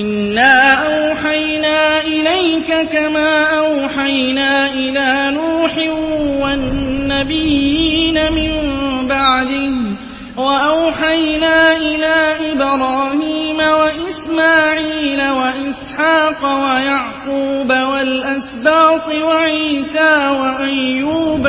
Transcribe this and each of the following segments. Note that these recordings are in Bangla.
إِنَّا أَوْحَيْنَا إِلَيْكَ كَمَا أَوْحَيْنَا إِلَىٰ نُوحٍ وَالنَّبِيِّينَ مِن بَعْدِهِ وَأَوْحَيْنَا إِلَىٰ إِبْرَاهِيمَ وَإِسْمَاعِيلَ وَإِسْحَاقَ وَيَعْقُوبَ وَالْأَسْبَاطِ وَعِيسَىٰ وَأَيُّوبَ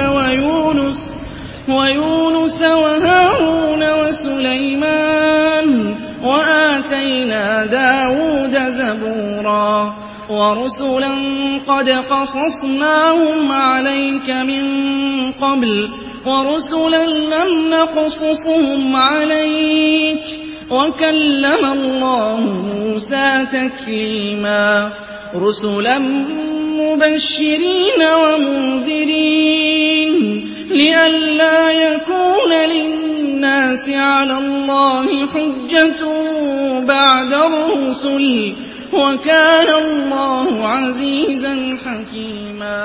وَيُونُسَ وَهَارُونَ وَسُلَيْمَانَ وَآتَيْنَا دَاوُودَ زَبُورًا وَرُسُلًا قَدْ قَصَصْنَاهُمْ عَلَيْكَ مِن قَبْلُ وَرُسُلًا لَّمْ نَقْصُصْهُمْ عَلَيْكَ وَكَلَّمَ اللَّهُ مُوسَىٰ تَكْلِيمًا رُسُلًا مُّبَشِّرِينَ وَمُنذِرِينَ لِئَلَّا يَكُونَ لِلنَّاسِ عَلَى اللَّهِ حُجَّةٌ بَعْدَ الرُّسُلِ وَكَانَ اللَّهُ عَزِيزًا حَكِيمًا।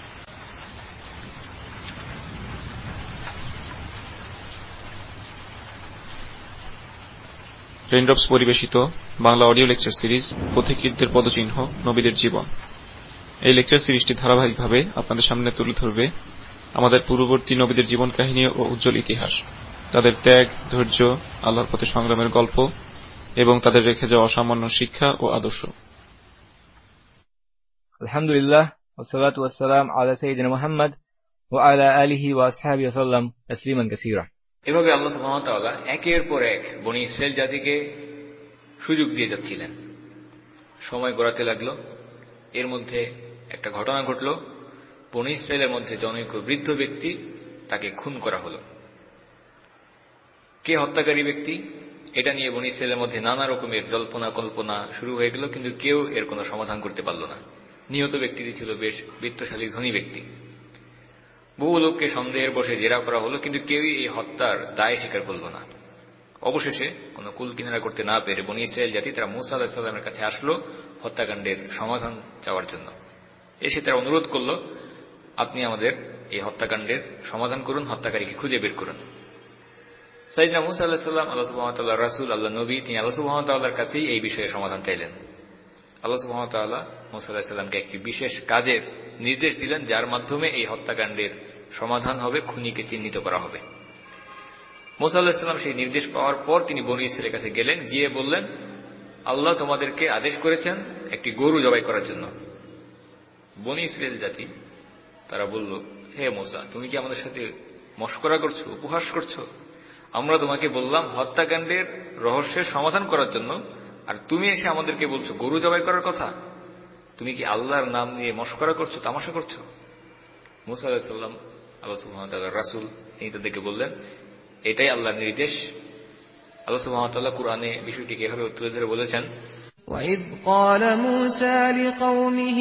রেইনড্রপস পরিবেশিত বাংলা অডিও লেকচার সিরিজ পথিকৃতদের পদচিহ্ন নবীদের জীবন। এই লেকচার সিরিজটি ধারাবাহিকভাবে আপনাদের সামনে তুলে ধরবে আমাদের পূর্ববর্তী নবীদের জীবন কাহিনী ও উজ্জ্বল ইতিহাস, তাদের ত্যাগ, ধৈর্য, আল্লাহর পথে সংগ্রামের গল্প এবং তাদের রেখে যাওয়া অসামান্য শিক্ষা ও আদর্শ। আলহামদুলিল্লাহ ওয়াসসালাতু ওয়াসসালাম আলা সাইয়্যিদিনা মুহাম্মদ ওয়া আলা আলিহি ওয়া আসহাবিহি ওয়া সাল্লাম তাসলিমান কাসীরা। এভাবে আল্লাহ সুবহানাহু ওয়া তাআলা একের পর এক বনী ইসরাইল জাতিকে সুযোগ দিয়ে যাচ্ছিলেন। সময় গড়াতে লাগলো। এর মধ্যে একটা ঘটনা ঘটল। বনী ইসরাইলের মধ্যে জনৈক বৃদ্ধ ব্যক্তি, তাকে খুন করা হলো। কে হত্যাকারী ব্যক্তি, এটা নিয়ে বনী ইসরাইলের মধ্যে নানা রকমের জল্পনা কল্পনা শুরু হয়ে গেল, কিন্তু কেউ এর কোনো সমাধান করতে পারল না। নিহত ব্যক্তিটি ছিল বেশ বিত্তশালী ধনী ব্যক্তি। বহু লোককে সন্দেহের বশে জেরা করা হলো, কিন্তু কেউই এই হত্যার দায় স্বীকার করল না। অবশেষে কোনো কুল কিনারা করতে না পেরে বনী ইসরাইল জাতি তারা মূসা আলাইহিস সালামের কাছে আসলো হত্যাকাণ্ডের সমাধান চাওয়ার জন্য। এসে তারা অনুরোধ করল, আপনি আমাদের এই হত্যাকাণ্ডের সমাধান করুন, হত্যাকারীকে খুঁজে বের করুন। সাইয়েদনা মূসা আলাইহিস সালাম আল্লাহ সুবহানাহু ওয়া তাআলার রাসূল, আল্লাহর নবী, তিনি আল্লাহ সুবহানাহু ওয়া তাআলার কাছেই এই বিষয়ে সমাধান চাইলেন। আল্লাহ সুবহানাহু ওয়া তাআলা মূসা আলাইহিস সালামকে একটি বিশেষ কাজের নির্দেশ দিলেন, যার মাধ্যমে এই হত্যাকাণ্ডের সমাধান হবে, খুনিকে চিহ্নিত করা হবে। মূসা আলাইহিস সালাম সেই নির্দেশ পাওয়ার পর তিনি বনী ইসরাইলের কাছে গেলেন, গিয়ে বললেন, আল্লাহ তোমাদেরকে আদেশ করেছেন একটি গরু জবাই করার জন্য। বনী ইসরাইল জাতি তারা বলল, হে মূসা, তুমি কি আমাদের সাথে মশকরা করছো, উপহাস করছো? আমরা তোমাকে বললাম হত্যাকাণ্ডের রহস্যের সমাধান করার জন্য, আর তুমি এসে আমাদেরকে বলছো গরু জবাই করার কথা। তুমি কি আল্লাহর নাম নিয়ে মশকরা করছো, তামাশা করছো? মূসা আলাইহিস সালাম আল্লাহ সুবহানাহু ওয়া তাআলার রাসূল, তিনি তাদেরকে বললেন, এটাই আল্লাহর নির্দেশ। আল্লাহ সুবহানাহু ওয়া তাআলা কুরআনে বিষয়টিকে এভাবে তুলে ধরে বলেছেন, وَإِذْ قَالَ مُوسَى لِقَوْمِهِ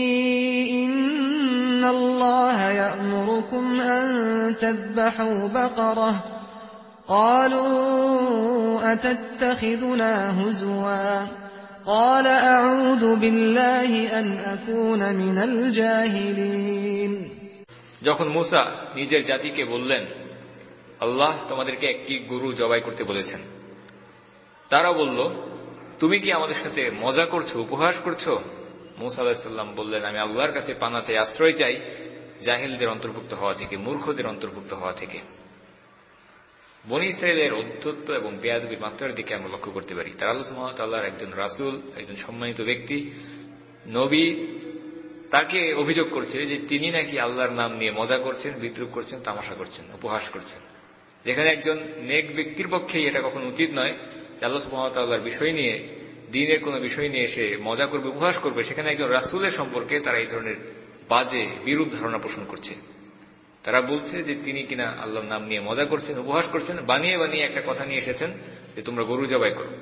إِنَّ اللَّهَ يَأْمُرُكُمْ أَن تَذْبَحُوا بَقَرَةً قَالُوا أَتَتَّخِذُنَا هُزُوًا قَالَ أَعُوذُ بِاللَّهِ أَنْ أَكُونَ مِنَ الْجَاهِلِينَ। যখন মূসা নিজের জাতিকে বললেন, আল্লাহ তোমাদেরকে একটি গরু জবাই করতে বলেছেন, তারা বলল, তুমি কি আমাদের সাথে মজা করছো, উপহাস করছো? মূসা আলাইহিস সালাম বললেন, আমি আল্লাহর কাছে পানা চাই, আশ্রয় চাই জাহিলদের অন্তর্ভুক্ত হওয়া থেকে, মূর্খদের অন্তর্ভুক্ত হওয়া থেকে। বনী ইসরাইলের অধ্যত্ব এবং বেয়াদবির মাত্রার দিকে আমরা লক্ষ্য করতে পারি। তারা আল্লাহ সুবহানাহু ওয়া তাআলার একজন রাসূল, একজন সম্মানিত ব্যক্তি, নবী, তাকে অভিযোগ করছে যে তিনি নাকি আল্লাহর নাম নিয়ে মজা করছেন, বিদ্রূপ করছেন, তামাশা করছেন, উপহাস করছেন। যেখানে একজন নেক ব্যক্তির পক্ষেই এটা কখনো উচিত নয় যে আল্লাহ সুবহানাহু ওয়া তাআলার বিষয় নিয়ে, দ্বীনের কোনো বিষয় নিয়ে এসে মজা করবে, উপহাস করবে, সেখানে একজন রাসূলের সম্পর্কে তারা এই ধরনের বাজে বিরূপ ধারণা পোষণ করছে। তারা বলছে যে তিনি কিনা আল্লাহর নাম নিয়ে মজা করছেন, উপহাস করছেন, বানিয়ে বানিয়ে একটা কথা নিয়ে এসেছেন যে তোমরা গরু জবাই করো।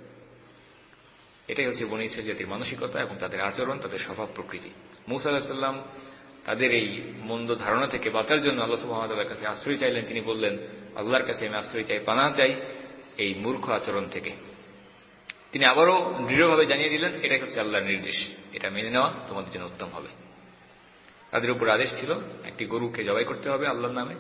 এটাই হচ্ছে বনী ইসরাইল জাতির মানসিকতা এবং তাদের আচরণ, তাদের স্বভাব প্রকৃতি। মূসা আলাইহিস সালাম তাদের এই মন্দ ধারণা থেকে বাঁচার জন্য আল্লাহ সুবহানাহু ওয়া তাআলার কাছে আশ্রয় চাইলেন। তিনি বললেন, আল্লাহর কাছে আমি আশ্রয় চাই, পানাহ চাই এই মূর্খ আচরণ থেকে। তিনি আবারও দৃঢ়ভাবে জানিয়ে দিলেন, এটাই হচ্ছে আল্লাহর নির্দেশ, এটা মেনে নেওয়া তোমাদের জন্য উত্তম হবে। তাদের উপর আদেশ ছিল একটি গরুকে জবাই করতে হবে আল্লাহর নামে।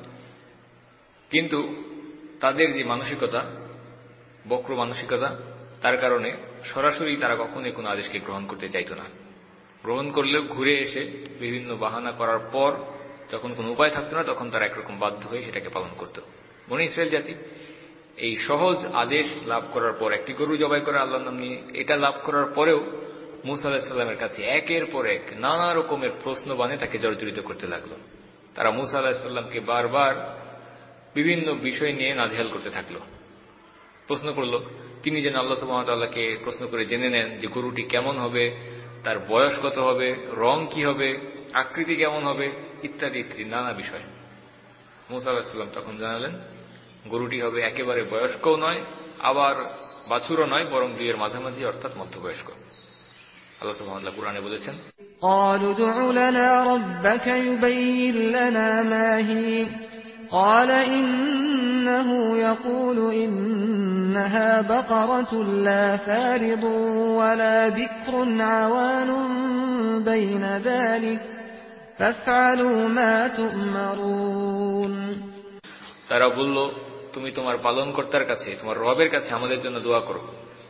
কিন্তু তাদের যে মানসিকতা, বক্র মানসিকতা, তার কারণে সরাসরি তারা কখনোই কোনো আদেশকে গ্রহণ করতে চাইত না। গ্রহণ করলেও ঘুরে এসে বিভিন্ন বাহানা করার পর যখন কোনো উপায় থাকতো না, তখন তারা একরকম বাধ্য হয়ে সেটাকে পালন করত। বনী ইসরায়েল জাতি এই সহজ আদেশ লাভ করার পর, একটি গরু জবাই করে আল্লাহর নাম নিয়ে, এটা লাভ করার পরেও মূসা আলাইহিস সালামের কাছে একের পর এক নানা রকমের প্রশ্ন বানে তাকে জর্জরিত করতে লাগলো। তারা মূসা আলাইহিস সালামকে বারবার বিভিন্ন বিষয় নিয়ে নাজেহাল করতে থাকলো। প্রশ্ন করল, তিনি যেন আল্লাহ সুবহানাহু ওয়া তাআলাকে প্রশ্ন করে জেনে নেন যে গরুটি কেমন হবে, তার বয়স কত হবে, রং কি হবে, আকৃতি কেমন হবে, ইত্যাদি ইত্যাদি নানা বিষয়। মূসা আলাইহিস সালাম তখন জানালেন গরুটি হবে একেবারে বয়স্কও নয়, আবার বাছুরও নয়, বরং দুইয়ের মাঝামাঝি, অর্থাৎ মধ্যবয়স্ক। আল্লাহ সুবহানাহু ওয়া তাআলা কুরআনে বলেছেন, قالوا ادع لنا ربك يبين لنا ما هي قال إنه يقول إنها بقرة لا فارض ولا بكر عوان بين ذلك فافعلوا ما تؤمرون। তারা বলল, তুমি তোমার পালনকর্তার কাছে, তোমার রবের কাছে আমাদের জন্য দোয়া করো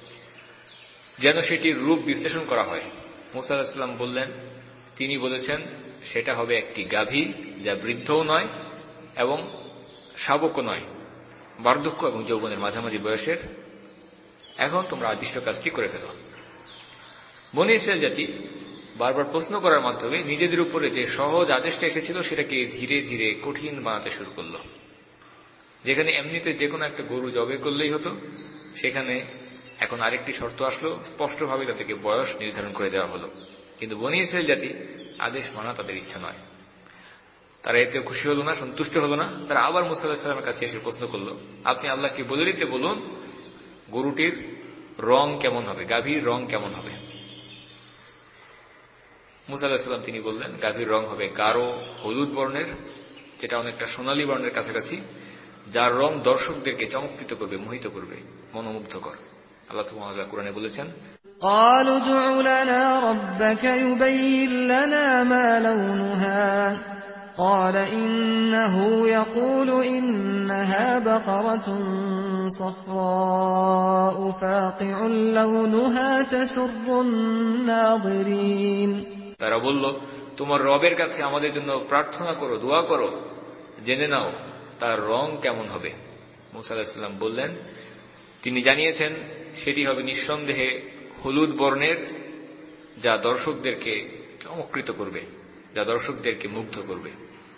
যেন সেটির রূপ বিশ্লেষণ করা হয়। মূসা আলাইহিস সালাম বললেন, তিনি বলেছেন সেটা হবে একটি গাভী, যা বৃদ্ধও নয় এবং শাবকও নয়, বার্ধক্য এবং যৌবনের মাঝামাঝি বয়সের। এখন তোমরা আদিষ্ট কাজটি করে ফেলো। বনী ইসরায়েল জাতি বারবার প্রশ্ন করার মাধ্যমে নিজেদের উপরে যে সহজ আদেশটা এসেছিল সেটাকে ধীরে ধীরে কঠিন বানাতে শুরু করল। যেখানে এমনিতে যে কোনো একটা গরু জবাই করলেই হতো, সেখানে এখন আরেকটি শর্ত আসলো, স্পষ্টভাবে তাদেরকে বয়স নির্ধারণ করে দেওয়া হলো। কিন্তু বনী ইসরায়েল জাতি আদেশ মানা তাদের ইচ্ছা নয়। তারা এতে খুশি হলো না, সন্তুষ্ট হলো না। তারা আবার মূসা আলাইহিস সালামের কাছে এসে প্রশ্ন করলো, আপনি আল্লাহকে বলে দিতে বলুন গরুটির রং কেমন হবে, গাভীর রং কেমন হবে। মূসা আলাইহিস সালাম তিনি বললেন, গাভীর রং হবে গাঢ় হলুদ বর্ণের, যেটা অনেকটা সোনালী বর্ণের কাছাকাছি, যার রং দর্শকদেরকে চমৎকৃত করবে, মোহিত করবে, মনোমুগ্ধকর। আল্লাহ সুবহানাহু ওয়া তাআলা কুরআনে বলেছেন, قالوا ادع لنا ربك يبين لنا ما لونها قال إنه يقول إنها بقرة صفراء فاقع لونها تسر الناظرين। তারা বলল, তোমার রবের কাছে আমাদের জন্য প্রার্থনা করো, দোয়া করো, জেনে নাও তার রং কেমন হবে। মূসা আলাইহিস সালাম বললেন, তিনি জানিয়েছেন সেটি হবে নিঃসন্দেহে হলুদ বর্ণের, যা দর্শকদেরকে চমৎকৃত করবে, যা দর্শকদেরকে মুগ্ধ করবে।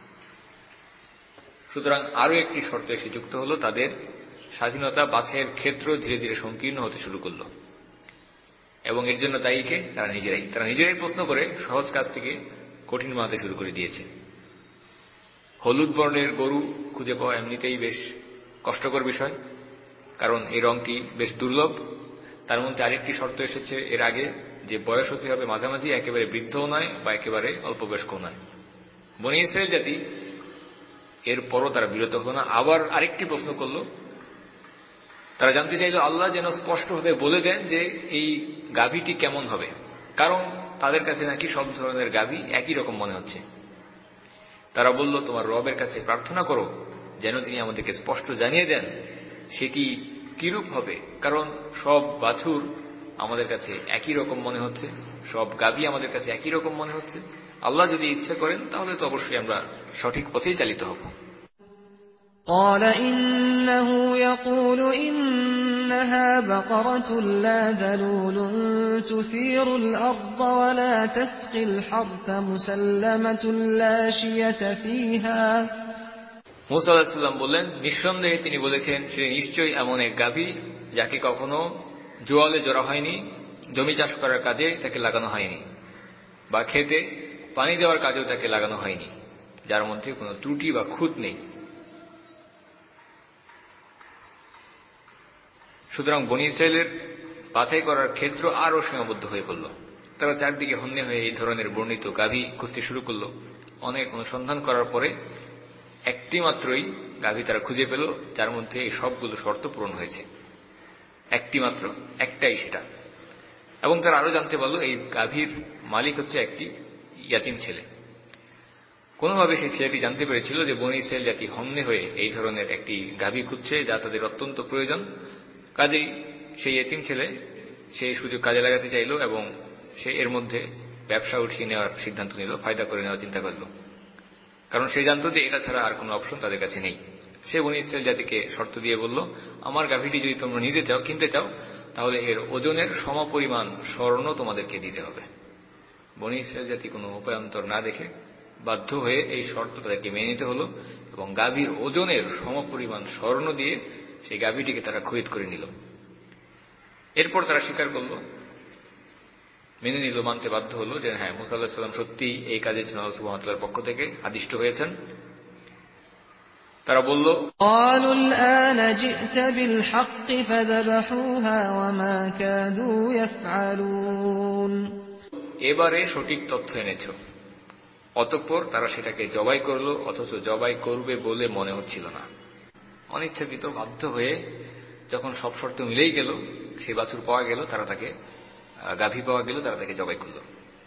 সুতরাং আরো একটি শর্ত এসে যুক্ত হলো, তাদের স্বাধীনতা বাছাইয়ের ক্ষেত্র ধীরে ধীরে সংকীর্ণ হতে শুরু করল। এবং এর জন্য দায়ীকে তারা নিজেরাই প্রশ্ন করে সহজ কাজ থেকে কঠিন বানাতে শুরু করে দিয়েছে। হলুদ বর্ণের গরু খুঁজে পাওয়া এমনিতেই বেশ কষ্টকর বিষয়, কারণ এই রংটি বেশ দুর্লভ। তার মধ্যে আরেকটি শর্ত এসেছে এর আগে, যে বয়স হতে হবে মাঝামাঝি, একেবারে বৃদ্ধও নয় বা একেবারে অল্প বয়স্কও নয়। বনী ইসরায়েল জাতি এরপরও তারা বিরত হল না, আবার আরেকটি প্রশ্ন করল। তারা জানতে চাইল আল্লাহ যেন স্পষ্টভাবে বলে দেন যে এই গাভীটি কেমন হবে, কারণ তাদের কাছে নাকি সব ধরনের গাভী একই রকম মনে হচ্ছে। তারা বলল, তোমার রবের কাছে প্রার্থনা করো যেন তিনি আমাদেরকে স্পষ্ট জানিয়ে দেন সেটি কিরূপ হবে, কারণ সব বাছুর আমাদের কাছে একই রকম মনে হচ্ছে, সব গাভী আমাদের কাছে একই রকম মনে হচ্ছে। আল্লাহ যদি ইচ্ছা করেন তাহলে তো অবশ্যই আমরা সঠিক পথেই চালিত হব। قال إنه يقول إنها بقرة لا ذلول تثير الأرض ولا تسقي الحرث مسلمة لا شية فيها। মূসা আলাইহিস সালাম বললেন, নিঃসন্দেহে তিনি বলেছেন সে নিশ্চয়ই এমন এক গাভী যাকে কখনো জোয়ালে জড়া হয়নি, জমি চাষ করার কাজে তাকে লাগানো হয়নি, বা খেতে পানি দেওয়ার কাজেও তাকে লাগানো হয়নি, যার মধ্যে কোনো ত্রুটি বা খুঁত নেই। সুতরাং বনী ইসরায়েলের বাছাই করার ক্ষেত্র আরো সীমাবদ্ধ হয়ে পড়ল। তারা চারদিকে হন্যে হয়ে এই ধরনের বর্ণিত গাভী খুঁজতে শুরু করল। অনেক অনুসন্ধান করার পরে একটি মাত্রই গাভী তারা খুঁজে পেল, যার মধ্যে এই সবগুলো শর্ত পূরণ হয়েছে। একটি মাত্র, একটাই সেটা। এবং তারা আরো জানতে পারল এই গাভীর মালিক হচ্ছে একটি ইয়াতিম ছেলে। কোনোভাবে সেই ছেলেটি জানতে পেরেছিল যে বনী ইসরায়েল জাতি হন্যে হয়ে এই ধরনের একটি গাভী খুঁজছে, যা তাদের অত্যন্ত প্রয়োজন। কাজেই সেই ইয়েতিম ছেলে সে সুযোগ কাজে লাগাতে চাইল এবং সে এর মধ্যে ব্যবসা উঠিয়ে নেওয়ার সিদ্ধান্ত নিল, ফায়দা করে নেওয়ার চিন্তা করল। কারণ সে জানত যে এটা ছাড়া আর কোনো অপশন তাদের কাছে নেই। সে বনী ইসরাইল জাতিকে শর্ত দিয়ে বলল, আমার গাভীটি যদি তোমরা কিনতে চাও তাহলে এর ওজনের সমপরিমাণ স্বর্ণ তোমাদেরকে দিতে হবে। বনী ইসরাইল জাতি কোনো উপায়ান্তর না দেখে বাধ্য হয়ে এই শর্ত তাদেরকে মেনে নিতে হলো এবং গাভীর ওজনের সমপরিমাণ স্বর্ণ দিয়ে সেই গাভীটিকে তারা খরিদ করে নিল। এরপর তারা স্বীকার করল, মেনে নিল, মানতে বাধ্য হলো যে হ্যাঁ, মুসা আলাইহিস সালাম সত্যি এই কাজের জন্য আল্লাহ সুবহানাহু ওয়া তাআলার পক্ষ থেকে আদিষ্ট হয়েছেন। তারা বলল, قالوا الآن جئت بالحق فذبحوها وما كادوا يفعلون। এবারে সঠিক তথ্য এনেছ। অতঃপর তারা সেটাকে জবাই করল, অথচ জবাই করবে বলে মনে হচ্ছিল না। অনিচ্ছাকৃত বাধ্য হয়ে যখন সব শর্ত মিলেই গেল, সেই বাছুর পাওয়া গেল, গাভী পাওয়া গেল, তারা তাকে জবাই করল।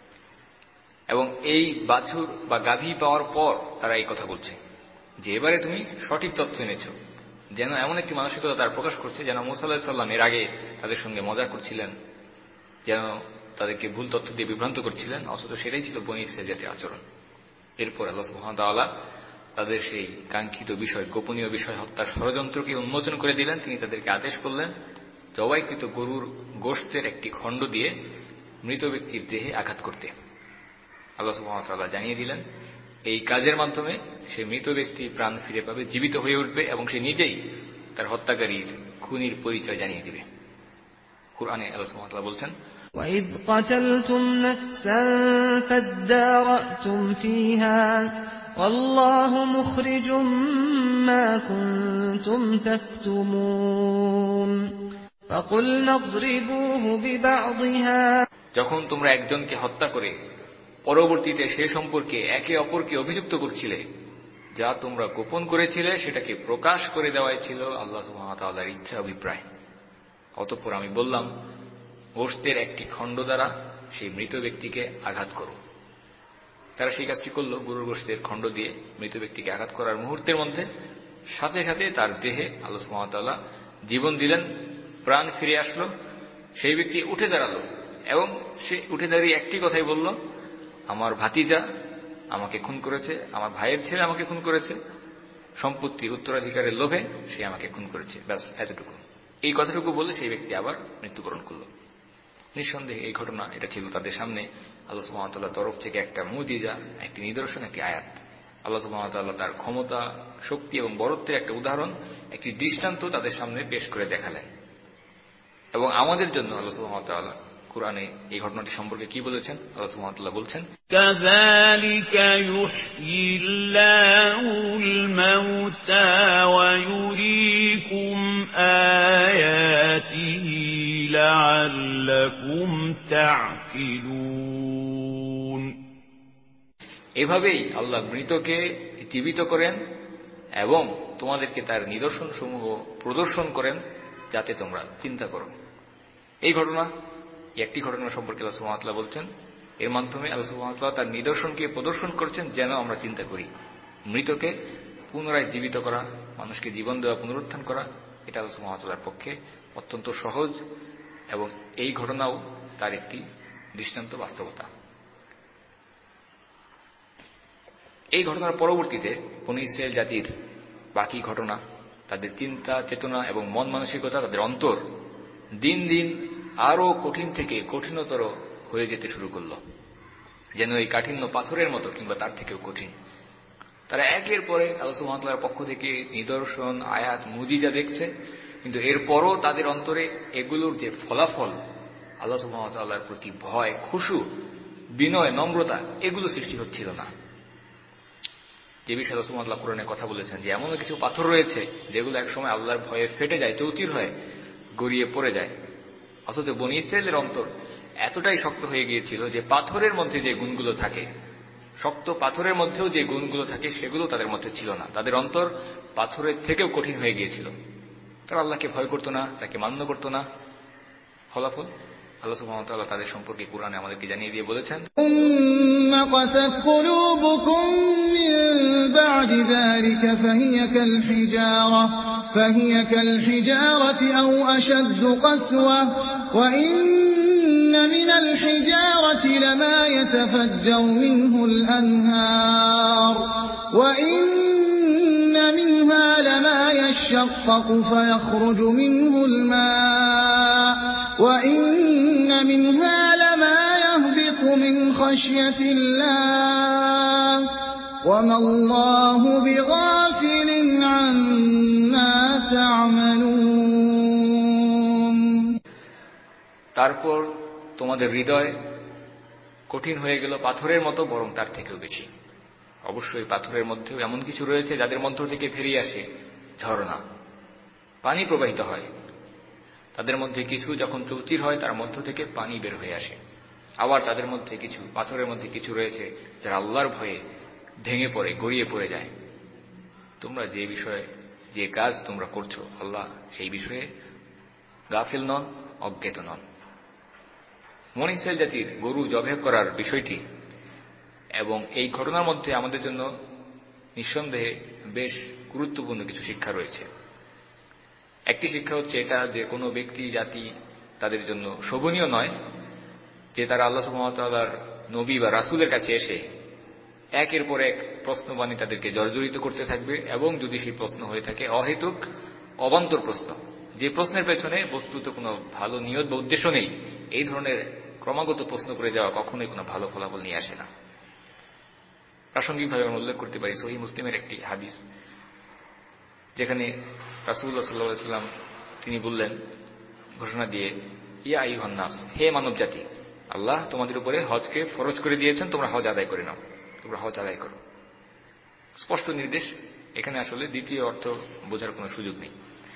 এবং এই বাছুর বা গাভী পাওয়ার পর তারা এই কথা বলছে যে এবারে তুমি সঠিক তথ্য এনেছ। যেন এমন একটি মানসিকতা তার প্রকাশ করছে যেন মুসা আলাইহিস সালাম এর আগে তাদের সঙ্গে মজা করছিলেন, যেন তাদেরকে ভুল তথ্য দিয়ে বিভ্রান্ত করছিলেন, অথচ সেটাই ছিল বনী ইসরাইল জাতির আচরণ। এরপর আল্লাহ সুবহানাহু ওয়া তাআলা তাদের সেই কাঙ্ক্ষিত বিষয়, গোপনীয় বিষয় হত্যার ষড়যন্ত্রকে উন্মোচন করে দিলেন। তিনি তাদেরকে আদেশ করলেন জবাইকৃত গরুর গোশতের একটি খণ্ড দিয়ে মৃত ব্যক্তির দেহে আঘাত করতে। আল্লাহ সুবহানাহু ওয়া তাআলা জানিয়ে দিলেন এই কাজের মাধ্যমে সে মৃত ব্যক্তি প্রাণ ফিরে পাবে, জীবিত হয়ে উঠবে এবং সে নিজেই তার হত্যাকারীর খুনির পরিচয় জানিয়ে দিবে। কুরআনে আল্লাহ সুবহানাহু ওয়া তাআলা বলছেন, وَإِذْ قَتَلْتُمْ نَفْسًا فَادَّارَأْتُمْ فِيهَا وَاللَّهُ مُخْرِجٌ مَّا كُنتُمْ تَكْتُمُونَ فَقُلْنَا اضْرِبُوهُ بِبَعْضِهَا। যখন তোমরা একজনকে হত্যা করে পরবর্তীতে সে সম্পর্কে একে অপরকে অভিযুক্ত করছিলে, যা তোমরা গোপন করেছিলে সেটাকে প্রকাশ করে দেওয়াই ছিল আল্লাহ সুবহানাহু ওয়া তাআলার ইচ্ছা, অভিপ্রায়। অতঃপর আমি বললাম, গোশতের একটি খণ্ড দ্বারা সেই মৃত ব্যক্তিকে আঘাত করো। তারা সেই কাজটি করল। গরুর গোশতের খণ্ড দিয়ে মৃত ব্যক্তিকে আঘাত করার মুহূর্তের মধ্যে সাথে সাথে তার দেহে আল্লাহ সুবহানাহু ওয়া তাআলা জীবন দিলেন, প্রাণ ফিরে আসলো। সেই ব্যক্তি উঠে দাঁড়ালো এবং সে উঠে দাঁড়িয়ে একটি কথাই বলল, আমার ভাতিজা আমাকে খুন করেছে, আমার ভাইয়ের ছেলে আমাকে খুন করেছে, সম্পত্তির উত্তরাধিকারের লোভে সে আমাকে খুন করেছে, ব্যাস এতটুকু। এই কথাটুকু বলে সেই ব্যক্তি আবার মৃত্যুবরণ করল। নিঃসন্দেহে এই ঘটনা, এটা ছিল তাদের সামনে আল্লাহ সুবহানাহু ওয়া তাআলার তরফ থেকে একটা মুজিজা, একটি নিদর্শন, একটি আয়াত। আল্লাহ সুবহানাহু ওয়া তাআলা তার ক্ষমতা, শক্তি এবং বড়ত্বের একটা উদাহরণ, একটি দৃষ্টান্ত তাদের সামনে পেশ করে দেখালেন। এবং আমাদের জন্য আল্লাহ সুবহানাহু ওয়া তাআলা কুরআনে এই ঘটনাটি সম্পর্কে কি বলেছেন? আল্লাহ সুবহানাহু ওয়া তাআলা বলছেন, কাযালিকা ইউহয়িল্লাহুল মাউতা ওয়া ইউরীকুম আয়াতিহি লাআল্লাকুম তা'কিলুন। এভাবেই আল্লাহ মৃতকে জীবিত করেন এবং তোমাদেরকে তার নিদর্শন সমূহ প্রদর্শন করেন যাতে তোমরা চিন্তা করো। এই ঘটনা, একটি ঘটনা সম্পর্কে আল্লাহ সুবহানাহু ওয়া তাআলা বলছেন, এর মাধ্যমে আল্লাহ সুবহানাহু ওয়া তাআলা তার নিদর্শনকে প্রদর্শন করছেন যেন আমরা চিন্তা করি। মৃতকে পুনরায় জীবিত করা, মানুষকে জীবন দেওয়া, পুনরুত্থান করা, এটা আল্লাহ সুবহানাহু ওয়া তাআলার পক্ষে অত্যন্ত সহজ এবং এই ঘটনাও তার একটি দৃষ্টান্ত, বাস্তবতা। এই ঘটনার পরবর্তীতে বনী ইসরাইল জাতির বাকি ঘটনা, তাদের চিন্তা চেতনা এবং মন মানসিকতা, তাদের অন্তর দিন দিন আরো কঠিন থেকে কঠিনতর হয়ে যেতে শুরু করল, যেন এই কাঠিন্য পাথরের মতো কিংবা তার থেকেও কঠিন। তারা একের পরে আল্লাহ সুবহানাহু ওয়া তাআলার পক্ষ থেকে নিদর্শন, আয়াত, মুজিজা দেখছে, কিন্তু এরপরও তাদের অন্তরে এগুলোর যে ফলাফল, আল্লাহ সুবহানাহু ওয়া তাআলার প্রতি ভয়, খুশু, বিনয়, নম্রতা, এগুলো সৃষ্টি হচ্ছিল না। যে বিষয়ে আল্লাহ সুবহানাহু ওয়া তাআলা কুরআনে কথা বলেছেন যে এমন কিছু পাথর রয়েছে যেগুলো একসময় আল্লাহর ভয়ে ফেটে যায়, চৌচির হয়, গড়িয়ে পড়ে যায়। অথচ বনী ইসরাইলের অন্তর এতটাই শক্ত হয়ে গিয়েছিল যে পাথরের মধ্যে যে গুণগুলো থাকে, শক্ত পাথরের মধ্যেও যে গুণগুলো থাকে, সেগুলো তাদের মধ্যে ছিল না। তাদের অন্তর পাথরের থেকেও কঠিন হয়ে গিয়েছিল। তারা আল্লাহকে ভয় করত না, তাকে মান্য করত না। ফলাফল আল্লাহ সুবহানাহু ওয়া তাআলা তাদের সম্পর্কে কুরআনে আমাদেরকে জানিয়ে দিয়ে বলেছেন, قست قلوبكم من بعد ذلك فهي كالحجارة فهي كالحجارة أو أشد قسوة وإن من الحجارة لما يتفجر منه الأنهار وإن منها لما يشقق فيخرج منه الماء وإن منها لما يهبط من خشية الله وما الله بغافل عما تعملون। তারপর তোমাদের হৃদয় কঠিন হয়ে গেল পাথরের মতো, বরং তার থেকেও বেশি। অবশ্যই পাথরের মধ্যেও এমন কিছু রয়েছে যাদের মধ্য থেকে বেরিয়ে আসে ঝর্ণা, পানি প্রবাহিত হয়। তাদের মধ্যে কিছু যখন চৌচির হয় তার মধ্য থেকে পানি বের হয়ে আসে। আবার তাদের মধ্যে কিছু পাথরের মধ্যে কিছু রয়েছে যারা আল্লাহর ভয়ে ভেঙে পড়ে, গড়িয়ে পড়ে যায়। তোমরা যে বিষয়ে যে কাজ তোমরা করছো, আল্লাহ সেই বিষয়ে গাফিল নন, অজ্ঞাত নন। বনী ইসরাঈল জাতির গরু জবাহ করার বিষয়টি এবং এই ঘটনার মধ্যে আমাদের জন্য নিঃসন্দেহে বেশ গুরুত্বপূর্ণ কিছু শিক্ষা রয়েছে। একটি শিক্ষা হচ্ছে এটা যে কোনো ব্যক্তি জাতি তাদের জন্য শোভনীয় নয় যে তারা আল্লাহ সুবহানাহু ওয়া তাআলার নবী বা রাসূলের কাছে এসে একের পর এক প্রশ্নবাণী তাদেরকে জর্জরিত করতে থাকবে, এবং যদি সেই প্রশ্ন হয়ে থাকে অহেতুক অবান্তর প্রশ্ন, যে প্রশ্নের পেছনে বস্তুত কোনো ভালো নিয়ত বা উদ্দেশ্য নেই, এই ধরনের ক্রমাগত প্রশ্ন করে যাওয়া কখনোই কোনো ভালো ফলাফল নিয়ে আসে না। প্রাসঙ্গিকভাবে আমরা উল্লেখ করতে পারি সহিহ মুসলিমের একটি হাদিস, যেখানে রাসূলুল্লাহ সাল্লাল্লাহু আলাইহি ওয়াসাল্লাম তিনি বললেন ঘোষণা দিয়ে, ইয়া আইয়ুহান নাস, হে মানব জাতি, আল্লাহ তোমাদের উপরে হজকে ফরজ করে দিয়েছেন, তোমরা হজ আদায় করে নাও, তোমরা হজ আদায় করো। স্পষ্ট নির্দেশ, এখানে আসলে দ্বিতীয় অর্থ বোঝার কোনো সুযোগ নেই।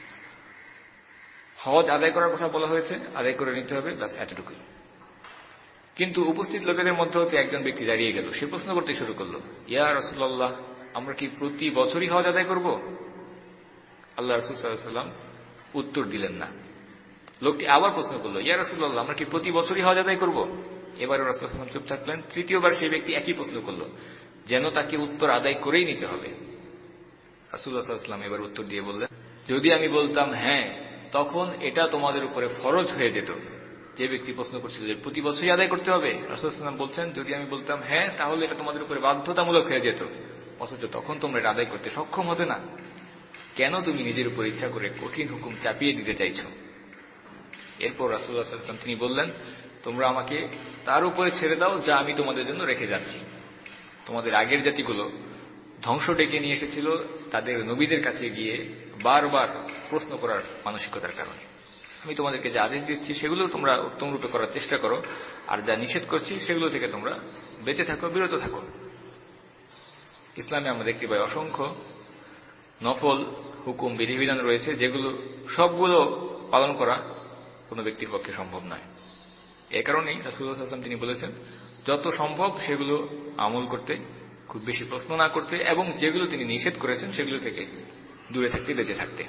হজ আদায় করার কথা বলা হয়েছে, আদায় করে নিতে হবে, ব্যাস এতটুকুই। কিন্তু উপস্থিত লোকেদের মধ্যে হতে একজন ব্যক্তি দাঁড়িয়ে গেল, সে প্রশ্ন করতে শুরু করলো, ইয়া রাসূলুল্লাহ, আমরা কি প্রতি বছরই হজ আদায় করব? আল্লাহ রাসূল সাল্লাল্লাহু আলাইহি ওয়াসাল্লাম উত্তর দিলেন না। লোকটি আবার প্রশ্ন করলো, ইয়া রাসূলুল্লাহ, আমরা কি প্রতি বছরই হজ আদায় করব? এবারে রাসূল সাল্লাল্লাহু আলাইহি ওয়াসাল্লাম চুপ থাকলেন। তৃতীয়বার সেই ব্যক্তি একই প্রশ্ন করলো, যেন তাকে উত্তর আদায় করেই নিতে হবে। রাসূলুল্লাহ সাল্লাল্লাহু আলাইহি ওয়াসাল্লাম এবার উত্তর দিয়ে বললেন, যদি আমি বলতাম হ্যাঁ, তখন এটা তোমাদের উপরে ফরজ হয়ে যেত। যে ব্যক্তি প্রশ্ন করছিল যে প্রতি বছরই আদায় করতে হবে, রাসূলুল্লাহ সাল্লাল্লাহু আলাইহি ওয়াসাল্লাম বলছেন, যদি আমি বলতাম হ্যাঁ, তাহলে এটা তোমাদের উপরে বাধ্যতামূলক হয়ে যেত, অথচ তখন তোমরা এটা আদায় করতে সক্ষম হতে না। কেন তুমি নিজের উপর ইচ্ছা করে কঠিন হুকুম চাপিয়ে দিতে চাইছো? এরপর রাসূলুল্লাহ সাল্লাল্লাহু আলাইহি ওয়াসাল্লাম তিনি বললেন, তোমরা আমাকে তার উপরে ছেড়ে দাও যা আমি তোমাদের জন্য রেখে যাচ্ছি। তোমাদের আগের জাতিগুলো ধ্বংস ডেকে নিয়ে এসেছিল তাদের নবীদের কাছে গিয়ে বারবার প্রশ্ন করার মানসিকতার কারণে। আমি তোমাদেরকে যে আদেশ দিচ্ছি সেগুলো তোমরা উত্তম রূপে করার চেষ্টা করো, আর যা নিষেধ করছি সেগুলো থেকে তোমরা বেঁচে থাকো, বিরত থাকো। ইসলামে আমরা দেখতে পাই অসংখ্য নফল হুকুম বিধিবিধান রয়েছে, যেগুলো সবগুলো পালন করা কোনো ব্যক্তির পক্ষে সম্ভব নয়। এ কারণেই রাসূলুল্লাহ সাল্লাল্লাহু আলাইহি ওয়াসাল্লাম তিনি বলেছেন, যত সম্ভব সেগুলো আমল করতে, খুব বেশি প্রশ্ন না করতে, এবং যেগুলো তিনি নিষেধ করেছেন সেগুলো থেকে দূরে থাকতে, বেঁচে থাকতে।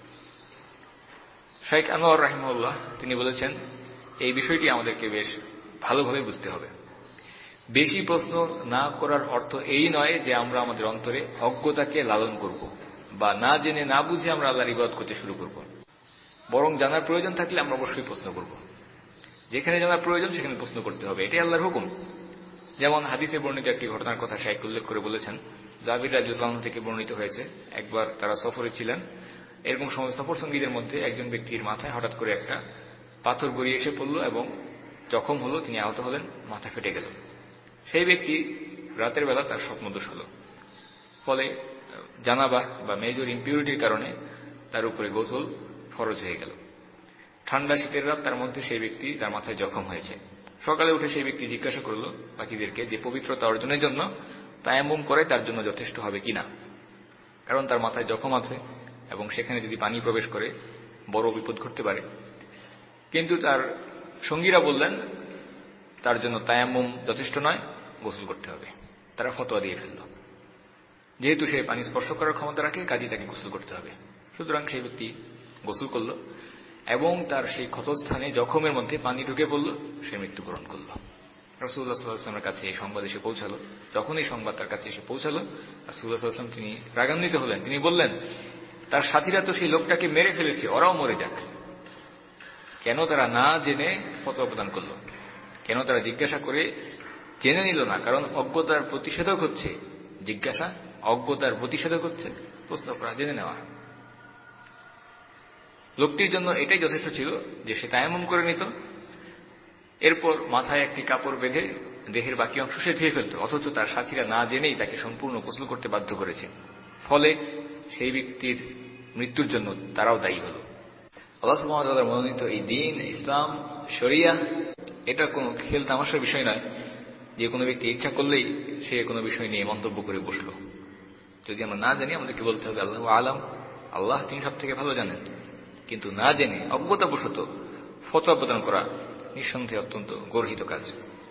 শাইখ আনোয়ার রাহিমাহুল্লাহ তিনি বলেছেন, এই বিষয়টি আমাদেরকে বেশ ভালোভাবে বুঝতে হবে। বেশি প্রশ্ন না করার অর্থ এই নয় যে আমরা আমাদের অন্তরে অজ্ঞতাকে লালন করব, বা না জেনে না বুঝে আমরা আল্লাহর ইবাদত করতে শুরু করব। বরং জানার প্রয়োজন থাকলে আমরা অবশ্যই প্রশ্ন করব। যেখানে জানার প্রয়োজন সেখানে প্রশ্ন করতে হবে, এটাই আল্লাহর হুকুম। যেমন হাদিসে বর্ণিত একটি ঘটনার কথা শাইখ উল্লেখ করে বলেছেন, জাবির রাদিয়াল্লাহু আনহু থেকে বর্ণিত হয়েছে, একবার তারা সফরে ছিলেন। এরকম সময় সফর সঙ্গীদের মধ্যে একজন ব্যক্তির মাথায় হঠাৎ করে একটা পাথর গড়িয়ে এসে পড়ল এবং জখম হলো, তিনি আহত হলেন, মাথা ফেটে গেল। সেই ব্যক্তি রাতের বেলা তার স্বপ্নদোষ হল, ফলে জানাবাহ বা মেজর ইম্পিউরিটির কারণে তার উপরে গোসল ফরজ হয়ে গেল। ঠান্ডা শীতের রাত, তার মধ্যে সেই ব্যক্তি তার মাথায় জখম হয়েছে। সকালে উঠে সেই ব্যক্তি জিজ্ঞাসা করল বাকিদেরকে যে পবিত্রতা অর্জনের জন্য তায়াম্মুম করে তার জন্য যথেষ্ট হবে কিনা, কারণ তার মাথায় জখম আছে এবং সেখানে যদি পানি প্রবেশ করে বড় বিপদ ঘটতে পারে। কিন্তু তার সঙ্গীরা বললেন তার জন্য তায়াম্মুম যথেষ্ট নয়, গোসল করতে হবে। তারা ফতোয়া দিয়ে ফেলল, যেহেতু সে পানি স্পর্শ করার ক্ষমতা রাখে, কাজেই তাকে গোসল করতে হবে। সুতরাং সেই ব্যক্তি গোসল করল এবং তার সেই ক্ষতস্থানে জখমের মধ্যে পানি ঢুকে পড়ল, সে মৃত্যুবরণ করল। রাসূলুল্লাহ সাল্লাল্লাহু আলাইহি ওয়াসাল্লামের কাছে এই সংবাদ এসে পৌঁছালো। যখন এই সংবাদ তার কাছে এসে পৌঁছালো, রাসূলুল্লাহ সাল্লাল্লাহু আলাইহি ওয়াসাল্লাম তিনি রাগান্বিত হলেন। তিনি বললেন, তার সাথীরা তো সেই লোকটাকে মেরে ফেলেছে, ওরাও মরে যাক। কেন তারা না জেনে ফতোয়া প্রদান করল? কেন তারা জিজ্ঞাসা করে জেনে নিল না? কারণ অজ্ঞতার প্রতিষেধক হচ্ছে জিজ্ঞাসা, অজ্ঞতার প্রতিষেধক হচ্ছে প্রশ্ন করা, জেনে নেওয়া। লোকটির জন্য এটাই যথেষ্ট ছিল যে সে তায়াম্মুম করে নিত, এরপর মাথায় একটি কাপড় বেঁধে দেহের বাকি অংশ সে ধুয়ে ফেলত, অথচ তার সাথীরা না জেনেই তাকে সম্পূর্ণ গোসল করতে বাধ্য করেছে। ফলে সেই ব্যক্তির মৃত্যুর জন্য তারাও দায়ী হল। আল্লাহ সুবহানাহু ওয়া তাআলার মনোনীত এই দ্বীন, ইসলাম, শরিয়াহ, এটা কোনো খেল তামাশার বিষয় নয় যে কোনো ব্যক্তি ইচ্ছা করলেই সে কোনো বিষয় নিয়ে মন্তব্য করে বসল। যদি আমরা না জানি আমাদেরকে বলতে হবে আল্লাহু আলাম, আল্লাহ তিনি সব থেকে ভালো জানেন। কিন্তু না জেনে অজ্ঞতাবশত ফতোয়া প্রদান করা নিঃসন্দেহে অত্যন্ত গর্হিত কাজ।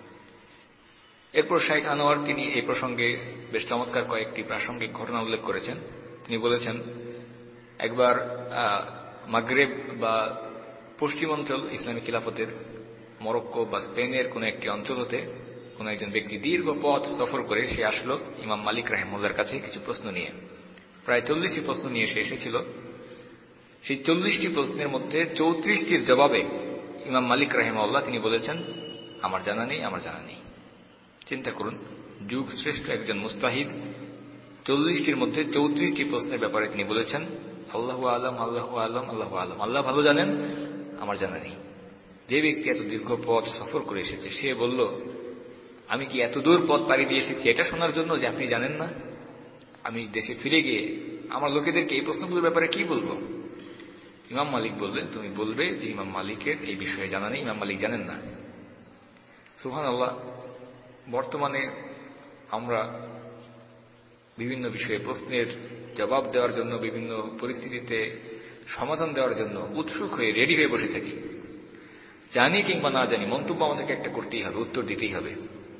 এরপর শাইখ আনোয়ার তিনি এই প্রসঙ্গে বেশ চমৎকার কয়েকটি প্রাসঙ্গিক ঘটনা উল্লেখ করেছেন। তিনি বলেছেন, একবার মাগরেব বা পশ্চিমাঞ্চল ইসলামী খিলাফতের মরক্কো বা স্পেনের কোন একটি অঞ্চল হতে কোন একজন ব্যক্তি দীর্ঘ পথ সফর করে সে আসলো ইমাম মালিক রাহিমাহুল্লাহর কাছে কিছু প্রশ্ন নিয়ে। প্রায় 40টি প্রশ্ন নিয়ে সে এসেছিল। সেই 40টি প্রশ্নের মধ্যে 34টির জবাবে ইমাম মালিক রাহিমাহুল্লাহ তিনি বলেছেন, আমার জানা নেই, আমার জানা নেই। চিন্তা করুন, যুগ শ্রেষ্ঠ একজন মুস্তাহিদ 40টির মধ্যে 34টি প্রশ্নের ব্যাপারে তিনি বলেছেন আল্লাহু আলাম, আল্লাহু আলাম, আল্লাহু আলাম, আল্লাহ ভালো জানেন, আমার জানা নেই। যে ব্যক্তি এত দীর্ঘ পথ সফর করে এসেছে সে বলল, আমি কি এত দূর পথ পাড়ি দিয়ে এসেছি এটা শোনার জন্য যে আপনি জানেন না? আমি দেশে ফিরে গিয়ে আমার লোকেদেরকে এই প্রশ্নগুলোর ব্যাপারে কি বলবো? ইমাম মালিক বললেন, তুমি বলবে যে ইমাম মালিকের এই বিষয়ে জানা নেই, ইমাম মালিক জানেন না। সুবহানাল্লাহ। বর্তমানে আমরা বিভিন্ন বিষয়ে প্রশ্নের জবাব দেওয়ার জন্য, বিভিন্ন পরিস্থিতিতে সমাধান দেওয়ার জন্য উৎসুক হয়ে রেডি হয়ে বসে থাকি। জানি কিংবা না জানি মন্তব্য আমাদেরকে একটা করতেই হবে, উত্তর দিতেই হবে।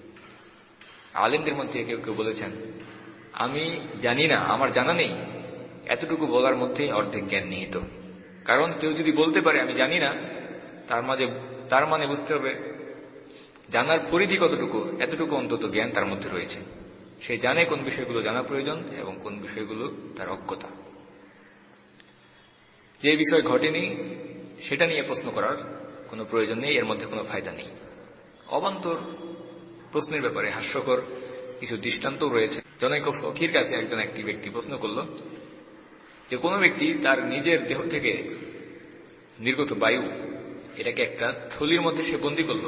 আলেমদের মধ্যে কেউ কেউ বলেছেন, আমি জানি না, আমার জানা নেই, এতটুকু বলার মধ্যে অর্ধেক জ্ঞান নিহিত। কারণ কেউ যদি বলতে পারে আমি জানি না, তার মানে বুঝতে হবে জানার পরিধি কতটুকু, এতটুকু অন্তত জ্ঞান তার মধ্যে রয়েছে। সে জানে কোন বিষয়গুলো জানা প্রয়োজন এবং কোন বিষয়গুলো তার অজ্ঞতা। যে বিষয় ঘটেনি সেটা নিয়ে প্রশ্ন করার কোনো প্রয়োজন নেই, এর মধ্যে কোনো ফায়দা নেই। অবান্তর প্রশ্নের ব্যাপারে হাস্যকর কিছু দৃষ্টান্তও রয়েছে। জনৈক ফকির কাছে একটি ব্যক্তি প্রশ্ন করল যে কোনো ব্যক্তি তার নিজের দেহ থেকে নির্গত বায়ু এটাকে একটা থলির মধ্যে সে বন্দী করল,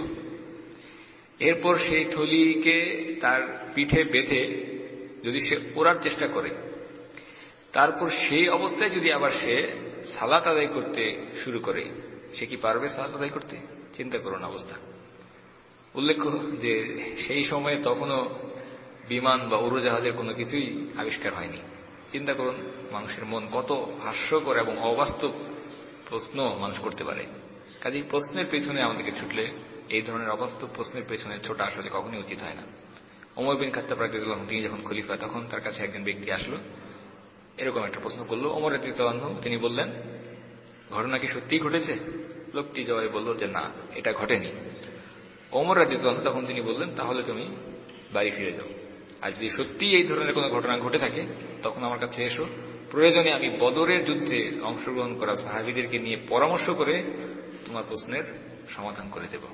এরপর সেই থলিকে তার পিঠে বেঁধে যদি সে ওড়ার চেষ্টা করে, তারপর সেই অবস্থায় যদি আবার সে সালাত আদায় করতে শুরু করে, সে কি পারবে সালাত আদায় করতে? চিন্তা করুন অবস্থা। উল্লেখ্য যে সেই সময়ে তখনও বিমান বা উড়োজাহাজের কোনো কিছুই আবিষ্কার হয়নি। চিন্তা করুন মানুষের মন কত হাস্যকর এবং অবাস্তব প্রশ্ন মানুষ করতে পারে। কাজেই প্রশ্নের পেছনে আমাদেরকে ছুটলে, এই ধরনের অবাস্তব প্রশ্নের পেছনে ছোটা আসলে কখনই উচিত হয় না। ওমর বিন খাত্তাব রাদিয়াল্লাহু আনহু তিনি যখন খলিফা, তখন তার কাছে একজন ব্যক্তি আসলো, এরকম একটা প্রশ্ন করলো। ওমর রাদিয়াল্লাহু আনহু তিনি বললেন, ঘটনা কি সত্যিই ঘটেছে? লোকটি জবাবে বলল যে না, এটা ঘটেনি। ওমর রাদিয়াল্লাহু আনহু তখন তিনি বললেন, তাহলে তুমি বাড়ি ফিরে যাও, আর যদি সত্যি এই ধরনের কোনো ঘটনা ঘটে থাকে তখন আমার কাছে এসো, প্রয়োজনে আমি বদরের যুদ্ধে অংশগ্রহণ করা সাহাবীদেরকে নিয়ে পরামর্শ করে তোমার প্রশ্নের সমাধান করে দেব।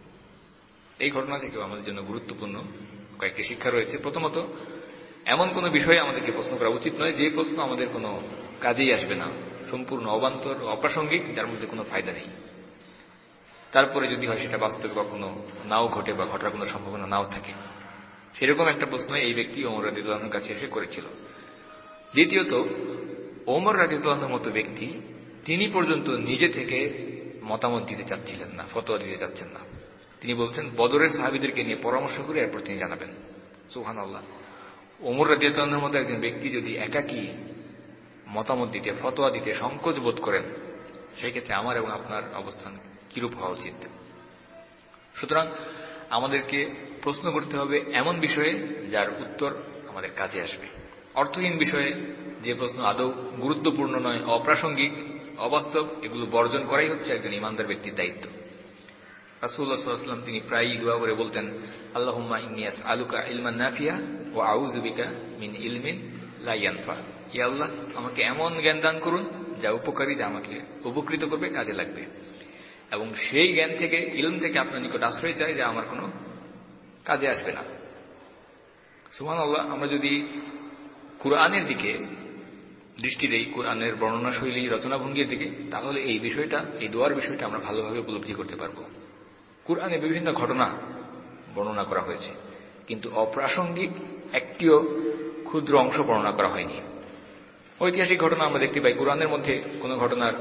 এই ঘটনা থেকেও আমাদের জন্য গুরুত্বপূর্ণ কয়েকটি শিক্ষা রয়েছে। প্রথমত, এমন কোনো বিষয়ে আমাদেরকে প্রশ্ন করা উচিত নয় যে প্রশ্ন আমাদের কোনো কাজেই আসবে না, সম্পূর্ণ অবান্তর, অপ্রাসঙ্গিক, যার মধ্যে কোনো ফায়দা নেই। তারপরে যদি হয় সেটা বাস্তবে কখনো নাও ঘটে বা ঘটার কোনো সম্ভাবনা নাও থাকে, সেরকম একটা প্রশ্ন এই ব্যক্তি ওমর রাদিয়াল্লাহু আনহুর কাছে এসে করেছিল। দ্বিতীয়ত, ওমর রাদিয়াল্লাহু আনহুর মতো ব্যক্তি তিনি পর্যন্ত নিজে থেকে মতামত দিতে চাচ্ছিলেন না, ফতোয়া দিতে চাচ্ছেন না। তিনি বলছেন বদরের সাহাবীদেরকে নিয়ে পরামর্শ করে এরপর তিনি জানাবেন। সুবহানাল্লাহ। ওমর রাদিয়াল্লাহু আনহুর মতো একজন ব্যক্তি যদি একাকী মতামত দিতে, ফতোয়া দিতে সংকোচ বোধ করেন, সেই ক্ষেত্রে আমার এবং আপনার অবস্থান কিরূপ হওয়া উচিত? সুতরাং আমাদেরকে প্রশ্ন করতে হবে এমন বিষয়ে যার উত্তর আমাদের কাজে আসবে। অর্থহীন বিষয়ে, যে প্রশ্ন আদৌ গুরুত্বপূর্ণ নয়, অপ্রাসঙ্গিক, অবাস্তব, এগুলো বর্জন করাই হচ্ছে একজন ইমানদার ব্যক্তির দায়িত্ব। রাসূলুল্লাহ সাল্লাল্লাহু আলাইহি ওয়াসাল্লাম তিনি প্রায়ই দোয়া করে বলতেন, আল্লাহুম্মা ইন্নী আসআলুকা ইলমান নাফিয়া ওয়া আউযু বিকা মিন ইলমিন লা ইয়ানফা। ইয়া আল্লাহ আমাকে এমন জ্ঞান দান করুন যা উপকারী, যা আমাকে উপকৃত করবে, কাজে লাগবে, এবং সেই জ্ঞান থেকে, ইলম থেকে আপনার নিকট আশ্রয় চাই যা আমার কোনো কাজে আসবে না। সুবহানাল্লাহ। আমরা যদি কুরআনের দিকে দৃষ্টি দেই, কুরআনের বর্ণনা শৈলী, রচনাভঙ্গির দিকে, তাহলে এই বিষয়টা, এই দোয়ার বিষয়টা আমরা ভালোভাবে উপলব্ধি করতে পারব। কুরআনে বিভিন্ন ঘটনা বর্ণনা করা হয়েছে, কিন্তু অপ্রাসঙ্গিক একটিও ক্ষুদ্র অংশ বর্ণনা করা হয়নি। ঐতিহাসিক ঘটনা আমরা দেখতে পাই, কুরআনের মধ্যে কোনো ঘটনার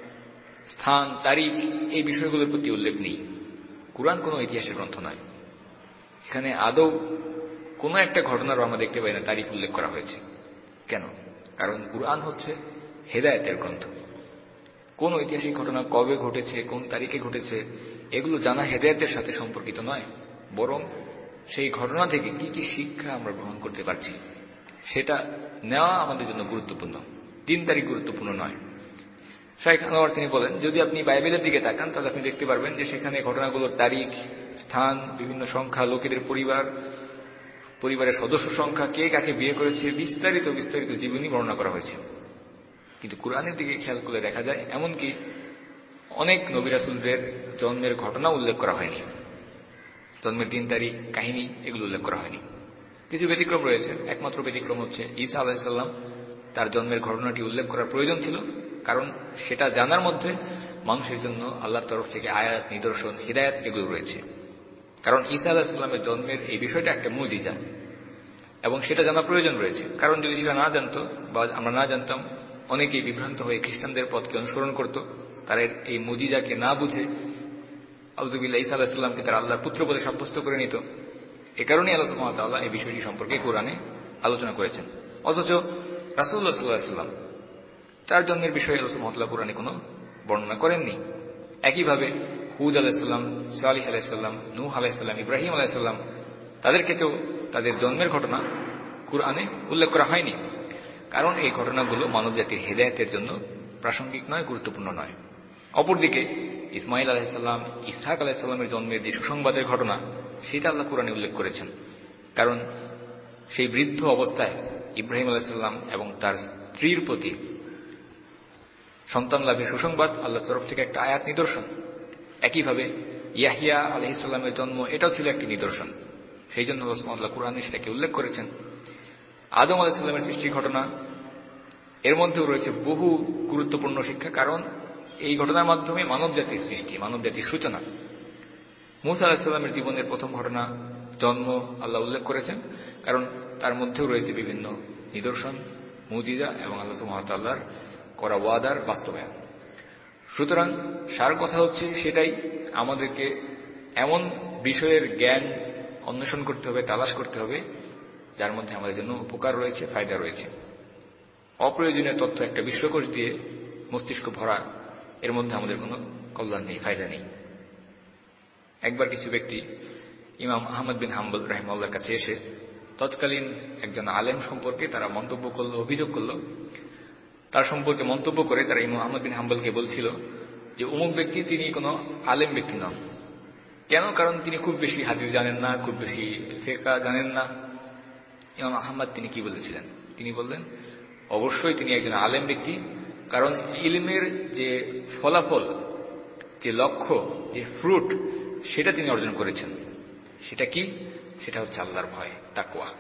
স্থান, তারিখ, এই বিষয়গুলোর প্রতি উল্লেখ নেই। কুরআন কোনো ইতিহাসের গ্রন্থ নয়। এখানে আদৌ কোনো একটা ঘটনারও আমরা দেখতে পাই না তারিখ উল্লেখ করা হয়েছে। কেন? কারণ কুরআন হচ্ছে হেদায়েতের গ্রন্থ। কোন ঐতিহাসিক ঘটনা কবে ঘটেছে, কোন তারিখে ঘটেছে, এগুলো জানা হেদায়েতের সাথে সম্পর্কিত নয়, বরং সেই ঘটনা থেকে কি কি শিক্ষা আমরা গ্রহণ করতে পারছি সেটা নেওয়া আমাদের জন্য গুরুত্বপূর্ণ। দিন তারিখ গুরুত্বপূর্ণ নয়। শাইখ আনোয়ার তিনি বলেন, যদি আপনি বাইবেলের দিকে তাকান তাহলে আপনি দেখতে পারবেন যে সেখানে ঘটনাগুলোর তারিখ, স্থান, বিভিন্ন সংখ্যা, লোকেদের পরিবারের সদস্য সংখ্যা, কে কাকে বিয়ে করেছে, বিস্তারিত বিস্তারিত জীবনী বর্ণনা করা হয়েছে। কিন্তু কুরআনের দিকে খেয়াল করলে দেখা যায় এমনকি অনেক নবী রাসূলদের জন্মের ঘটনা উল্লেখ করা হয়নি, জন্মের দিন তারিখ, কাহিনী, এগুলো উল্লেখ করা হয়নি। কিছু ব্যতিক্রম রয়েছে। একমাত্র ব্যতিক্রম হচ্ছে ঈসা আলাইহিস সালাম, তার জন্মের ঘটনাটি উল্লেখ করার প্রয়োজন ছিল, কারণ সেটা জানার মধ্যে মানুষের জন্য আল্লাহর তরফ থেকে আয়াত, নিদর্শন, হিদায়াত এগুলো রয়েছে। কারণ ঈসা আলাইহিস সালামের জন্মের এই বিষয়টা একটা মুজিজা, এবং সেটা জানা প্রয়োজন রয়েছে। কারণ যদি সেটা না জানতো বা আমরা না জানতাম, অনেকেই বিভ্রান্ত হয়ে খ্রিস্টানদের পথকে অনুসরণ করত। তারা এই মুজিজাকে না বুঝে আউযুবিল্লাহ ঈসা আলাইহিস সালামকে তারা আল্লাহর পুত্র বলে সাব্যস্ত করে নিত। এ কারণেই আল্লাহ সুবহানাহু ওয়া তাআলা এই বিষয়টি সম্পর্কে কোরআনে আলোচনা করেছেন। অথচ রাসূলুল্লাহ সাল্লাল্লাহু আলাইহি ওয়াসাল্লাম, তার জন্মের বিষয়ে আল্লাহ সুবহানাহু ওয়া তাআলা কোরআনে কোনো বর্ণনা করেননি। একইভাবে হুদ আলাইহিস সালাম, সালিহ আলাইহিস সালাম, নূহ আলাইহিস সালাম, ইব্রাহিম আলাইহিস সালাম, তাদের ক্ষেত্রেও তাদের জন্মের ঘটনা কুরআনে উল্লেখ করা হয়নি। কারণ এই ঘটনাগুলো মানবজাতির হেদায়েতের জন্য প্রাসঙ্গিক নয়, গুরুত্বপূর্ণ নয়। অপরদিকে ইসমাঈল আলাইহিস সালাম, ইসহাক আলাইহিস সালামের জন্মের যে সুসংবাদের ঘটনা, সেটা আল্লাহ কুরআনে উল্লেখ করেছেন। কারণ সেই বৃদ্ধ অবস্থায় ইব্রাহিম আলাইহিস সালাম এবং তার স্ত্রীর প্রতি সন্তান লাভের সুসংবাদ আল্লাহর তরফ থেকে একটা আয়াত, নিদর্শন। একইভাবে ইয়াহিয়া আলাইহিস সালামের জন্ম, এটাও ছিল একটি নিদর্শন। সেই জন্য আল্লাহ সুবহানাহু ওয়া তাআলা কুরআনে সেটাকে উল্লেখ করেছেন। আদম আলাইহিস সালামের সৃষ্টির ঘটনা, এর মধ্যেও রয়েছে বহু গুরুত্বপূর্ণ শিক্ষা। কারণ এই ঘটনার মাধ্যমে মানব জাতির সৃষ্টি, মানব জাতির সূচনা। মূসা আলাইহিস সালামের জীবনের প্রথম ঘটনা, জন্ম, আল্লাহ উল্লেখ করেছেন, কারণ তার মধ্যেও রয়েছে বিভিন্ন নিদর্শন, মুজিজা এবং আল্লাহ সুবহানাহু ওয়া তাআলার করা ওয়াদার বাস্তবায়ন। সুতরাং সার কথা হচ্ছে সেটাই, আমাদেরকে এমন বিষয়ের জ্ঞান অন্বেষণ করতে হবে, তালাশ করতে হবে যার মধ্যে আমাদের জন্য উপকার রয়েছে, ফায়দা রয়েছে। অপ্রয়োজনীয় তথ্য একটা বিশ্বকোষ দিয়ে মস্তিষ্ক ভরা, এর মধ্যে আমাদের কোনো কল্যাণ নেই, ফায়দা নেই। একবার কিছু ব্যক্তি ইমাম আহমদ বিন হাম্বল রাহিমাহুল্লাহর কাছে এসে তৎকালীন একজন আলেম সম্পর্কে তারা মন্তব্য করলো, অভিযোগ করলো। তার সম্পর্কে মন্তব্য করে তারা ইমাম আহমদ বিন হাম্বলকে বলছিল যে অমুক ব্যক্তি, তিনি কোনো আলেম ব্যক্তি নন। কেন? কারণ তিনি খুব বেশি হাদিস জানেন না, খুব বেশি ফিকহ জানেন না। ইমাম আহমদ তিনি কি বলেছিলেন? তিনি বললেন, অবশ্যই তিনি একজন আলেম ব্যক্তি, কারণ ইলমের যে ফলাফল, যে লক্ষ্য, যে ফ্রুট, সেটা তিনি অর্জন করেছেন। সেটা কি? সেটা হচ্ছে আল্লাহর ভয়, তাকওয়া।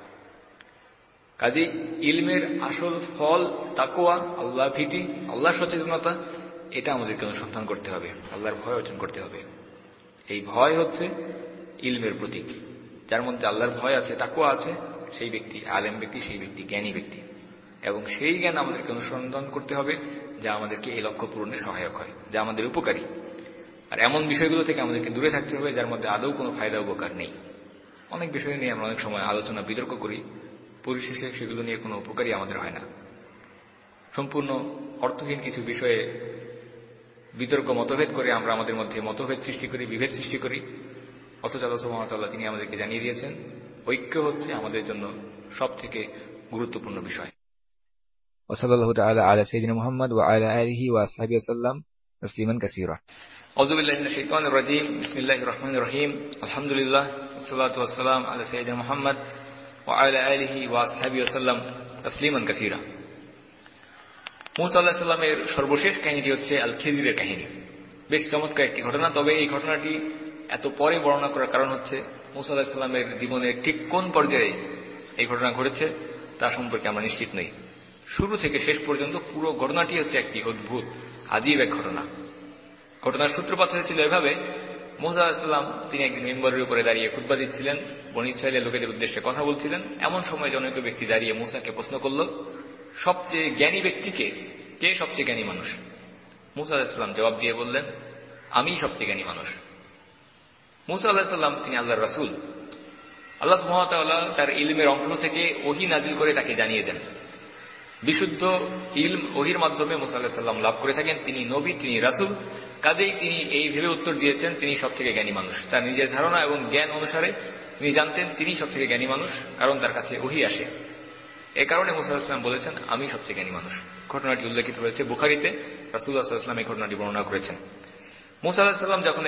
কাজে ইলমের আসল ফল তাকওয়া, আল্লাহ ভীতি, আল্লাহ সচেতনতা, এটা আমাদেরকে অনুসন্ধান করতে হবে, আল্লাহর ভয় অর্জন করতে হবে। এই ভয় হচ্ছে ইলমের প্রতীক। যার মধ্যে আল্লাহর ভয় আছে, তাকওয়া আছে, সেই ব্যক্তি আলেম ব্যক্তি, সেই ব্যক্তি জ্ঞানী ব্যক্তি। এবং সেই জ্ঞান আমাদেরকে অনুসন্ধান করতে হবে যা আমাদেরকে এই লক্ষ্য পূরণে সহায়ক হয়, যা আমাদের উপকারী। আর এমন বিষয়গুলো থেকে আমাদেরকে দূরে থাকতে হবে যার মধ্যে আদৌ কোনো ফায়দা উপকার নেই। অনেক বিষয় নিয়ে আমরা অনেক সময় আলোচনা, বিতর্ক করি, পরিশেষে সেগুলো নিয়ে কোনো উপকারই আমাদের হয় না। সম্পূর্ণ অর্থহীন কিছু বিষয়ে বিতর্ক, মতভেদ করে আমরা আমাদের মধ্যে মতভেদ সৃষ্টি করি, বিভেদ সৃষ্টি করি। অথচ আল্লাহ সুবহানাহু ওয়া তাআলা তিনি আমাদেরকে জানিয়ে দিয়েছেন, ঐক্য হচ্ছে আমাদের জন্য সব থেকে গুরুত্বপূর্ণ বিষয়। ওয়াসাল্লাল্লাহু তাআলা আলা সাইয়্যিদিনা মুহাম্মদ ওয়া আলা আলিহি ওয়া আসহাবিহি ওয়াসাল্লাম তাসলিমান কাসীরা। আউযু বিল্লাহি মিনাশ শাইতানির রাজীম। বিসমিল্লাহির রহমানির রহিম। আলহামদুলিল্লাহ ওয়াসসালাতু ওয়াসসালামু আলা সাইয়্যিদিনা মুহাম্মদ ওয়া আলা আলিহি ওয়া আসহাবিহি ওয়াসাল্লাম তাসলিমান কাসীরা। মুসা আলাইহিস সালামের সর্বশেষ কাহিনীটি হচ্ছে আল খিজিরের কাহিনী। বেশ চমৎকার একটি ঘটনা। তবে এই ঘটনাটি এত পরে বর্ণনা করার কারণ হচ্ছে মুসা আলাইহিস সালামের জীবনের ঠিক কোন পর্যায়ে এই ঘটনা ঘটেছে তা সম্পর্কে আমরা নিশ্চিত নই। শুরু থেকে শেষ পর্যন্ত পুরো ঘটনাটি হচ্ছে একটি অদ্ভুত আজীব এক ঘটনা। ঘটনার সূত্রপাত হয়েছিল এভাবে, মুসা আলাইহিস সালাম তিনি একদিন মিম্বরের উপরে দাঁড়িয়ে খুতবা দিচ্ছিলেন, বনী ইসরাইলের লোকেদের উদ্দেশ্যে কথা বলছিলেন। এমন সময় জনৈক ব্যক্তি দাঁড়িয়ে মুসাকে প্রশ্ন করল, সবচেয়ে জ্ঞানী ব্যক্তিকে, কে সবচেয়ে জ্ঞানী মানুষ? মুসা আলাইহিস সালাম জবাব দিয়ে বললেন, আমি সবচেয়ে জ্ঞানী মানুষ। মুসা আলাইহিস সালাম তিনি আল্লাহর রাসূল। আল্লাহ সুবহানাহু ওয়া তাআলা তার ইলমের অংশ থেকে ওহী নাজিল করে তাকে জানিয়ে দেন। বিশুদ্ধ ইলম ওহীর মাধ্যমে মুসা আলাইহিস সালাম লাভ করে থাকেন। তিনি নবী, তিনি রাসূল, কাজেই তিনি এই ভেবে উত্তর দিয়েছেন তিনি সবথেকে জ্ঞানী মানুষ। তার নিজের ধারণা এবং জ্ঞান অনুসারে তিনি জানতেন তিনি সবথেকে জ্ঞানী মানুষ, কারণ তার কাছে ওহী আসে। এ কারণে মুসা আলাইহিস সালাম বলেছেন আমি সবচেয়ে জ্ঞানী মানুষ। ঘটনাটি উল্লেখিত হয়েছে বুখারীতে। রাসূলুল্লাহ সাল্লাল্লাহু আলাইহি ওয়াসাল্লাম এই ঘটনাটি বর্ণনা করেছেন। মুসা আলাইহিস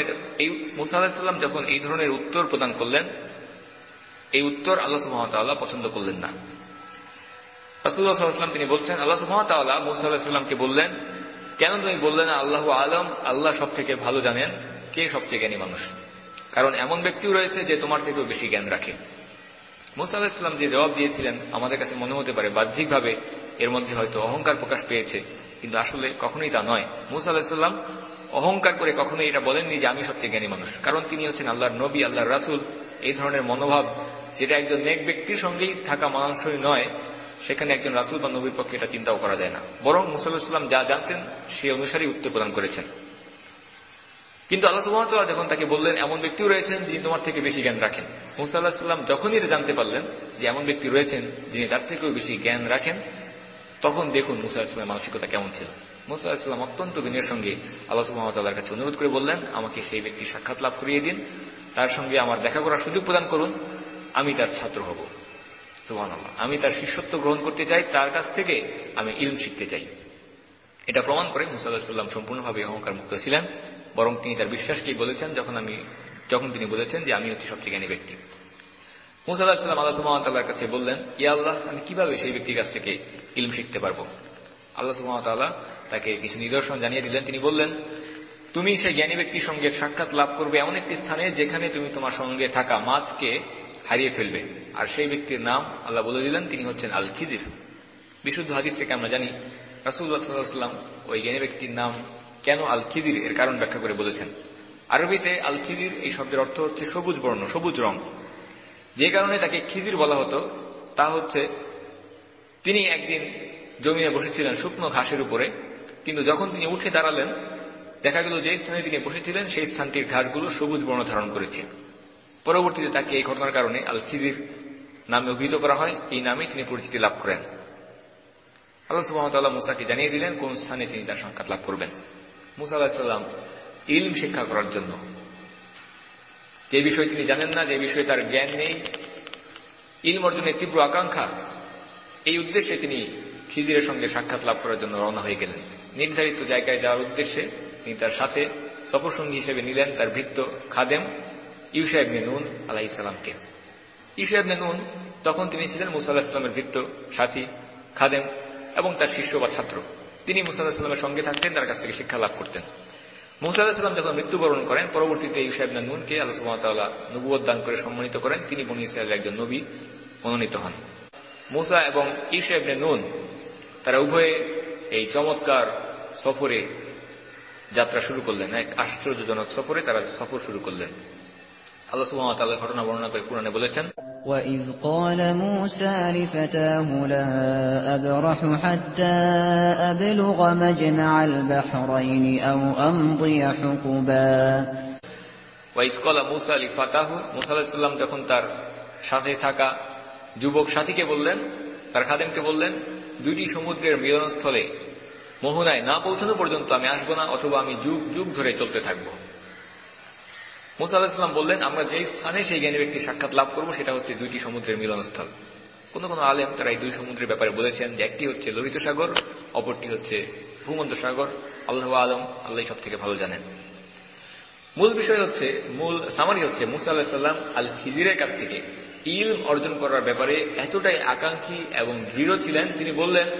সালাম যখন এই ধরনের উত্তর প্রদান করলেন, এই উত্তর আল্লাহ সুবহানাহু ওয়া তাআলা পছন্দ করলেন না। রাসূলুল্লাহ সাল্লাল্লাহু আলাইহি ওয়াসাল্লাম তিনি বলছেন, আল্লাহ সুবহানাহু ওয়া তাআলা মুসা আলাইহিস সালামকে বললেন, কেন তুমি বললে না আল্লাহু আ'লাম, আল্লাহ সবথেকে ভালো জানেন কে সবচেয়ে জ্ঞানী মানুষ, কারণ এমন ব্যক্তিও রয়েছে যে তোমার থেকেও বেশি জ্ঞান রাখে। মুসা আলাইহিস সালাম যে জবাব দিয়েছিলেন আমাদের কাছে মনে হতে পারে বাহ্যিকভাবে এর মধ্যে হয়তো অহংকার প্রকাশ পেয়েছে, কিন্তু আসলে কখনোই তা নয়। মুসা আলাইহিস সালাম অহংকার করে কখনোই এটা বলেননি যে আমি সবচেয়ে জ্ঞানী মানুষ, কারণ তিনি হচ্ছেন আল্লাহর নবী, আল্লাহর রাসূল। এই ধরনের মনোভাব যেটা একজন নেক ব্যক্তির সঙ্গেই থাকা মানানসই নয়, সেখানে একজন রাসূল বা নবীর পক্ষে এটা চিন্তাও করা যায় না। বরং মুসা আলাইহিস সালাম যা জানতেন সে অনুসারেই উত্তর প্রদান করেছেন। কিন্তু আল্লাহ সুবহানাহু ওয়া তাআলা যখন তাকে বললেন এমন ব্যক্তিও রয়েছেন যিনি তোমার থেকে বেশি জ্ঞান রাখেন, মুসা আলাইহিস সালাম যখনই এটা জানতে পারলেন যে এমন ব্যক্তি রয়েছেন যিনি তার থেকেও বেশি জ্ঞান রাখেন, তখন দেখুন মুসা আলাইহিস সালামের মানসিকতা কেমন ছিল। মুসা আলাইহিস সালাম অত্যন্ত বিনয়ের সঙ্গে আল্লাহ সুবহানাহু ওয়া তাআলার কাছে অনুরোধ করে বললেন, আমাকে সেই ব্যক্তির সাক্ষাৎ লাভ করিয়ে দিন, তার সঙ্গে আমার দেখা করার সুযোগ প্রদান করুন, আমি তার ছাত্র হব। সুবহানাল্লাহ, আমি তার শিষ্যত্ব গ্রহণ করতে চাই, তার কাছ থেকে আমি ইলম শিখতে চাই। এটা প্রমাণ করে মুসা আলাইহিস সালাম সম্পূর্ণভাবে অহংকার মুক্ত ছিলেন, বরং তিনি তার বিশ্বাসকেই বলেছেন যখন তিনি বলেছেন যে আমি হচ্ছি সবচেয়ে জ্ঞানী ব্যক্তি। মুসা আলাইহিস সালাম আল্লাহ সুবহানাহু ওয়া তাআলার কাছে বললেন, ইয়া আল্লাহ, আমি কিভাবে সেই ব্যক্তির কাছ থেকে ইলম শিখতে পারবো? আল্লাহ সুবহানাহু ওয়া তাআলা তাকে কিছু নিদর্শন জানিয়ে দিলেন। তিনি বললেন, তুমি সেই জ্ঞানী ব্যক্তির সঙ্গে সাক্ষাৎ লাভ করবে এমন একটি স্থানে যেখানে তুমি তোমার সঙ্গে থাকা মাছকে হারিয়ে ফেলবে, আর সেই ব্যক্তির নাম আল্লাহ বলে দিলেন তিনি হচ্ছেন আল খিজির। বিশুদ্ধ হাদিস থেকে আমরা জানি রাসূলুল্লাহ সাল্লাল্লাহু আলাইহি ওয়াসাল্লাম ওই জ্ঞানী ব্যক্তির নাম কেন আল খিজির এর কারণ ব্যাখ্যা করে বলেছেন। আরবিতে আল খিজির এই শব্দের অর্থ হচ্ছে সবুজ বর্ণ, সবুজ রং। যে কারণে তাকে খিজির বলা হতো তা হচ্ছে তিনি একদিন জমিনে বসেছিলেন শুকনো ঘাসের উপরে, কিন্তু যখন তিনি উঠে দাঁড়ালেন দেখা গেল যে স্থানে তিনি বসেছিলেন সেই স্থানটির ঘাসগুলো সবুজ বর্ণ ধারণ করেছে। পরবর্তীতে তাকে এই ঘটনার কারণে আল খিজির নামে অভিহিত করা হয়, এই নামে তিনি পরিচিতি লাভ করেন। আল্লাহ সুবহানাহু ওয়া তাআলা মুসাকে জানিয়ে দিলেন কোন স্থানে তিনি তার সাক্ষাৎ লাভ করবেন। মুসা আলাইহিস সালাম ইলম শিক্ষা করার জন্য, যে বিষয় তিনি জানেন না, যে বিষয়ে তার জ্ঞান নেই, ইলম অর্জনের তীব্র আকাঙ্ক্ষা, এই উদ্দেশ্যে তিনি খিজিরের সঙ্গে সাক্ষাৎ লাভ করার জন্য রওনা হয়ে গেলেন। নির্ধারিত জায়গায় যাওয়ার উদ্দেশ্যে তিনি তার সাথে সফরসঙ্গী হিসেবে নিলেন তার ভৃত্য খাদেম ইউশা ইবনে নুন আলাইহিস সালামকে। ইউশা ইবনে নুন তখন তিনি ছিলেন মুসা আলাইহিস সালামের ভৃত্য, সাথী, খাদেম এবং তার শিষ্য বা ছাত্র। তিনি মুসা আলাইহিস সালামের সঙ্গে থাকতেন, তার কাছ থেকে শিক্ষা লাভ করতেন। মুসা আলাইহিস সালাম যখন মৃত্যুবরণ করেন, পরবর্তীতে ইউশা ইবনে নুনকে আল্লাহ সুবহানাহু ওয়া তাআলা নবুয়ত দান করে সম্মানিত করেন, তিনি বনী ইসরাঈলের একজন নবী মনোনীত হন। মুসা এবং ইউশা ইবনে নুন তারা উভয়ে এই চমৎকার সফরে যাত্রা শুরু করলেন, এক আশ্চর্যজনক সফরে তারা সফর শুরু করলেন। আল্লাহ সুবহানাহু ওয়া তাআলা ঘটনা বর্ণনা করে কুরআনে বলেছেন, وَإِذْ قَالَ مُوسَى لِفَتَاهُ لَا أَبْرَحُ حَتَّى أَبْلُغَ مَجْمَعَ الْبَحْرَيْنِ أَوْ أَمْضِيَ حُقُبًا। ওয়াইজ ক্বালা মূসা লিফাতাহু, মূসা আলাইহিস সালাম যখন তার সাথে থাকা যুবক সাথীকে বললেন, তার খাদেমকে বললেন, দুইটি সমুদ্রের মিলনস্থলে মোহনায় না পৌঁছানো পর্যন্ত আমি আসবো না, অথবা আমি যুগ যুগ ধরে চলতে থাকব। মূসা আলাইহিস সালাম বললেন, আমরা যেই স্থানে সেই জ্ঞানী ব্যক্তির সাক্ষাৎ লাভ করব সেটা হচ্ছে দুইটি সমুদ্রের মিলনস্থল। কোন কোন আলেম তারা এই দুই সমুদ্রের ব্যাপারে বলেছেন যে একটি হচ্ছে লোহিত সাগর, অপরটি হচ্ছে ভূমধ্য সাগর। আল্লাহু আ'লাম, আল্লাহ সব থেকে ভালো জানেন। মূল বিষয় হচ্ছে, মূল সামারি হচ্ছে, মূসা আলাইহিস সালাম আল খিজিরের কাছ থেকে ইলম অর্জন করার ব্যাপারে এতটাই আকাঙ্ক্ষী এবং দৃঢ় ছিলেন, তিনি বললেন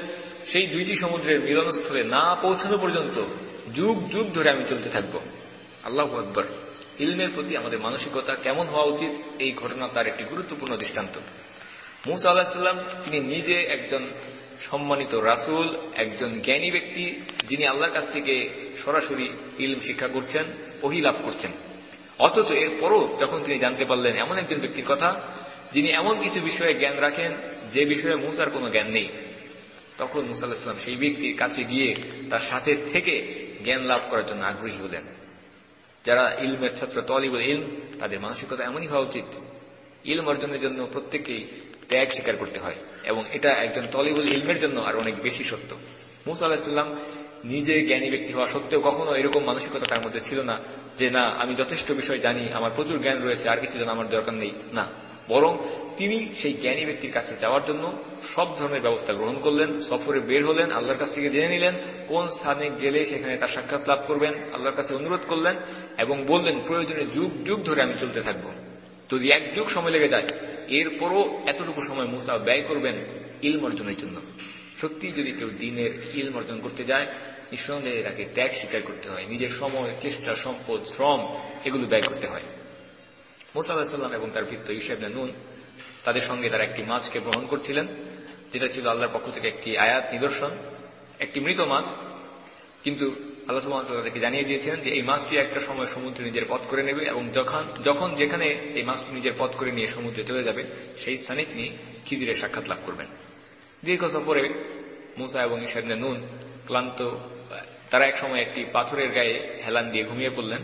সেই দুইটি সমুদ্রের মিলনস্থলে না পৌঁছানো পর্যন্ত যুগ যুগ ধরে আমি চলতে থাকব। আল্লাহু আকবার। ইলমের প্রতি আমাদের মানসিকতা কেমন হওয়া উচিত, এই ঘটনা তার একটি গুরুত্বপূর্ণ দৃষ্টান্ত। মূসা আলাইহিস সালাম তিনি নিজে একজন সম্মানিত রাসূল, একজন জ্ঞানী ব্যক্তি, যিনি আল্লাহর কাছ থেকে সরাসরি ইলম শিক্ষা করছেন, ওহী লাভ করছেন। অথচ এরপরও যখন তিনি জানতে পারলেন এমন একজন ব্যক্তির কথা যিনি এমন কিছু বিষয়ে জ্ঞান রাখেন যে বিষয়ে মূসার কোনো জ্ঞান নেই, তখন মূসা আলাইহিস সালাম সেই ব্যক্তির কাছে গিয়ে তার সাথে থেকে জ্ঞান লাভ করার জন্য আগ্রহী হলেন। যারা ইলমের ছাত্র, তলিবুল ইলম, তাদের মানসিকতা এমনই হওয়া উচিত। ইলম অর্জনের জন্য প্রত্যেককেই ত্যাগ স্বীকার করতে হয়, এবং এটা একজন তলিবুল ইলমের জন্য আর অনেক বেশি সত্য। মূসা আলাইহিস সালাম নিজে জ্ঞানী ব্যক্তি হওয়া সত্ত্বেও কখনো এরকম মানসিকতা তার মধ্যে ছিল না যে না, আমি যথেষ্ট বিষয় জানি, আমার প্রচুর জ্ঞান রয়েছে, আর কিছু জানা আমার দরকার নেই। না, বরং তিনি সেই জ্ঞানী ব্যক্তির কাছে যাওয়ার জন্য সব ধরনের ব্যবস্থা গ্রহণ করলেন। সফরে বের হলেন, আল্লাহর কাছ থেকে জেনে নিলেন কোন স্থানে গেলে সেখানে তার সাক্ষাৎ লাভ করবেন, আল্লাহর কাছে অনুরোধ করলেন এবং বললেন প্রয়োজনে যুগ যুগ ধরে আমি চলতে থাকব। যদি এক যুগ সময় লেগে যায়, এরপরও এতটুকু সময় মূসা ব্যয় করবেন ইলম অর্জনের জন্য। সত্যি যদি কেউ দ্বীনের ইলম অর্জন করতে যায়, নিঃসন্দেহে তাকে ত্যাগ স্বীকার করতে হয়, নিজের সময়, চেষ্টা, সম্পদ, শ্রম এগুলো ব্যয় করতে হয়। মূসা আলাইহিস সালাম এবং তার ভৃত্য ইউশা ইবনে নুন তাদের সঙ্গে তারা একটি মাছকে গ্রহণ করছিলেন, যেটা ছিল আল্লাহর পক্ষ থেকে একটি আয়াত, নিদর্শন, একটি মৃত মাছ। কিন্তু আল্লাহ সুবহানাহু ওয়া তাআলা তাদেরকে জানিয়ে দিয়েছিলেন যে এই মাছটি একটা সময় সমুদ্রে নিজের পথ করে নেবে, এবং যখন যেখানে এই মাছটি নিজের পথ করে নিয়ে সমুদ্রে চলে যাবে, সেই স্থানে তিনি খিজিরের সাক্ষাৎ লাভ করবেন। দীর্ঘ সফরে মূসা এবং ইউশা ইবনে নুন ক্লান্ত, তারা এক সময় একটি পাথরের গায়ে হেলান দিয়ে ঘুমিয়ে পড়লেন,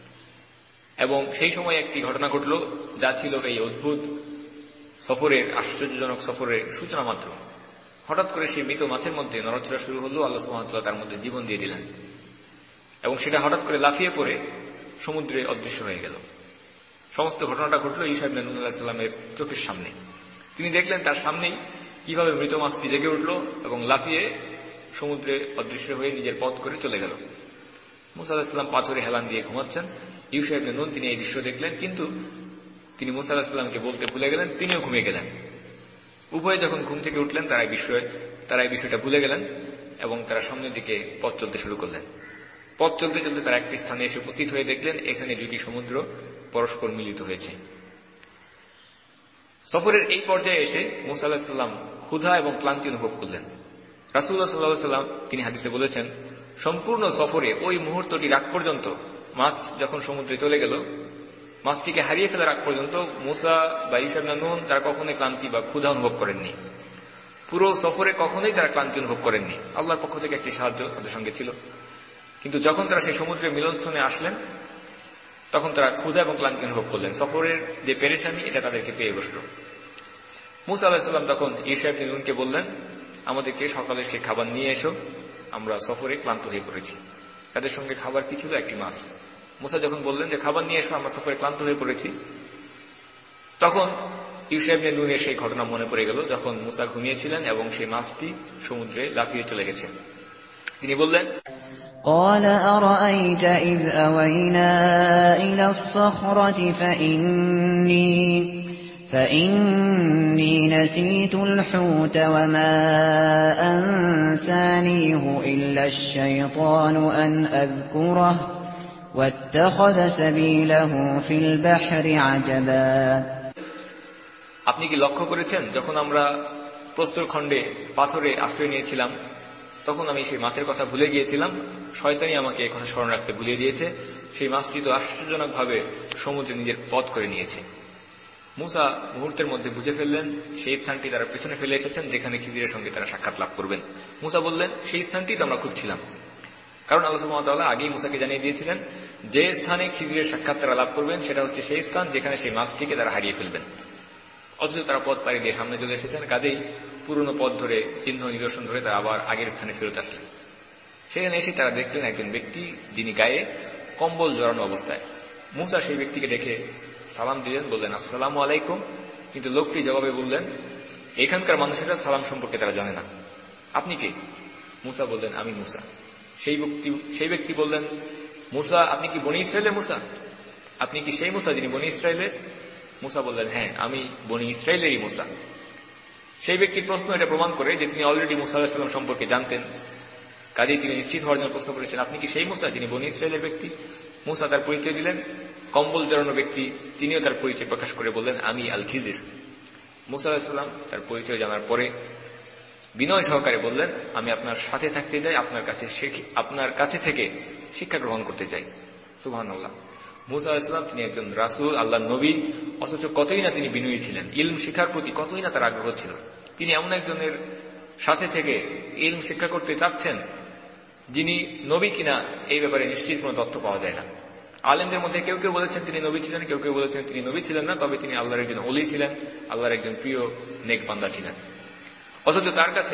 এবং সেই সময় একটি ঘটনা ঘটল যা ছিল এই অদ্ভুত সফরের, আশ্চর্যজনক সফরের সূচনা মাত্র। হঠাৎ করে সেই মৃত মাছের মধ্যে নড়াচড়া শুরু হলো, আল্লাহ সুবহানাহু ওয়া তাআলা তার মধ্যে জীবন দিয়ে দিলেন, এবং সেটা হঠাৎ করে লাফিয়ে পড়ে সমুদ্রে অদৃশ্য হয়ে গেল। সমস্ত ঘটনাটা ঘটল ঈসা ইবনে নূন আলাইহিস সালামের চোখের সামনে। তিনি দেখলেন তার সামনেই কিভাবে মৃত মাছটি জেগে উঠল এবং লাফিয়ে সমুদ্রে অদৃশ্য হয়ে নিজের পথ করে চলে গেল। মূসা আলাইহিস সালাম পাথরে হেলান দিয়ে ঘুমাচ্ছেন। ঈসা ইবনে নূন তিনি এই দৃশ্য দেখলেন, কিন্তু তিনি মূসা আলাইহিস সালামকে বলতে ভুলে গেলেন, তিনিও ঘুমিয়ে গেলেন। উভয়ে যখন ঘুম থেকে উঠলেন তারা এই বিষয়টা ভুলে গেলেন এবং তারা সামনের দিকে পথ চলতে শুরু করলেন। পথ চলতে চলতে তারা একটি স্থানে এসে উপস্থিত হয়ে দেখলেন এখানে দুইটি সমুদ্র পরস্পর মিলিত হয়েছে। সফরের এই পর্যায়ে এসে মূসা আলাইহিস সালাম ক্ষুধা এবং ক্লান্তি অনুভব করলেন। রাসূলুল্লাহ সাল্লাল্লাহু আলাইহি ওয়াসাল্লাম তিনি হাদিসে বলেছেন, সম্পূর্ণ সফরে ওই মুহূর্তটির আগ পর্যন্ত, মাছ যখন সমুদ্রে চলে গেল, মাছটিকে হারিয়ে ফেলার আগ পর্যন্ত মূসা বা ঈসা ইবনে নূন তারা কখনোই ক্লান্তি বা ক্ষুধা অনুভব করেননি। পুরো সফরে কখনোই তারা ক্লান্তি অনুভব করেননি। আল্লাহর পক্ষ থেকে একটি সাহায্য তাদের সঙ্গে ছিল। কিন্তু যখন তারা সেই সমুদ্রের মিলনস্থলে আসলেন, তখন তারা ক্ষুধা এবং ক্লান্তি অনুভব করলেন। সফরের যে পেরেশানি, এটা তাদেরকে পেয়ে বসল। মূসা আলাইহিস সালাম তখন ঈসা ইবনে নূনকে বললেন, আমাদেরকে সকালে সে খাবার নিয়ে এসো, আমরা সফরে ক্লান্ত হয়ে পড়েছি। তাদের সঙ্গে খাবার কি ছিল? একটি মাছ। মূসা যখন বললেন যে খাবার নিয়ে এসো, আমরা সফরে ক্লান্ত হয়ে পড়েছি, তখন ঈসা ইবনে নূনের সেই ঘটনা মনে পড়ে গেল যখন মূসা ঘুমিয়েছিলেন এবং সেই মাছটি সমুদ্রে লাফিয়ে চলে গেছে। তিনি বললেন, قال أرأيت إذ أوينا إلى الصخرة فإني نسيت الحوت وما أنسانيه إلا الشيطان أن أذكره واتخذ سبيله في البحر عجبا। আপনি কি লক্ষ্য করেছেন যখন আমরা প্রস্তরখণ্ডে পাথরে আশ্রয় নিয়েছিলাম, তখন আমি সেই মাছের কথা ভুলে গিয়েছিলাম, শয়তানি আমাকে এই কথা স্মরণ রাখতে ভুলিয়ে দিয়েছে। সেই মাছটি তো আশ্চর্যজনকভাবে সমুদ্রে নিজের পথ করে নিয়েছে। মূসা মুহূর্তের মধ্যে বুঝে ফেললেন সেই স্থানটি তারা পেছনে ফেলে এসেছেন যেখানে খিজিরের সঙ্গে তারা সাক্ষাৎ লাভ করবেন। মূসা বললেন, সেই স্থানটি তো আমরা খুঁজছিলাম। কারণ আল্লাহ সুবহানাহু ওয়া তাআলা আগেই মূসাকে জানিয়ে দিয়েছিলেন যে স্থানে খিজিরের সাক্ষাৎ তারা লাভ করবেন সেটা হচ্ছে সেই স্থান যেখানে সেই মাছটিকে তারা হারিয়ে ফেলবেন। অথচ তারা পথ পাড়ি দিয়ে সামনে চলে এসেছেন, কাজেই পুরনো পথ ধরে, চিহ্ন নিদর্শন ধরে তারা আবার আগের স্থানে ফেরত আসলেন। সেখানে এসে তারা দেখলেন একজন ব্যক্তি যিনি গায়ে কম্বল জড়ানো অবস্থায়। মূসা সেই ব্যক্তিকে দেখে সালাম দিলেন, বললেন আসসালামু আলাইকুম। কিন্তু লোকটি জবাবে বললেন, এখানকার মানুষেরা সালাম সম্পর্কে তারা জানে না, আপনি কে? মূসা বললেন, আমি মূসা। সেই ব্যক্তি বললেন, মূসা আপনি কি বনী ইসরায়েলের মূসা? আপনি কি সেই মূসা যিনি বনী ইসরায়েলের? মূসা বললেন, হ্যাঁ আমি বনী ইসরায়েলেরই মূসা। সেই ব্যক্তির প্রশ্ন এটা প্রমাণ করে যে তিনি অলরেডি মুসা আলাইহিস সালাম সম্পর্কে জানতেন, কাজেই তিনি নিশ্চিত হওয়ার জন্য প্রশ্ন করেছেন, আপনি কি সেই মুসা যিনি বনী ইসরায়েলের ব্যক্তি? মুসা তার পরিচয় দিলেন। কম্বল জড়ানো ব্যক্তি তিনিও তার পরিচয় প্রকাশ করে বললেন, আমি আল খিজির। মুসা আলাইহিস সালাম তার পরিচয় জানার পরে বিনয় সহকারে বললেন, আমি আপনার সাথে থাকতে চাই, আপনার কাছে থেকে শিক্ষা গ্রহণ করতে চাই। সুবহানাল্লাহ। মুসা আলাইহিস সালাম তিনি একজন রাসূল, আল্লাহর নবী, অথচ কতই না তিনি বিনয়ী ছিলেন, ইলম শিক্ষার প্রতি কতই না তার আগ্রহ ছিল। তিনি এমন একজনের সাথে থেকে ইলম শিক্ষা করতে চাচ্ছেন যিনি নবী কিনা এই ব্যাপারে নিশ্চিত কোনো তথ্য পাওয়া যায় না। আলেমদের মধ্যে কেউ কেউ বলেছেন তিনি নবী ছিলেন, কেউ কেউ বলেছেন তিনি নবী ছিলেন না, তবে তিনি আল্লাহর একজন ওলি ছিলেন, আল্লাহর একজন প্রিয় নেক বান্দা ছিলেন। অথচ তার কাছে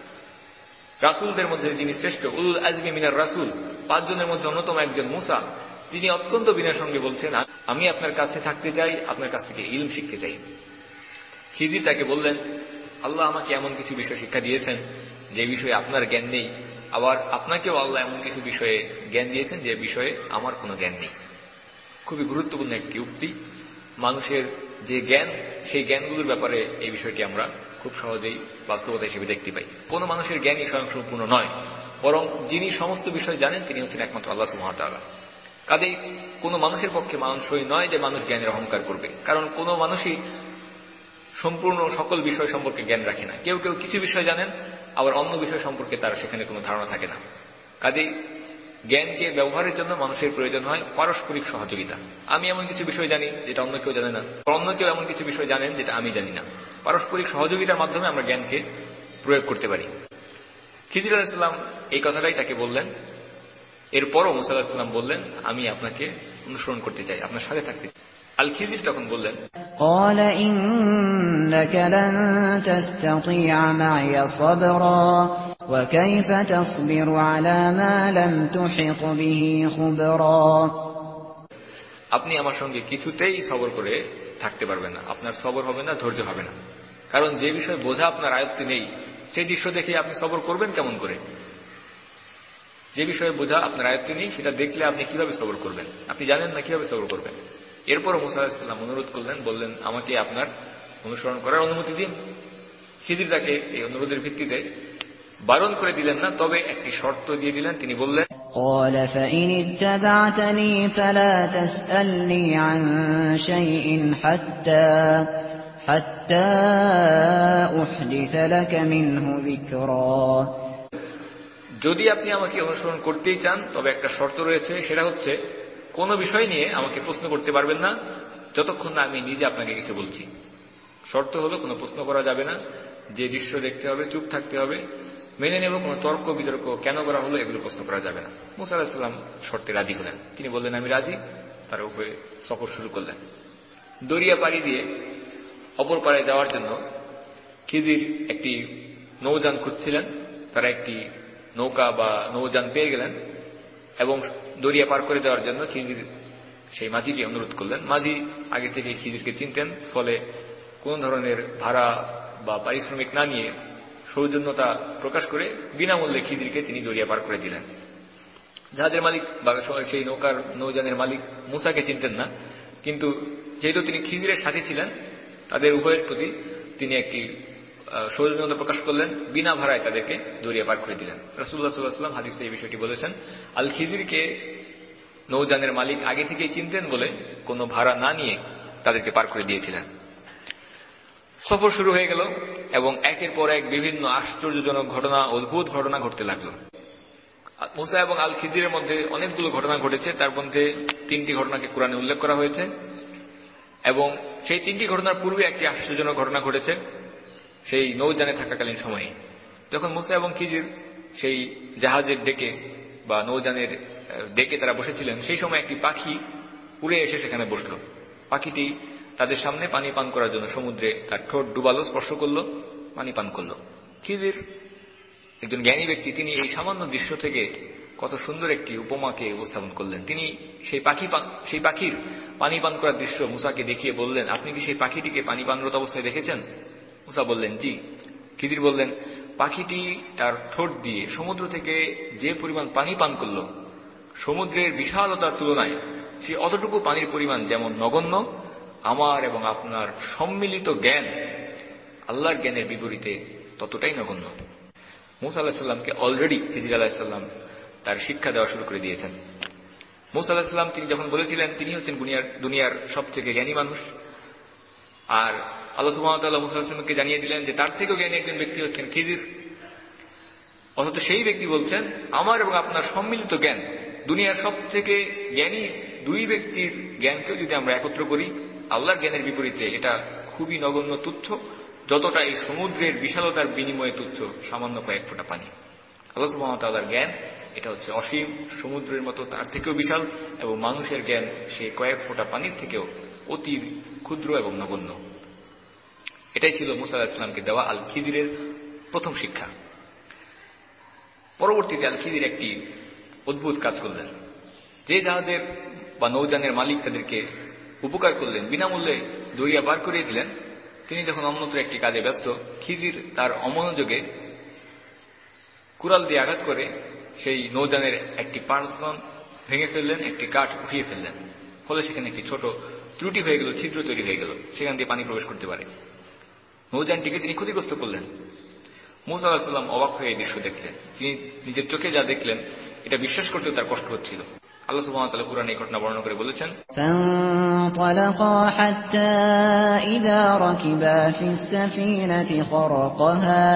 রাসূলদের মধ্যে যিনি শ্রেষ্ঠ, উলুল আজমি মিনার রাসূল, 5 জনের মধ্যে অন্যতম একজন মুসা, তিনি অত্যন্ত বিনয়ের সঙ্গে বলছেন, আমি আপনার কাছে থাকতে চাই, আপনার কাছ থেকে ইলম শিখতে চাই। খিজির তাকে বললেন, আল্লাহ আমাকে এমন কিছু বিষয় শিক্ষা দিয়েছেন যে বিষয়ে আপনার জ্ঞান নেই, আবার আপনাকেও আল্লাহ এমন কিছু বিষয়ে জ্ঞান দিয়েছেন যে বিষয়ে আমার কোনো জ্ঞান নেই। খুবই গুরুত্বপূর্ণ একটি উক্তি। মানুষের যে জ্ঞান, সেই জ্ঞানগুলোর ব্যাপারে এই বিষয়টি আমরা খুব সহজেই বাস্তবতা হিসেবে দেখতে পাই। কোন মানুষের জ্ঞানই স্বয়ংসম্পূর্ণ নয়, বরং যিনি সমস্ত বিষয় জানেন তিনি হচ্ছেন একমাত্র আল্লাহ সুবহানাহু ওয়া তাআলা। কাজেই কোন মানুষের পক্ষে মানানসই নয় যে মানুষ জ্ঞানের অহংকার করবে, কারণ কোন মানুষই সম্পূর্ণ সকল বিষয় সম্পর্কে জ্ঞান রাখে না। কেউ কেউ কিছু বিষয় জানেন, আবার অন্য বিষয় সম্পর্কে তার সেখানে কোনো ধারণা থাকে না। কাজেই জ্ঞানকে ব্যবহারের জন্য মানুষের প্রয়োজন হয় পারস্পরিক সহযোগিতা। আমি এমন কিছু বিষয় জানি যেটা অন্য কেউ জানে না, অন্য কেউ এমন কিছু বিষয় জানেন যেটা আমি জানি না। পারস্পরিক সহযোগিতার মাধ্যমে আমরা জ্ঞানকে প্রয়োগ করতে পারি। খিজির আলাইহিস সালাম এই কথাটাই তাকে বললেন। এরপরও মুসা আলাইহিস সালাম বললেন, আমি আপনাকে অনুসরণ করতে চাই, আপনার সাথে থাকতে চাই। আল খিজির তখন বললেন, قال إنك لن تستطيع معي صبرا وكيف تصبر على ما لم تحط به خبرا। আপনি আমার সঙ্গে কিছুতেই সবর করে থাকতে পারবেন না, আপনার সবর হবে না, ধৈর্য হবে না। কারণ যে বিষয় বোঝা আপনার আয়ত্তে নেই, সেই দৃশ্য দেখে আপনি সবর করবেন কেমন করে? যে বিষয়ে বোঝা আপনার আয়ত্তে নেই সেটা দেখলে আপনি কিভাবে সবর করবেন? আপনি জানেন না কিভাবে সবর করবেন। এরপরও মুসা আলাইহিস সালাম অনুরোধ করলেন, বললেন, আমাকে আপনার অনুসরণ করার অনুমতি দিন। খিজির তাকে এই অনুরোধের ভিত্তিতে বারণ করে দিলেন না, তবে একটি শর্ত দিয়ে দিলেন। তিনি বললেন, قال فإن اتبعتني فلا تسألني عن شيء حتى أحدث لك منه ذكرا। যদি আপনি আমাকে অনুসরণ করতেই চান তবে একটা শর্ত রয়েছে, সেটা হচ্ছে কোন বিষয় নিয়ে আমাকে প্রশ্ন করতে পারবেন না যতক্ষণ না আমি নিজে আপনাকে কিছু বলছি। শর্ত হলো কোনো প্রশ্ন করা যাবে না, যে দৃশ্য দেখতে হবে চুপ থাকতে হবে, মেনে নেব, কোনো তর্ক বিতর্ক কেন করা হলো এগুলো প্রশ্ন করা যাবে না। মুসা আলাইহিস সালাম শর্তে রাজি হলেন। তিনি বললেন, আমি রাজি। তার উপরে সফর শুরু করলেন। দরিয়া পাড়ি দিয়ে অপর পাড়ে যাওয়ার জন্য খিজির একটি নৌযান খুঁজছিলেন। তারা একটি নৌকা বা নৌযান পেয়ে গেলেন এবং দরিয়া পার করে দেওয়ার জন্য খিজির সেই মাঝিকে অনুরোধ করলেন। মাঝি আগে থেকে খিজিরকে চিনতেন, ফলে কোন ধরনের ভাড়া বা পারিশ্রমিক না নিয়ে সৌজন্যতা প্রকাশ করে বিনামূল্যে খিজিরকে তিনি দরিয়া পার করে দিলেন। জাহাজের মালিক বা সেই নৌযানের মালিক মুসাকে চিনতেন না, কিন্তু যেহেতু তিনি খিজিরের সাথে ছিলেন, তাদের উভয়ের প্রতি তিনি একটি সৌজন্যতা প্রকাশ করলেন, বিনা ভাড়ায় তাদেরকে দরিয়া পার করে দিলেন। রাসূলুল্লাহ সাল্লাল্লাহু আলাইহি ওয়াসাল্লাম হাদিসে এই বিষয়টি বলেছেন। আল খিজিরকে নৌযানের মালিক আগে থেকেই চিনতেন বলে কোনো ভাড়া না নিয়ে তাদেরকে পার করে দিয়েছিলেন। সফর শুরু হয়ে গেল এবং একের পর এক বিভিন্ন আশ্চর্যজনক ঘটনা, অদ্ভুত ঘটনা ঘটতে লাগলো। মুসা এবং আল খিজিরের মধ্যে অনেকগুলো ঘটনা ঘটেছে, তার মধ্যে 3টি ঘটনাকে কোরআনে উল্লেখ করা হয়েছে এবং সেই 3টি ঘটনার পূর্বে একটি আশ্চর্যজনক ঘটনা ঘটেছে সেই নৌযানে থাকাকালীন সময়ে। যখন মুসা এবং খিজির সেই জাহাজের ডেকে বা নৌযানের ডেকে তারা বসেছিলেন, সেই সময় একটি পাখি উড়ে এসে সেখানে বসল। পাখিটি তাদের সামনে পানি পান করার জন্য সমুদ্রে তার ঠোঁট ডুবালো, স্পর্শ করলো, পানি পান করল। খিজির একজন জ্ঞানী ব্যক্তি, তিনি এই সামান্য দৃশ্য থেকে কত সুন্দর একটি উপমাকে উপস্থাপন করলেন। তিনি সেই পাখির পানি পান করার দৃশ্য মুসাকে দেখিয়ে বললেন, আপনি কি সেই পাখিটিকে পানি পানরত অবস্থায় দেখেছেন? মুসা বললেন, জি। খিজির বললেন, পাখিটি তার ঠোঁট দিয়ে সমুদ্র থেকে যে পরিমাণ পানি পান করল, সমুদ্রের বিশালতার তুলনায় সে অতটুকু পানির পরিমাণ যেমন নগণ্য, আমার এবং আপনার সম্মিলিত জ্ঞান আল্লাহর জ্ঞানের বিপরীতে ততটাই নগণ্য। মুসা আলাহিসাল্লামকে অলরেডি খিজির আলাহিসাল্লাম তার শিক্ষা দেওয়া শুরু করে দিয়েছেন। মুসা আলাহিসাল্লাম তিনি যখন বলেছিলেন তিনি হচ্ছেন দুনিয়ার সবথেকে জ্ঞানী মানুষ, আর আল্লাহ সুবহানাহু ওয়া তাআলা মুসা আলাহিসাল্লামকে জানিয়ে দিলেন যে তার থেকেও জ্ঞানী একজন ব্যক্তি হচ্ছেন খিজির। অথচ সেই ব্যক্তি বলছেন আমার এবং আপনার সম্মিলিত জ্ঞান, দুনিয়ার সব থেকে জ্ঞানী দুই ব্যক্তির জ্ঞানকেও যদি আমরা একত্র করি আল্লাহর জ্ঞানের বিপরীতে এটা খুবই নগণ্য তুচ্ছ, যতটা এই সমুদ্রের বিশালতার বিনিময়ে তুচ্ছ সামান্য কয়েক ফোঁটা পানি। আল্লাহ সুবহানাহু ওয়া তাআলার জ্ঞান এটা হচ্ছে অসীম, সমুদ্রের মতো তার থেকেও বিশাল, এবং মানুষের জ্ঞান সেই কয়েক ফোঁটা পানির থেকেও অতি ক্ষুদ্র এবং নগণ্য। এটাই ছিল মুসা আলাইহিস সালামকে দেওয়া আল খিজিরের প্রথম শিক্ষা। পরবর্তীতে আল খিজির একটি অদ্ভুত কাজ করলেন। যে জাহাজের বা নৌযানের মালিক তাদেরকে উপকার করলেন, বিনামূল্যে দরিয়া পার করিয়ে দিলেন, তিনি যখন অন্যত্র একটি কাজে ব্যস্ত, খিজির তার অমনোযোগে কুড়াল দিয়ে আঘাত করে সেই নৌযানের একটি পার্সন ভেঙে ফেললেন, একটি কাঠ উঠিয়ে ফেললেন। ফলে সেখানে একটি ছোট ত্রুটি হয়ে গেল, ছিদ্র তৈরি হয়ে গেল, সেখান দিয়ে পানি প্রবেশ করতে পারে। নৌযানটিকে তিনি ক্ষতিগ্রস্ত করলেন। মুসা আলাইহিস সালাম অবাক হয়ে এই দৃশ্য দেখলেন। তিনি নিজের চোখে যা দেখলেন এটা বিশ্বাস করতে তার কষ্ট হচ্ছিল। আল্লাহ সুবহানাহু ওয়া তাআলা কুরআনে এই ঘটনা বর্ণনা করে বলেছেন, فانطلقا حتى إذا ركبا في السفينة خرقها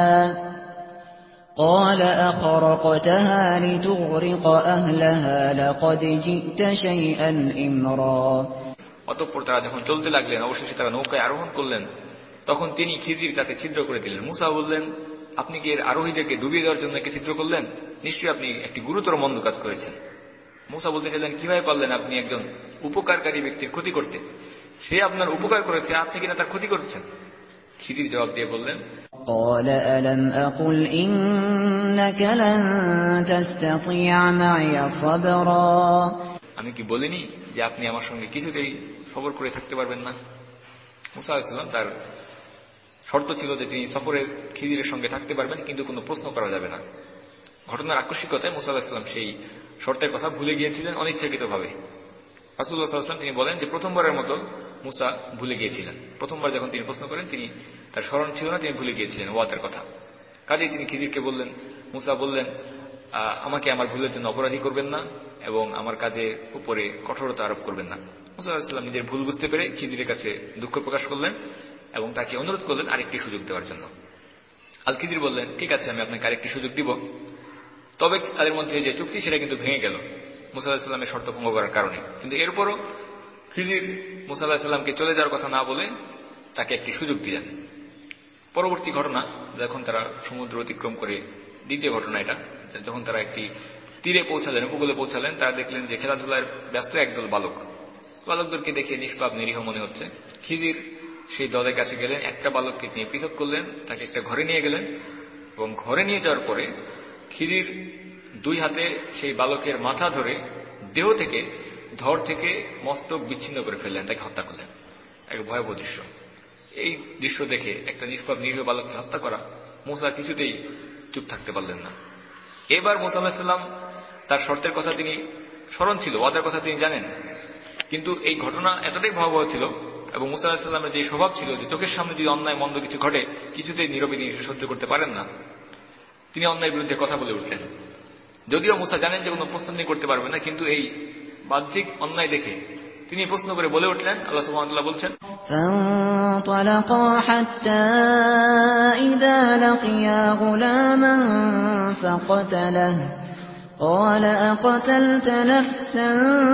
قال أخرقتها لتغرق أهلها لقد جئت شيئا إمرا। অতঃপর তারা যখন চলতে লাগলেন, অবশেষে তারা নৌকায় আরোহণ করলেন, তখন তিনি খিজির তাতে ছিদ্র করে দিলেন। মুসা বললেন, আপনি কি এর আরোহীদেরকে ডুবিয়ে দেওয়ার জন্য একটি ছিদ্র করলেন? নিশ্চয়ই আপনি একটি গুরুতর মন্দ কাজ করেছেন। মুসা বলতে চাইলেন, কিভাবে পারলেন আপনি একজন উপকারকারী ব্যক্তির ক্ষতি করতে? সে আপনার উপকার করেছে, আপনি কিনা তার ক্ষতি করেছেন? খিজির জবাব দিয়ে বললেন, قال ألم أقل إنك لن تستطيع معي صبرا। আমি কি বলিনি যে আপনি আমার সঙ্গে কিছুতেই সবর করে থাকতে পারবেন না? মুসা আলাইহিস সালাম তার শর্ত ছিল যে তিনি সফরের খিজিরের সঙ্গে থাকতে পারবেন, কিন্তু কোনো প্রশ্ন করা যাবে না। ঘটনার আকস্মিকতায় মুসা আলাইহিস সালাম সেই শর্তের কথা ভুলে গিয়েছিলেন অনিচ্ছাকৃতভাবে। রাসূলুল্লাহ সাল্লাল্লাহু আলাইহি ওয়াসাল্লাম তিনি বলেন যে প্রথমবারের মতো মুসা ভুলে গিয়েছিলেন। প্রথমবার যখন তিনি প্রশ্ন করেন তিনি তার স্মরণ ছিল না, তিনি ভুলে গিয়েছিলেন ওয়াদের কথা। কাজেই তিনি খিজিরকে বললেন, মুসা বললেন, আমাকে আমার ভুলের জন্য অপরাধী করবেন না এবং আমার কাজের উপরে কঠোরতা আরোপ করবেন না। মুসা আলাইহিস সালাম নিজের ভুল বুঝতে পেরে খিজিরের কাছে দুঃখ প্রকাশ করলেন এবং তাকে অনুরোধ করলেন আরেকটি সুযোগ দেওয়ার জন্য। আল খিজির বললেন, ঠিক আছে, আমি আপনাকে আরেকটি সুযোগ দিব, তবে তাদের মধ্যে যে চুক্তি সেটা কিন্তু ভেঙে গেল মুসা আলাইহিস সালামের শর্ত ভঙ্গ করার কারণে। কিন্তু এরপরও খিজির মুসা আলাইহিস সালামকে চলে যাওয়ার কথা না বলে তাকে একটি সুযোগ দিলেন। পরবর্তী ঘটনা, যখন তারা সমুদ্র অতিক্রম করে, দ্বিতীয় ঘটনা এটা, যখন তারা একটি তীরে পৌঁছালেন, উপকূলে পৌঁছালেন, তারা দেখলেন যে খেলাধুলায় ব্যস্ত একদল বালক। বালকদেরকে দেখে নিষ্পাপ নিরীহ মনে হচ্ছে। খিজির সেই দলের কাছে গেলেন, একটা বালককে তিনি পৃথক করলেন, তাকে একটা ঘরে নিয়ে গেলেন এবং ঘরে নিয়ে যাওয়ার পরে খিজির দুই হাতে সেই বালকের মাথা ধরে দেহ থেকে, ধর থেকে মস্তক বিচ্ছিন্ন করে ফেললেন, তাকে হত্যা করলেন। এক ভয়াবহ দৃশ্য। এই দৃশ্য দেখে একটা নিষ্পাপ নিরীহ বালককে হত্যা করা, মুসা কিছুতেই চুপ থাকতে পারলেন না। এবার মুসা আলাইহিস সালাম তার শর্তের কথা তিনি স্মরণ ছিল, ওয়াদার কথা তিনি জানেন, কিন্তু এই ঘটনা এতটাই ভয়াবহ ছিল এবং মুসা আলাইহিস সালামের যে স্বভাব ছিল যে চোখের সামনে যদি অন্যায় মন্দ কিছু ঘটে কিছুতেই নীরবে তিনি সহ্য করতে পারেন না, তিনি অন্যায়ের বিরুদ্ধে কথা বলে উঠলেন। যদিও মুসা জানেন যে কোনো প্রশ্ন তিনি করতে পারবেন না, কিন্তু এই বাহ্যিক অন্যায় দেখে তিনি প্রশ্ন করে বলে উঠলেন। আল্লাহ সুবহানাহু ওয়া তাআলা বলছেন, فانطلقا حتى إذا لقيا غلاما فقتله قال أقتلت نفسا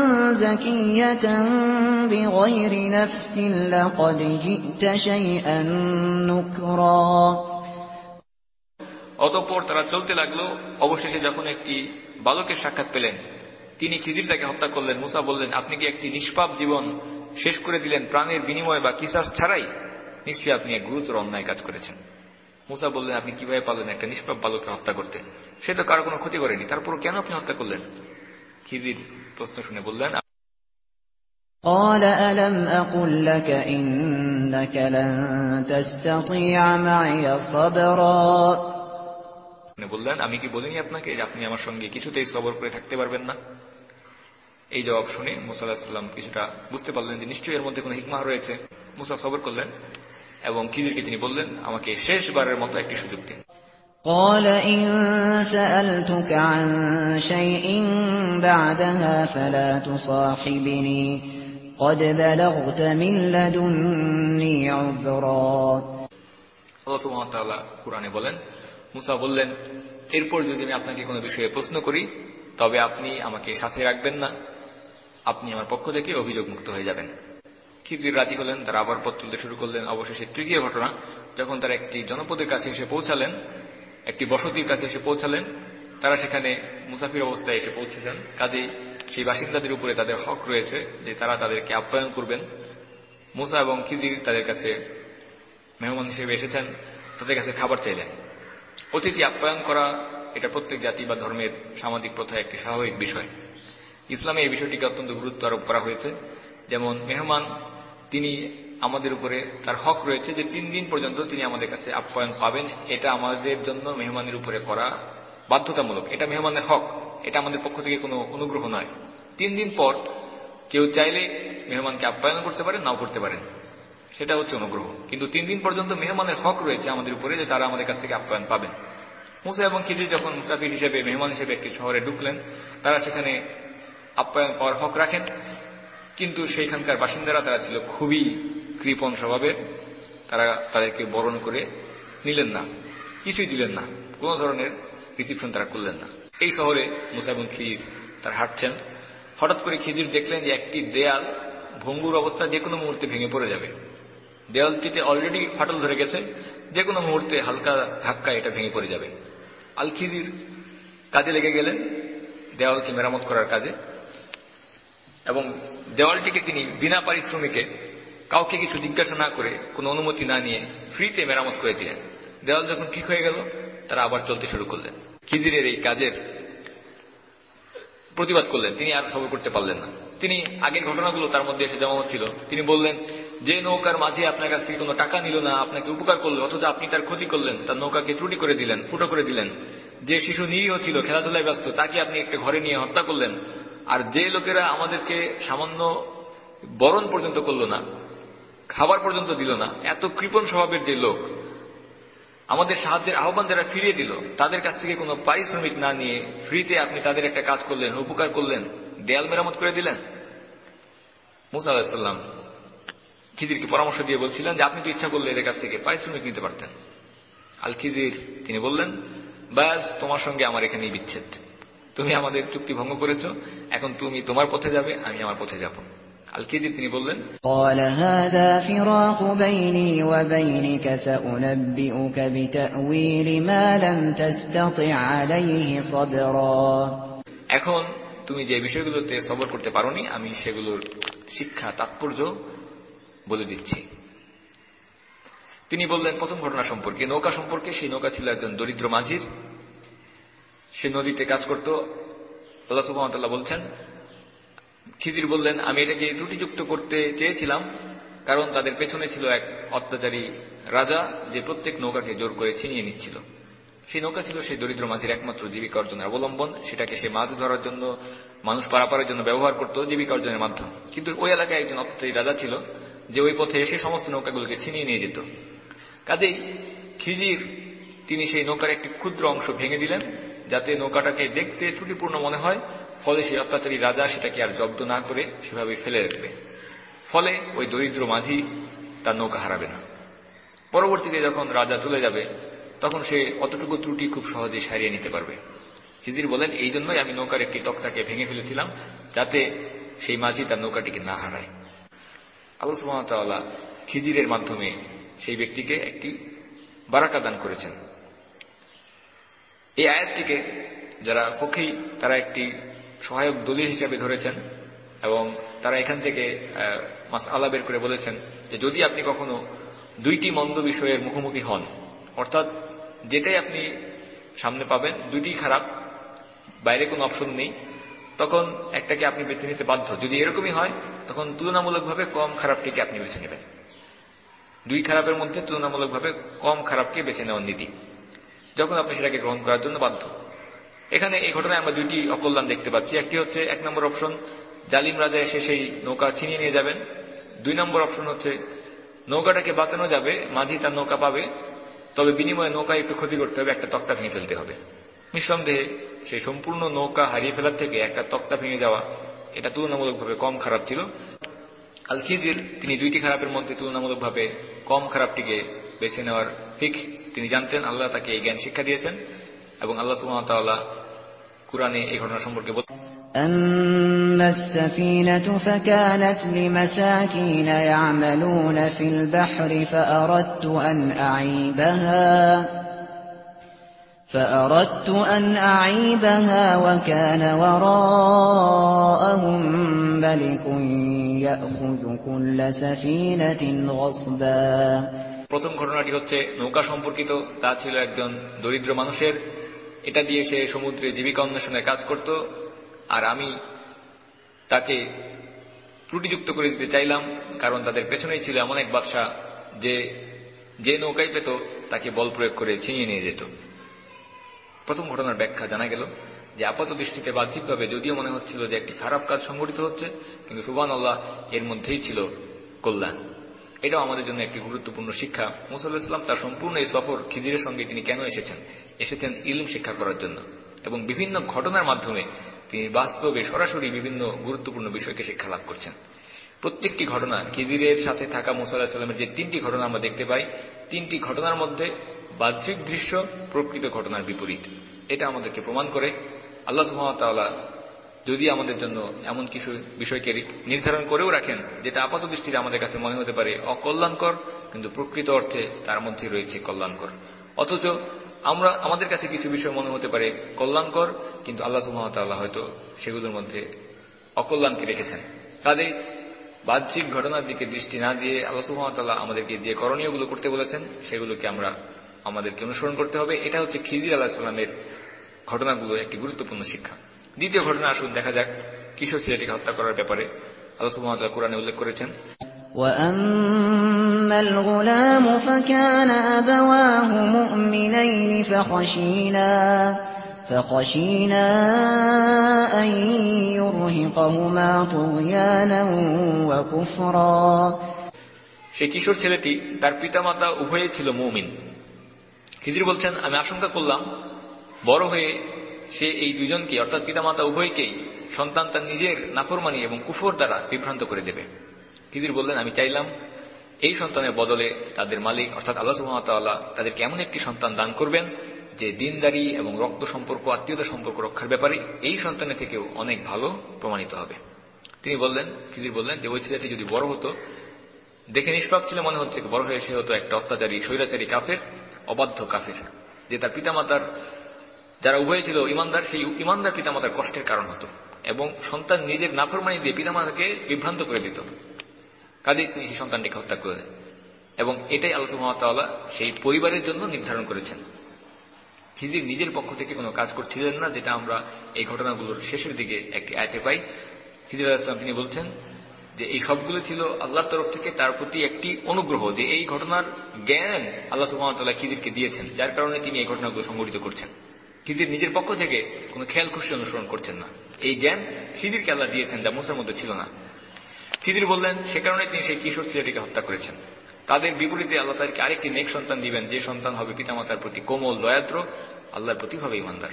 زكية بغير نفس لقد جئت شيئا نكرا। অতঃপর তারা চলতে লাগলো। অবশেষে যখন একটি বালকের সাক্ষাৎ পেলেন, তিনি খিজির তাকে হত্যা করলেন। মুসা বললেন, আপনি কি একটি নিষ্পাপ জীবন শেষ করে দিলেন প্রাণের বিনিময় বা কিসাস ছাড়াই? নিশ্চয়ই আপনি এক গুরুতর অন্যায় কাজ করেছেন। মুসা বললেন, আপনি কিভাবে পারলেন একটা নিষ্পাপ বালককে হত্যা করতে? সে তো কারো কোনো ক্ষতি করেনি, তারপর কেন আপনি হত্যা করলেন? খিজির প্রশ্ন শুনে বললেন, قال ألم أقل لك إنك لن تستطيع معي صبرا। বললেন, আমি কি বলিনি আপনাকে যে আপনি আমার সঙ্গে কিছুতেই সবর করে থাকতে পারবেন না? এই জবাব শুনে মুসা আলাইহিস সালাম কিছুটা বুঝতে পারলেন যে নিশ্চয়ই এর মধ্যে কোনো হিকমাহ রয়েছে। মুসা সবর করলেন এবং খিজিরকে তিনি বললেন, আমাকে শেষবারের মতো একটি সুযোগ দিন। قال إن سألتك عن شيء بعدها فلا تصاحبني قد بلغت من لدني عذرا। আল্লাহ সুবহানাহু ওয়া তাআলা কুরআনে বলেন, মুসা বললেন, এরপর যদি আমি আপনাকে কোনো বিষয়ে প্রশ্ন করি তবে আপনি আমাকে সাথে রাখবেন না, আপনি আমার পক্ষ থেকে অভিযোগ মুক্ত হয়ে যাবেন। খিজির রাজি হলেন, তারা আবার পথ চলতে শুরু করলেন। অবশেষে তৃতীয় ঘটনা, যখন তারা একটি জনপদের কাছে এসে পৌঁছালেন, একটি বসতির কাছে এসে পৌঁছালেন, তারা সেখানে মুসাফির অবস্থায় এসে পৌঁছেছেন, কাজেই সেই বাসিন্দাদের উপরে তাদের হক রয়েছে যে তারা তাদেরকে আপ্যায়ন করবেন। মুসা এবং খিজির তাদের কাছে মেহমান হিসেবে এসেছেন, তাদের কাছে খাবার চাইলেন। অতিথি আপ্যায়ন করা এটা প্রত্যেক জাতি বা ধর্মের সামাজিক প্রথায় একটি স্বাভাবিক বিষয়। ইসলামে এই বিষয়টিকে অত্যন্ত গুরুত্ব আরোপ করা হয়েছে। যেমন মেহমান, তিনি আমাদের উপরে তার হক রয়েছে যে 3 দিন পর্যন্ত তিনি আমাদের কাছে আপ্যায়ন পাবেন। এটা আমাদের জন্য মেহমানের উপরে করা বাধ্যতামূলক, এটা মেহমানের হক, এটা আমাদের পক্ষ থেকে কোনো অনুগ্রহ নয়। 3 দিন পর কেউ চাইলে মেহমানকে আপ্যায়ন করতে পারেন, নাও করতে পারেন, সেটা হচ্ছে অনুগ্রহ। কিন্তু 3 দিন পর্যন্ত মেহমানের হক রয়েছে আমাদের উপরে যে তারা আমাদের কাছ থেকে আপ্যায়ন পাবেন। মুসা এবং খিজির যখন মুসাফির হিসেবে, মেহমান হিসেবে একটি শহরে ঢুকলেন, তারা সেখানে আপ্যায়ন পাওয়ার হক রাখেন। কিন্তু সেইখানকার বাসিন্দারা তারা ছিল খুবই কৃপণ স্বভাবের, তারা তাদেরকে বরণ করে নিলেন না, কিছুই দিলেন না, কোন ধরনের রিসিপশন তারা করলেন না। এই শহরে মুসা এবং খিজির তারা হাঁটছেন, হঠাৎ করে খিজির দেখলেন যে একটি দেয়াল ভঙ্গুর অবস্থা যে কোনো মুহূর্তে ভেঙে পড়ে যাবে। দেয়ালটিতে অলরেডি ফাটল ধরে গেছে, যে কোনো মুহূর্তে হালকা ধাক্কা এটা ভেঙে পড়ে যাবে। আল খিজির কাজে লেগে গেলেন, দেওয়ালকে মেরামত করার কাজে, এবং দেওয়ালটিকে তিনি বিনা পারিশ্রমিকে, কাউকে কিছু জিজ্ঞাসা না করে, কোনো অনুমতি না নিয়ে ফ্রিতে মেরামত করে দিলেন। দেওয়াল যখন ঠিক হয়ে গেল, তারা আবার চলতে শুরু করলেন। খিজিরের এই কাজের প্রতিবাদ করলেন, তিনি আর সবর করতে পারলেন না। তিনি আগের ঘটনাগুলো তার মধ্যে এসে জমা হচ্ছিল। তিনি বললেন, যে নৌকার মাঝে আপনার কাছ থেকে কোনো টাকা নিল না, আপনাকে উপকার করলো, অথচ আপনি তার ক্ষতি করলেন, তার নৌকাকে ত্রুটি করে দিলেন, ফুটো করে দিলেন। যে শিশু নিরীহ ছিল, খেলাধুলায় ব্যস্ত, তাকে আপনি একটা ঘরে নিয়ে হত্যা করলেন। আর যে লোকেরা আমাদেরকে সামান্য বরণ পর্যন্ত করল না, খাবার পর্যন্ত দিল না, এত কৃপণ স্বভাবের যে লোক, আমাদের সাহায্যের আহ্বান যারা ফিরিয়ে দিল, তাদের কাছ থেকে কোনো পারিশ্রমিক না নিয়ে ফ্রিতে আপনি তাদের একটা কাজ করলেন, উপকার করলেন, দেয়াল মেরামত করে দিলেন। মুসা আলাইহিস সালাম খিজিরকে পরামর্শ দিয়ে বলছিলেন যে আপনি তো ইচ্ছা করলে এদের কাছ থেকে পারিশ্রমিক নিতে পারতেন। আল খিজির তিনি বললেন, ব্যাস, তোমার সঙ্গে আমার এখানেই বিচ্ছেদ, তুমি আমাদের চুক্তি ভঙ্গ করেছ, এখন তুমি তোমার পথে যাবে, আমি আমার পথে যাব। আল খিজির তিনি বললেন, قال هذا فراق بيني وبينك سأنبئك بتأويل ما لم تستطع عليه صبرا। এখন তুমি যে বিষয়গুলোতে সবর করতে পারোনি, আমি সেগুলোর শিক্ষা তাৎপর্য বলে দিচ্ছি। তিনি বললেন প্রথম ঘটনা সম্পর্কে, নৌকা সম্পর্কে। সেই নৌকা ছিল একজন দরিদ্র মাঝির, সে নদীতে কাজ করত। আল্লাহ সুবহানাহু ওয়া তাআলা বলছেন, খিজির বললেন, আমি এটাকে ত্রুটিযুক্ত করতে চেয়েছিলাম, কারণ তাদের পেছনে ছিল এক অত্যাচারী রাজা, যে প্রত্যেক নৌকাকে জোর করে ছিনিয়ে নিচ্ছিল। সেই নৌকা ছিল সেই দরিদ্র মাঝির একমাত্র জীবিকা অর্জনের অবলম্বন। সেটাকে সে মাছ ধরার জন্য, মানুষ পারাপারের জন্য ব্যবহার করত, জীবিকা অর্জনের মাধ্যম। কিন্তু ওই এলাকায় একজন অত্যাচারী রাজা ছিল, যে ওই পথে এসে সমস্ত নৌকাগুলোকে ছিনিয়ে নিয়ে যেত। কাজেই খিজির তিনি সেই নৌকার একটি ক্ষুদ্র অংশ ভেঙে দিলেন, যাতে নৌকাটাকে দেখতে ত্রুটিপূর্ণ মনে হয়। ফলে সেই অত্যাচারী রাজা সেটাকে আর জব্দ না করে সেভাবে ফেলে রাখবে। ফলে ওই দরিদ্র মাঝি তার নৌকা হারাবে না। পরবর্তীতে যখন রাজা চলে যাবে, তখন সে অতটুকু ত্রুটি খুব সহজে সারিয়ে নিতে পারবে। খিজির বলেন, এই জন্যই আমি নৌকার একটি তক্তাকে ভেঙে ফেলেছিলাম, যাতে সেই মাঝি তার নৌকাটিকে না হারায়। আল্লাহ সুবহানাহু ওয়া তাআলা খিজিরের মাধ্যমে সেই ব্যক্তিকে একটি বারাকা দান করেছেন। এই আয়াতটিকে যারা ফকী, তারা একটি সহায়ক দলিল হিসেবে ধরেছেন, এবং তারা এখান থেকে মাসআলা বের করে বলেছেন যে যদি আপনি কখনো 2টি মন্দ বিষয়ের মুখোমুখি হন, অর্থাৎ যেটাই আপনি সামনে পাবেন 2টি খারাপ, বাইরে কোনো অপশন নেই, তখন একটাকে আপনি বেছে নিতে বাধ্য। যদি এরকমই হয়, তখন তুলনামূলকভাবে কম খারাপটিকে আপনি বেছে নেবেন। 2 খারাপের মধ্যে তুলনামূলকভাবে কম খারাপকে বেছে নেওয়ার নীতি, যখন আপনি সেটাকে গ্রহণ করার জন্য বাধ্য। এখানে এই ঘটনায় আমরা 2টি অকল্যাণ দেখতে পাচ্ছি। একটি হচ্ছে 1 নম্বর অপশন, জালিম রাজা এসে সেই নৌকা ছিনিয়ে নিয়ে যাবেন। 2 নম্বর অপশন হচ্ছে নৌকাটাকে বাঁচানো যাবে, মাঝি তার নৌকা পাবে, তবে বিনিময়ে নৌকায় একটু ক্ষতি করতে হবে, একটা তক্তা ভেঙে ফেলতে হবে। নিঃসন্দেহে সেই সম্পূর্ণ নৌকা হারিয়ে ফেলার থেকে একটা তক্তা ভেঙে যাওয়া এটা তুলনামূলকভাবে কম খারাপ ছিল। আল খিজির তিনি দুইটি খারাপের মধ্যে তুলনামূলকভাবে কম খারাপটিকে বেছে নেওয়ার ফিকহ তিনি জানতেন। আল্লাহ তাকে এই জ্ঞান শিক্ষা দিয়েছেন এবং আল্লাহ সুবহানাহু ওয়া তাআলা কুরআনে এই ঘটনা সম্পর্কে বলেন, أما السفينة فكانت لمساكين يعملون في البحر فأردت أن أعيبها وكان وراءهم ملك يأخذ كل سفينة غصبا। প্রথম ঘটনাটি হচ্ছে নৌকা সম্পর্কিত। তা ছিল একজন দরিদ্র মানুষের, এটা দিয়ে সে সমুদ্রে জীবিকা অন্বেষণের কাজ করত, আর আমি তাকে ত্রুটিযুক্ত করে দিতে চাইলাম, কারণ তাদের পেছনেই ছিল এমন এক বাদশা যে নৌকায় পেত তাকে বল প্রয়োগ করে ছিনিয়ে নিয়ে যেত। প্রথম ঘটনার ব্যাখ্যা জানা গেল যে আপাত দৃষ্টিতে বাহ্যিকভাবে যদিও মনে হচ্ছিল যে একটি খারাপ কাজ সংঘটিত হচ্ছে, কিন্তু সুবহানাল্লাহ এর মধ্যেই ছিল কল্যাণ। এটাও আমাদের জন্য একটি গুরুত্বপূর্ণ শিক্ষা। মুসা আলাইহিস সালাম তার সম্পূর্ণ এই সফর খিজিরের সঙ্গে তিনি কেন এসেছেন ইলম শিক্ষা করার জন্য, এবং বিভিন্ন ঘটনার মাধ্যমে তিনি বাস্তবে সরাসরি বিভিন্ন গুরুত্বপূর্ণ বিষয়কে শিক্ষা লাভ করছেন। প্রত্যেকটি ঘটনা খিজিরের সাথে থাকা মুসা আলাইহিস সালামের যে তিনটি ঘটনা আমরা দেখতে পাই, তিনটি ঘটনার মধ্যে বাহ্যিক দৃশ্য প্রকৃত ঘটনার বিপরীত। এটা আমাদেরকে প্রমাণ করে আল্লাহ সুবহানাহু ওয়া তাআলা যদি আমাদের জন্য এমন কিছু বিষয়কে নির্ধারণ করেও রাখেন যেটা আপাত দৃষ্টিতে আমাদের কাছে মনে হতে পারে অকল্যাণকর, কিন্তু প্রকৃত অর্থে তার মধ্যে রয়েছে কল্যাণকর। অথচ আমাদের কাছে কিছু বিষয় মনে হতে পারে কল্যাণকর, কিন্তু আল্লাহ সুবহানাহু ওয়া তাআলা হয়তো সেগুলোর মধ্যে অকল্যাণকে রেখেছেন। কাজেই বাহ্যিক ঘটনার দিকে দৃষ্টি না দিয়ে আল্লাহ সুবহানাহু ওয়া তাআলা আমাদেরকে যে করণীয়গুলো করতে বলেছেন সেগুলোকে আমাদেরকে অনুসরণ করতে হবে। এটা হচ্ছে খিজির আলাইহিস সালামের ঘটনাগুলো একটি গুরুত্বপূর্ণ শিক্ষা। দ্বিতীয় ঘটনা আসুন দেখা যাক কিশোর ছেলেটিকে হত্যা করার ব্যাপারে আল্লাহ সুবহানাহু ওয়া তাআলা কুরআনে উল্লেখ করেছেন, وَأَمَّا الْغُلَامُ فَكَانَ أَبَوَاهُ مُؤْمِنَيْنِ فَخَشِينَا أَن يُرْهِقَهُمَا طُغْيَانًا وَكُفْرًا। সেই কিশোর ছেলেটি তার পিতামাতা উভয়ে ছিল মুমিন। খিজির বলছেন, আমি আশঙ্কা করলাম বড় হয়ে সে এই দুজনকে অর্থাৎ পিতামাতা উভয়কেই সন্তান তার নিজের নাফরমানি এবং কুফর দ্বারা বিভ্রান্ত করে দেবে। খিজির বললেন, আমি চাইলাম এই সন্তানের বদলে তাদের মালিক অর্থাৎ আল্লাহ সুবহানাহু ওয়া তাআলা তাদেরকে এমন একটি সন্তান দান করবেন যে দিনদারি এবং রক্ত সম্পর্ক আত্মীয়তা সম্পর্ক রক্ষার ব্যাপারে এই সন্তানের থেকেও অনেক ভালো প্রমাণিত হবে। খিজির বললেন যে ওই ছেলেটি যদি বড় হতো, দেখে নিষ্পাপ ছিল মনে হচ্ছে, বড় হয়ে সে হতো একটা অত্যাচারী স্বৈরাচারী কাফের, অবাধ্য কাফের, যে তার পিতামাতার যারা উভয় ছিল ইমানদার, সেই ইমানদার পিতামাতার কষ্টের কারণ হতো এবং সন্তান নিজের নাফরমানি দিয়ে পিতামাতাকে বিভ্রান্ত করে দিত। কাজেই তিনি সেই সন্তানটিকে হত্যা করে দেন এবং এটাই আল্লাহ সুবহানাহু ওয়া তাআলা সেই পরিবারের জন্য নির্ধারণ করেছেন। খিজির নিজের পক্ষ থেকে কোনো কাজ করছিলেন না, যেটা আমরা এই ঘটনাগুলোর শেষের দিকে একটি আয়াতে পাই। খিজির আলাইহিস সালাম তিনি বলছেন যে এই সবগুলো ছিল আল্লাহর তরফ থেকে তার প্রতি একটি অনুগ্রহ, যে এই ঘটনার জ্ঞান আল্লাহ সুবহানাহু ওয়া তাআলা খিজিরকে দিয়েছেন, যার কারণে তিনি এই ঘটনাগুলো সংঘটিত করছেন। খিজির নিজের পক্ষ থেকে কোনো খেয়াল খুশি অনুসরণ করছেন না, এই জ্ঞান খিজিরকে আল্লাহ দিয়েছেন যা মুসার মধ্যে ছিল না। খিজির বললেন সে কারণে তিনি সেই কিশোর ছেলেটিকে হত্যা করেছেন। তাদের বিপরীতে আল্লাহ তাদেরকে আরেকটি নেক সন্তান দিবেন, যে সন্তান হবে পিতামাতার প্রতি কোমল, দয়াদ্র, আল্লাহর প্রতি হবে ইমানদার।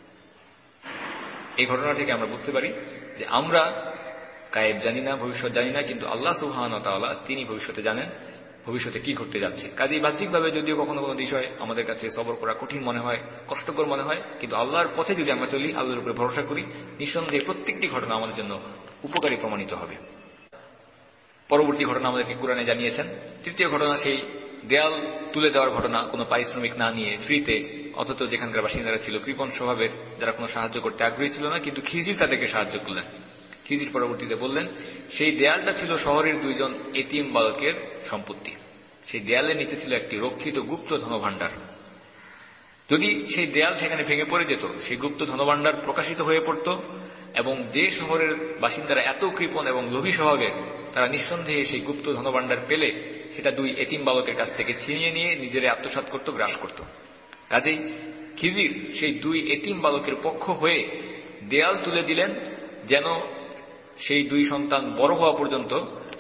এই ঘটনা থেকে আমরা বুঝতে পারি যে আমরা গায়েব জানি না, ভবিষ্যৎ জানি না, কিন্তু আল্লাহ সুবহানাহু ওয়া তাআলা তিনি ভবিষ্যতে জানেন, ভবিষ্যতে কি ঘটতে যাচ্ছে। কাজেই বাহ্যিকভাবে যদিও কখনো কোনো বিষয় আমাদের কাছে সবর করা কঠিন মনে হয়, কষ্টকর মনে হয়, কিন্তু আল্লাহর পথে যদি আমরা চলি, আল্লাহর উপরে ভরসা করি, নিঃসন্দেহে প্রত্যেকটি ঘটনা আমাদের জন্য উপকারী প্রমাণিত হবে। পরবর্তী ঘটনা আমাদেরকে কুরআনে জানিয়েছেন। তৃতীয় ঘটনা সেই দেয়াল তুলে দেওয়ার ঘটনা, কোনো পারিশ্রমিক না নিয়ে ফ্রিতে, অথচ যেখানকার বাসিন্দারা ছিল কৃপণ স্বভাবের, যারা কোনো সাহায্য করতে আগ্রহী ছিল না, কিন্তু খিজির তাদেরকে সাহায্য করলেন। খিজির পরবর্তীতে বললেন সেই দেয়ালটা ছিল শহরের দুইজন এতিম বালকের সম্পত্তি। সেই দেয়ালের নিচে ছিল একটি রক্ষিত গুপ্ত ধনভাণ্ডার। যদি সেই দেয়াল সেখানে ভেঙে পড়ে যেত, সেই গুপ্ত ধনভাণ্ডার প্রকাশিত হয়ে পড়ত এবং যে শহরের বাসিন্দারা এত কৃপণ এবং লোভী স্বভাবের, তারা নিঃসন্দেহে সেই গুপ্ত ধনভাণ্ডার পেলে সেটা দুই এতিম বালকের কাছ থেকে ছিনিয়ে নিয়ে নিজেরা আত্মসাৎ করত, গ্রাস করত। কাজেই খিজির সেই দুই এতিম বালকের পক্ষ হয়ে দেয়াল তুলে দিলেন, যেন সেই দুই সন্তান বড় হওয়া পর্যন্ত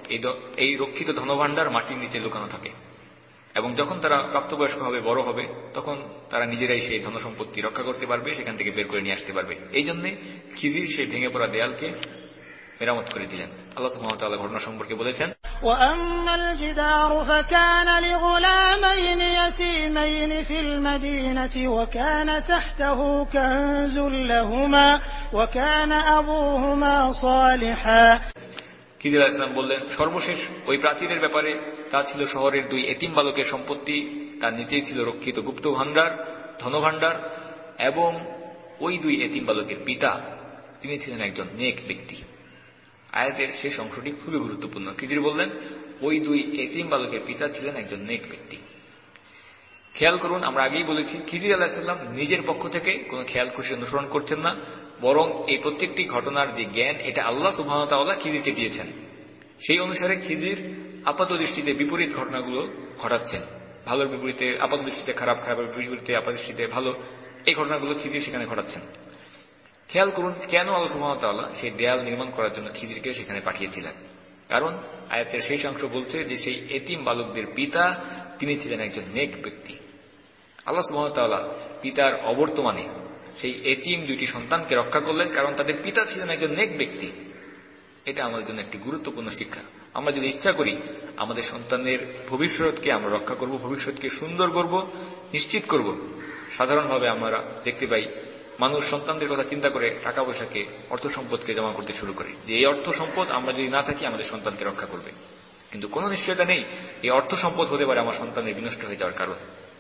এই রক্ষিত ধনভাণ্ডার মাটির নিচে লুকানো থাকে, এবং যখন তারা প্রাপ্তবয়স্ক হবে, বড় হবে, তখন তারা নিজেরাই সেই ধনসম্পত্তি রক্ষা করতে পারবে, সেখান থেকে বের করে নিয়ে আসতে পারবে। এই জন্যে খিজির সেই ভেঙে পড়া দেয়ালকে মেরামত করে দিলেন। আল্লাহ সুবহানাহু ওয়া তাআলা ঘটনা সম্পর্কে বলেছেন, وَأَمَّا الْجِدَارُ فَكَانَ لِغُلَامَيْنِ يَتِيمَيْنِ فِي الْمَدِينَةِ وَكَانَ تَحْتَهُ كَنزٌ لَّهُمَا وَكَانَ أَبُوهُمَا صَالِحًا। খিজির আলাইহিস সালাম বললেন, সর্বশেষ ওই প্রাচীরের ব্যাপারে তা ছিল শহরের 2 এতিম বালকের সম্পত্তি, তার নিচেই ছিল রক্ষিত গুপ্ত ভাণ্ডার, ধনভাণ্ডার, এবং ওই 2 এতিম বালকের পিতা তিনি ছিলেন একজন নেক ব্যক্তি। আয়াতের শেষ অংশটি খুবই গুরুত্বপূর্ণ। খিজির বললেন, ওই 2 এতিম বালকের পিতা ছিলেন একজন নেক ব্যক্তি। খেয়াল করুন, আমরা আগেই বলেছি, খিজির আলাইহিস সালাম নিজের পক্ষ থেকে কোনো খেয়াল খুশি অনুসরণ করছেন না, বরং এই প্রত্যেকটি ঘটনার যে জ্ঞান, এটা আল্লাহ সুবহানাহু ওয়া তাআলা খিজিরকে দিয়েছেন। সেই অনুসারে খিজির আপাত দৃষ্টিতে বিপরীত ঘটনাগুলো ঘটাচ্ছেন। ভালোর বিপরীতে আপাত দৃষ্টিতে খারাপ, খারাপের বিপরীতে আপাত দৃষ্টিতে ভালো, এই ঘটনাগুলো খিজির সেখানে ঘটাচ্ছেন। খেয়াল করুন কেন আল্লাহ সুবহানাহু ওয়া তাআলা সেই দেয়াল নির্মাণ করার জন্য খিজিরকে সেখানে পাঠিয়েছিলেন। কারণ আয়াতের শেষ অংশ বলছে যে সেই এতিম বালকদের পিতা তিনি ছিলেন একজন নেক ব্যক্তি। আল্লাহ সুবহানাহু ওয়া তাআলা পিতার অবর্তমানে সেই এতিম 2টি সন্তানকে রক্ষা করলেন, কারণ তাদের পিতা ছিলেন একজন নেক ব্যক্তি। এটা আমাদের জন্য একটি গুরুত্বপূর্ণ শিক্ষা। আমরা যদি ইচ্ছা করি আমাদের সন্তানের ভবিষ্যৎকে আমরা রক্ষা করব, ভবিষ্যৎকে সুন্দর করব, নিশ্চিত করব, সাধারণভাবে আমরা দেখতে পাই মানুষ সন্তানদের কথা চিন্তা করে টাকা পয়সাকে, অর্থ সম্পদকে জমা করতে শুরু করে, যে এই অর্থ সম্পদ আমরা যদি না থাকি আমাদের সন্তানকে রক্ষা করবে। কিন্তু কোনো নিশ্চয়তা নেই এই অর্থ সম্পদ হতে পারে আমার সন্তানের বিনষ্ট হয়ে যাওয়ার কারণ।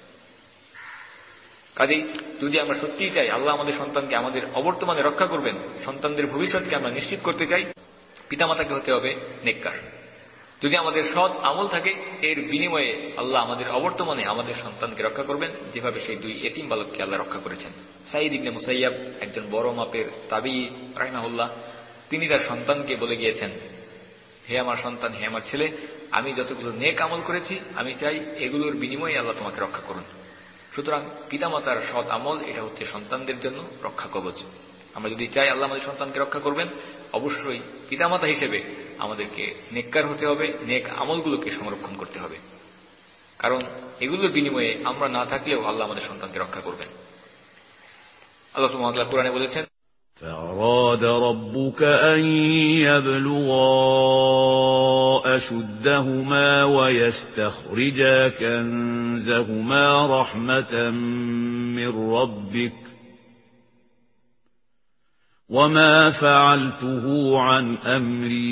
কাজেই যদি আমরা সত্যিই চাই আল্লাহ আমাদের সন্তানকে আমাদের অবর্তমানে রক্ষা করবেন, সন্তানদের ভবিষ্যৎকে আমরা নিশ্চিত করতে চাই, পিতামাতাকে হতে হবে নেককার। যদি আমাদের সৎ আমল থাকে, এর বিনিময়ে আল্লাহ আমাদের অবর্তমানে আমাদের সন্তানকে রক্ষা করবেন, যেভাবে সেই 2 এতিম বালককে আল্লাহ রক্ষা করেছেন। সাঈদ ইবনে মুসাইয়াব, একজন বড় মাপের তাবিঈ রাহিমাহুল্লাহ, তিনি তার সন্তানকে বলে গিয়েছেন, হে আমার সন্তান, হে আমার ছেলে, আমি যতগুলো নেক আমল করেছি আমি চাই এগুলোর বিনিময়ে আল্লাহ তোমাকে রক্ষা করুন। সুতরাং পিতামাতার সৎ আমল এটা হচ্ছে সন্তানদের জন্য রক্ষা কবচ। আমরা যদি চাই আল্লাহ আমাদের সন্তানকে রক্ষা করবেন, অবশ্যই পিতামাতা হিসেবে আমাদেরকে নেককার হতে হবে, নেক আমলগুলোকে সংরক্ষণ করতে হবে, কারণ এগুলোর বিনিময়ে আমরা না থাকলেও আল্লাহ আমাদের সন্তানকে রক্ষা করবেন। আল্লাহ সুবহানাহু ওয়া তাআলা কুরআনে বলেছেন, فأراد ربك أن يبلغا أشدهما ويستخرجا كنزهما رحمة من ربك وما فعلته عن أمري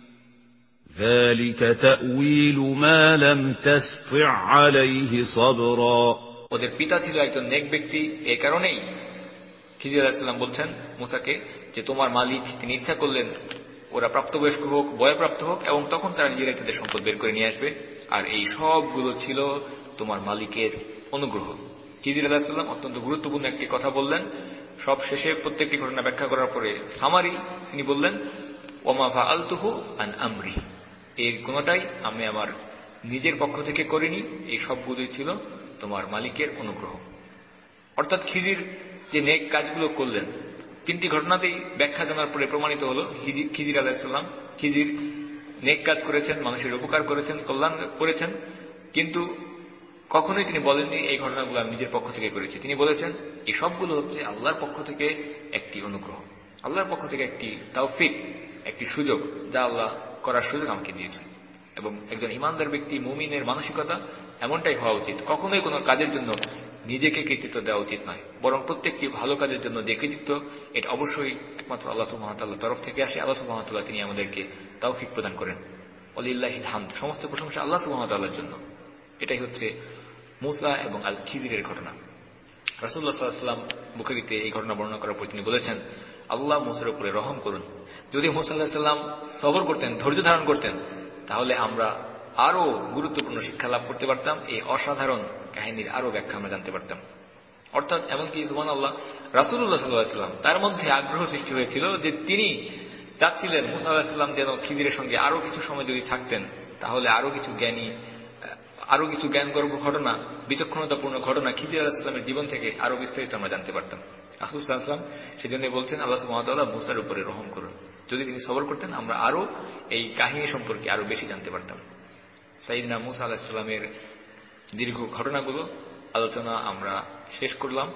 ذلك تأويل ما لم تسطع عليه صبرا। ওদের পিতা ছিল একজন নেক ব্যক্তি, এই কারণেই খিজির আলাইহিস সালাম বলছেন মুসাকে যে তোমার মালিক তিনি ইচ্ছা করলেন ওরা প্রাপ্তবয়স্ক হোক, বয়প্রাপ্ত হোক, এবং তখন তারা নিজেরাই তাদের সম্পদ বের করে নিয়ে আসবে, আর এই সবগুলো ছিল তোমার মালিকের অনুগ্রহ। খিজির আলাইহিস সালাম অত্যন্ত গুরুত্বপূর্ণ একটি কথা বললেন। সব শেষে প্রত্যেকটি ঘটনা ব্যাখ্যা করার পরে সামারি তিনি বললেন, ওমা ফাআলতুহু আন আমরি, এর কোনটাই আমি আমার নিজের পক্ষ থেকে করিনি, এই সবগুলোই ছিল তোমার মালিকের অনুগ্রহ। অর্থাৎ খিজির যে নেক কাজগুলো করলেন, 3টি ঘটনাতেই ব্যাখ্যা জানার পরে প্রমাণিত হলো খিজির আলাইহিস সালাম খিজির নেক কাজ করেছেন, মানুষের উপকার করেছেন, কল্যাণ করেছেন, কিন্তু কখনোই তিনি বলেননি এই ঘটনাগুলো আমি নিজের পক্ষ থেকে করেছি। তিনি বলেছেন এই সবগুলো হচ্ছে আল্লাহর পক্ষ থেকে একটি অনুগ্রহ, আল্লাহর পক্ষ থেকে একটি তাওফিক, একটি সুযোগ, যা আল্লাহ করার সুযোগ আমাকে দিয়েছেন। এবং একজন ইমানদার ব্যক্তি, মুমিনের মানসিকতা এমনটাই হওয়া উচিত। কখনোই কোনো কাজের জন্য নিজেকে কৃতিত্ব দেওয়া উচিত নয়, বরং প্রত্যেকটি ভালো কাজের জন্য যে কৃতিত্ব, এটা অবশ্যই একমাত্র আল্লাহ সুবহানাহু ওয়া তাআলার তরফ থেকে আসে। আল্লাহ সুবহানাহু ওয়া তাআলা তিনি আমাদেরকে তাওফিক প্রদান করেন। ওয়ালিল্লাহিল হামদ, সমস্ত প্রশংসা আল্লাহ সুবহানাহু ওয়া তাআলার জন্য। এটাই হচ্ছে মুসা এবং আল খিজিরের ঘটনা। রাসূলুল্লাহ সাল্লাল্লাহু আলাইহি ওয়াসাল্লাম বুখারীতে এই ঘটনা বর্ণনা করার পর তিনি বলেছেন, আল্লাহ মুসার উপরে রহম করুন। যদি মুসা আলাইহিস সালাম সবর করতেন, ধৈর্য ধারণ করতেন, তাহলে আমরা আরো গুরুত্বপূর্ণ শিক্ষা লাভ করতে পারতাম, এই অসাধারণ কাহিনীর আরো ব্যাখ্যা আমরা জানতে পারতাম। অর্থাৎ এমনকি সুবহানাল্লাহ, রাসূলুল্লাহ সাল্লাল্লাহু আলাইহি ওয়াসাল্লাম তার মধ্যে আগ্রহ সৃষ্টি হয়েছিল যে তিনি চাচ্ছিলেন মুসা আলাইহিস সালাম যেন খিজিরের সঙ্গে আরো কিছু সময় যদি থাকতেন, তাহলে আরো কিছু জ্ঞানী আরো কিছু জ্ঞানগর্ভ ঘটনা, বিচক্ষণতাপূর্ণ ঘটনা খিদির আলাইহিস সালামের জীবন থেকে আরো বিস্তারিত আমরা জানতে পারতাম। রাসূল সাল্লাল্লাহু আলাইহি ওয়াসাল্লাম সেজন্য বলছেন, আল্লাহ সুবহানাহু ওয়া তাআলা মুসার উপরে রহম করুন। যদি তিনি সবর করতেন আমরা আরো এই কাহিনী সম্পর্কে আরো বেশি জানতে পারতাম। সাইয়েদনা মুসা আলাইহিস সালামের দীর্ঘ ঘটনাগুলো আলোচনা আমরা শেষ করলাম।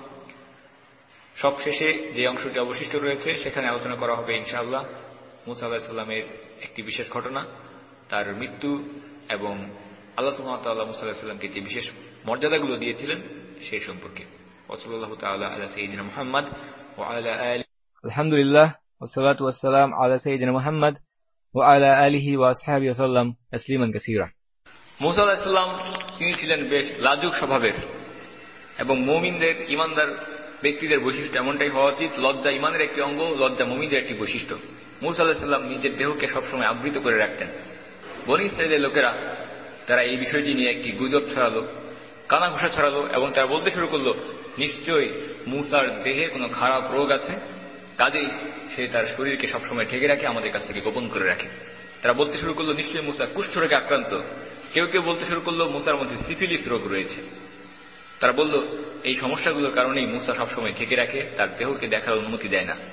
সব শেষে যে অংশটি অবশিষ্ট রয়েছে সেখানে আলোচনা করা হবে ইনশাআল্লাহ মুসা আলাইহিস সালামের একটি বিশেষ ঘটনা, তার মৃত্যু এবং আল্লাহ সুবহানাহু ওয়া তাআলা মুসা আলাইহিস সালামকে যে বিশেষ মর্যাদাগুলো দিয়েছিলেন সেই সম্পর্কে। ওয়াসাল্লাল্লাহু তাআলা আলা সাইয়্যিদিনা মুহাম্মদ ওয়া আলা আলিহি। আলহামদুলিল্লাহ ওয়াসসালাতু ওয়াসসালাম আলা সাইয়্যিদিনা মুহাম্মদ ওয়া আলা আলিহি ওয়া আসহাবিহি ওয়া সাল্লাম তাসলিমান কাসীরা। মুসা আলাইহিস সালাম তিনি ছিলেন বেশ লাজুক স্বভাবের এবং মুমিনদের, ইমানদার ব্যক্তিদের বৈশিষ্ট্য এমনটাই হওয়া উচিত। লজ্জা ইমানের একটি অঙ্গ, লজ্জা মুমিনদের একটি বৈশিষ্ট্য। মুসা আলাইহিস সালাম নিজের দেহকে সবসময় আবৃত করে রাখতেন। বনী ইসরাঈলের লোকেরা তারা এই বিষয়টি নিয়ে একটি গুজব ছড়ালো, কানাঘুষা ছড়ালো এবং তারা বলতে শুরু করলো, নিশ্চয়ই মুসার দেহে কোনো খারাপ রোগ আছে, কাজেই সে তার শরীরকে সবসময় ঢেকে রাখে, আমাদের কাছ থেকে গোপন করে রাখে। তারা বলতে শুরু করলো, নিশ্চয়ই মুসা কুষ্ঠ রোগে আক্রান্ত। কেউ কেউ বলতে শুরু করলো মুসার মধ্যে সিফিলিস রোগ রয়েছে। তারা বলল এই সমস্যাগুলোর কারণেই মুসা সবসময় ঢেকে রাখে, তার দেহকে দেখার অনুমতি দেয় না।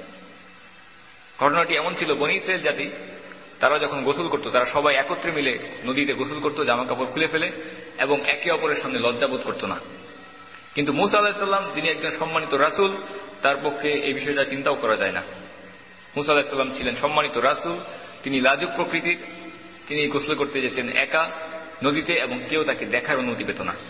ঘটনাটি এমন ছিল, বনী ইসরাঈল জাতি তারা যখন গোসল করত তারা সবাই একত্রে মিলে নদীতে গোসল করত, জামা কাপড় খুলে ফেলে, এবং একে অপরের সামনে লজ্জাবোধ করত না। কিন্তু মুসা আলাইহিস সালাম তিনি একজন সম্মানিত রাসূল, তার পক্ষে এই বিষয়টা চিন্তাও করা যায় না। মুসা আলাইহিস সালাম ছিলেন সম্মানিত রাসূল, তিনি লাজুক প্রকৃতির, তিনি গোসল করতে যেতেন একা নদীতে এবং কেউ তাকে দেখার অনুমতি পেত না।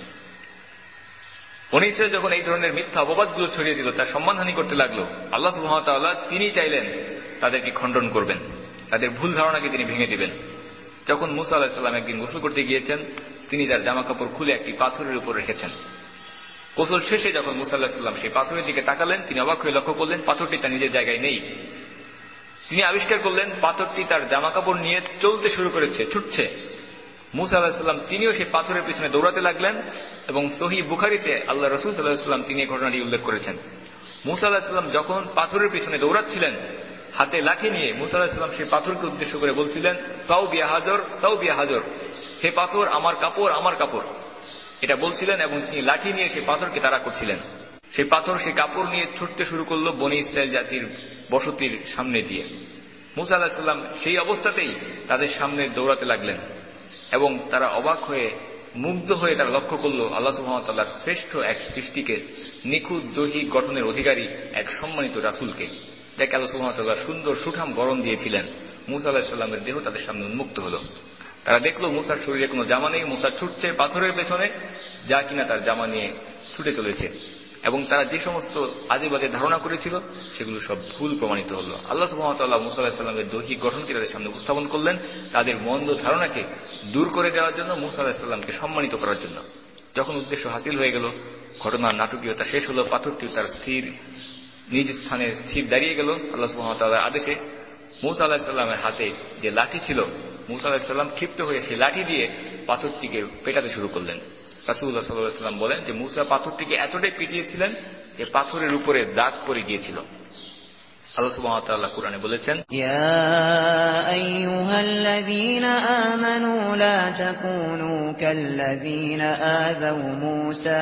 বনী ইসরাঈল যখন এই ধরনের মিথ্যা অপবাদগুলো ছড়িয়ে দিল, তার সম্মানহানি করতে লাগলো, আল্লাহ সুবহানাহু ওয়া তাআলা তিনি চাইলেন তাদেরকে খণ্ডন করবেন, তাদের ভুল ধারণাকে তিনি ভেঙে দিবেন। যখন মুসা আলাইহিস সালাম একদিন গোসল করতে গিয়েছেন, তিনি তার জামা কাপড় খুলে একটি পাথরের উপর রেখেছেন। গোসল শেষে যখন মুসা আলাইহিস সালাম সেই পাথরের দিকে তাকালেন, তিনি অবাক হয়ে লক্ষ্য করলেন পাথরটি তার নিজের জায়গায় নেই। তিনি আবিষ্কার করলেন পাথরটি তার জামা কাপড় নিয়ে চলতে শুরু করেছে, ছুটছে। মুসা আলাইহিস সালাম তিনিও সেই পাথরের পিছনে দৌড়াতে লাগলেন এবং সহিহ বুখারীতে আল্লাহ রাসূল সাল্লাল্লাহু আলাইহি ওয়াসাল্লাম তিনি এই ঘটনাটি উল্লেখ করেছেন। মুসা আলাইহিস সালাম যখন পাথরের পিছনে দৌড়াচ্ছিলেন হাতে লাঠি নিয়ে, মুসা আলাইহিস সালাম সেই পাথরকে উদ্দেশ্য করে বলছিলেন, সাউব ইয়া হাজর, সাউব ইয়া হাজর, হে পাথর আমার কাপড়, আমার কাপড়, এটা বলছিলেন এবং তিনি লাঠি নিয়ে সেই পাথরকে তাড়া করছিলেন। সেই পাথর সেই কাপড় নিয়ে ছুটতে শুরু করলো বনী ইসরাঈল জাতির বসতির সামনে দিয়ে। মুসা আলাইহিস সালাম সেই অবস্থাতেই তাদের সামনে দৌড়াতে লাগলেন এবং তারা অবাক হয়ে, মুগ্ধ হয়ে তারা লক্ষ্য করল আল্লাহ সুবহানাহু ওয়া তাআলার শ্রেষ্ঠ এক সৃষ্টিকে, নিখুঁত দৈহিক গঠনের অধিকারী এক সম্মানিত রাসূলকে, যাকে আল্লাহ সুবহানাহু ওয়া তাআলা সুন্দর সুঠাম গড়ন দিয়েছিলেন। মুসা আলাইহিস সালামের দেহ তাদের সামনে উন্মুক্ত হলো। তারা দেখলো মুসার শরীরে কোনো জামা নেই, মুসা ছুটছে পাথরের পেছনে, যা কিনা তার জামা নিয়ে ছুটে চলেছে, এবং তারা যে সমস্ত আজে বাজে ধারণা করেছিল সেগুলো সব ভুল প্রমাণিত হলো। আল্লাহ সুবহানাহু ওয়া তাআলা মুসা আলাইহিস সালামের দৈহিক গঠনকে তাদের সামনে উপস্থাপন করলেন, তাদের মন্দ ধারণাকে দূর করে দেওয়ার জন্য, মুসা আলাইহিস সালামকে সম্মানিত করার জন্য। যখন উদ্দেশ্য হাসিল হয়ে গেল, ঘটনার নাটকীয়তা শেষ হলো, পাথরটি তার নিজ স্থানে স্থির দাঁড়িয়ে গেল আল্লাহ সুবহানাহু ওয়া তাআলার আদেশে। মুসা আলাইহিস সালামের হাতে যে লাঠি ছিল, মুসা আলাইহিস সালাম ক্ষিপ্ত হয়ে সেই লাঠি দিয়ে পাথরটিকে পেটাতে শুরু করলেন। রাসূলুল্লাহ সাল্লাল্লাহু আলাইহি ওয়াসাল্লাম বলেন যে মুসা পাথরটিকে এতটাই পিটিয়েছিলেন যে পাথরের উপরে দাগ পড়ে গিয়েছিল। আল্লাহ সুবহানাহু ওয়া তাআলা কুরআনে বলেছেন, ইয়া আইয়ুহাল্লাযীনা আমানু লা তাকুনু কাল্লাযীনা আযাউ মূসা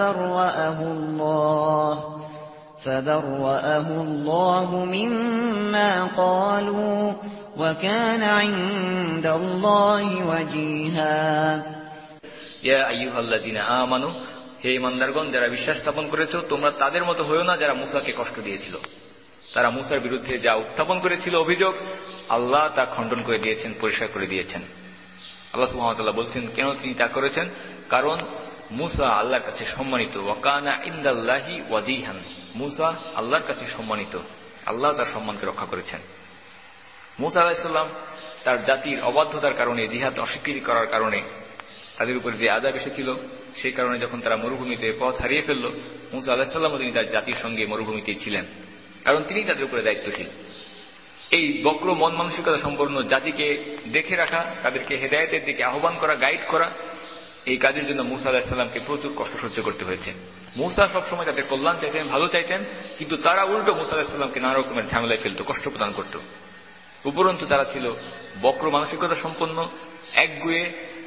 ফাবাররাআহু আল্লাহু মিম্মা ক্বালু ওয়া কানা ইনদাল্লাহি ওয়াজীহা। ইয়া আইয়ুহাল্লাযীনা আমানু, হে ঈমানদারগণ যারা বিশ্বাস স্থাপন করেছো, তোমরা তাদের মতো হয়ো না যারা মূসাকে কষ্ট দিয়েছিল। তারা মূসার বিরুদ্ধে যা উত্থাপন করেছিল অভিযোগ, আল্লাহ তা খণ্ডন করে দিয়েছেন, পরিষ্কার করে দিয়েছেন। আল্লাহ সুবহানাহু ওয়া তাআলা বলছেন কেন তিনি তা করেছেন, কারণ মূসা আল্লাহর কাছে সম্মানিত। ওয়া কানা ইনদাল্লাহি ওয়াজীহান, মূসা আল্লাহর কাছে সম্মানিত, আল্লাহ তার সম্মানকে রক্ষা করেছেন। মূসা আলাইহিস সালাম তার জাতির অবাধ্যতার কারণে, জিহাদ অস্বীকৃতি করার কারণে তাদের উপরে যে আযাব এসেছিল, সেই কারণে যখন তারা মরুভূমিতে পথ হারিয়ে ফেলল, মূসা আলাইহিস সালামও তিনি তার জাতির সঙ্গে মরুভূমিতেই ছিলেন, কারণ তিনি তাদের উপরে দায়িত্বশীল। এই বক্র মন মানসিকতা সম্পন্ন জাতিকে দেখে রাখা, তাদেরকে হেদায়েতের দিকে আহ্বান করা, গাইড করা, এই কাজের জন্য মূসা আলাইহিস সালামকে প্রচুর কষ্ট সহ্য করতে হয়েছে। মূসা সবসময় তাদের কল্যাণ চাইতেন, ভালো চাইতেন, কিন্তু তারা উল্টো মূসা আলাইহিস সালামকে নানা রকমের ঝামেলায় ফেলত, কষ্ট প্রদান করত। উপরন্তু তারা ছিল বক্র মানসিকতা সম্পন্ন, একগুঁয়ে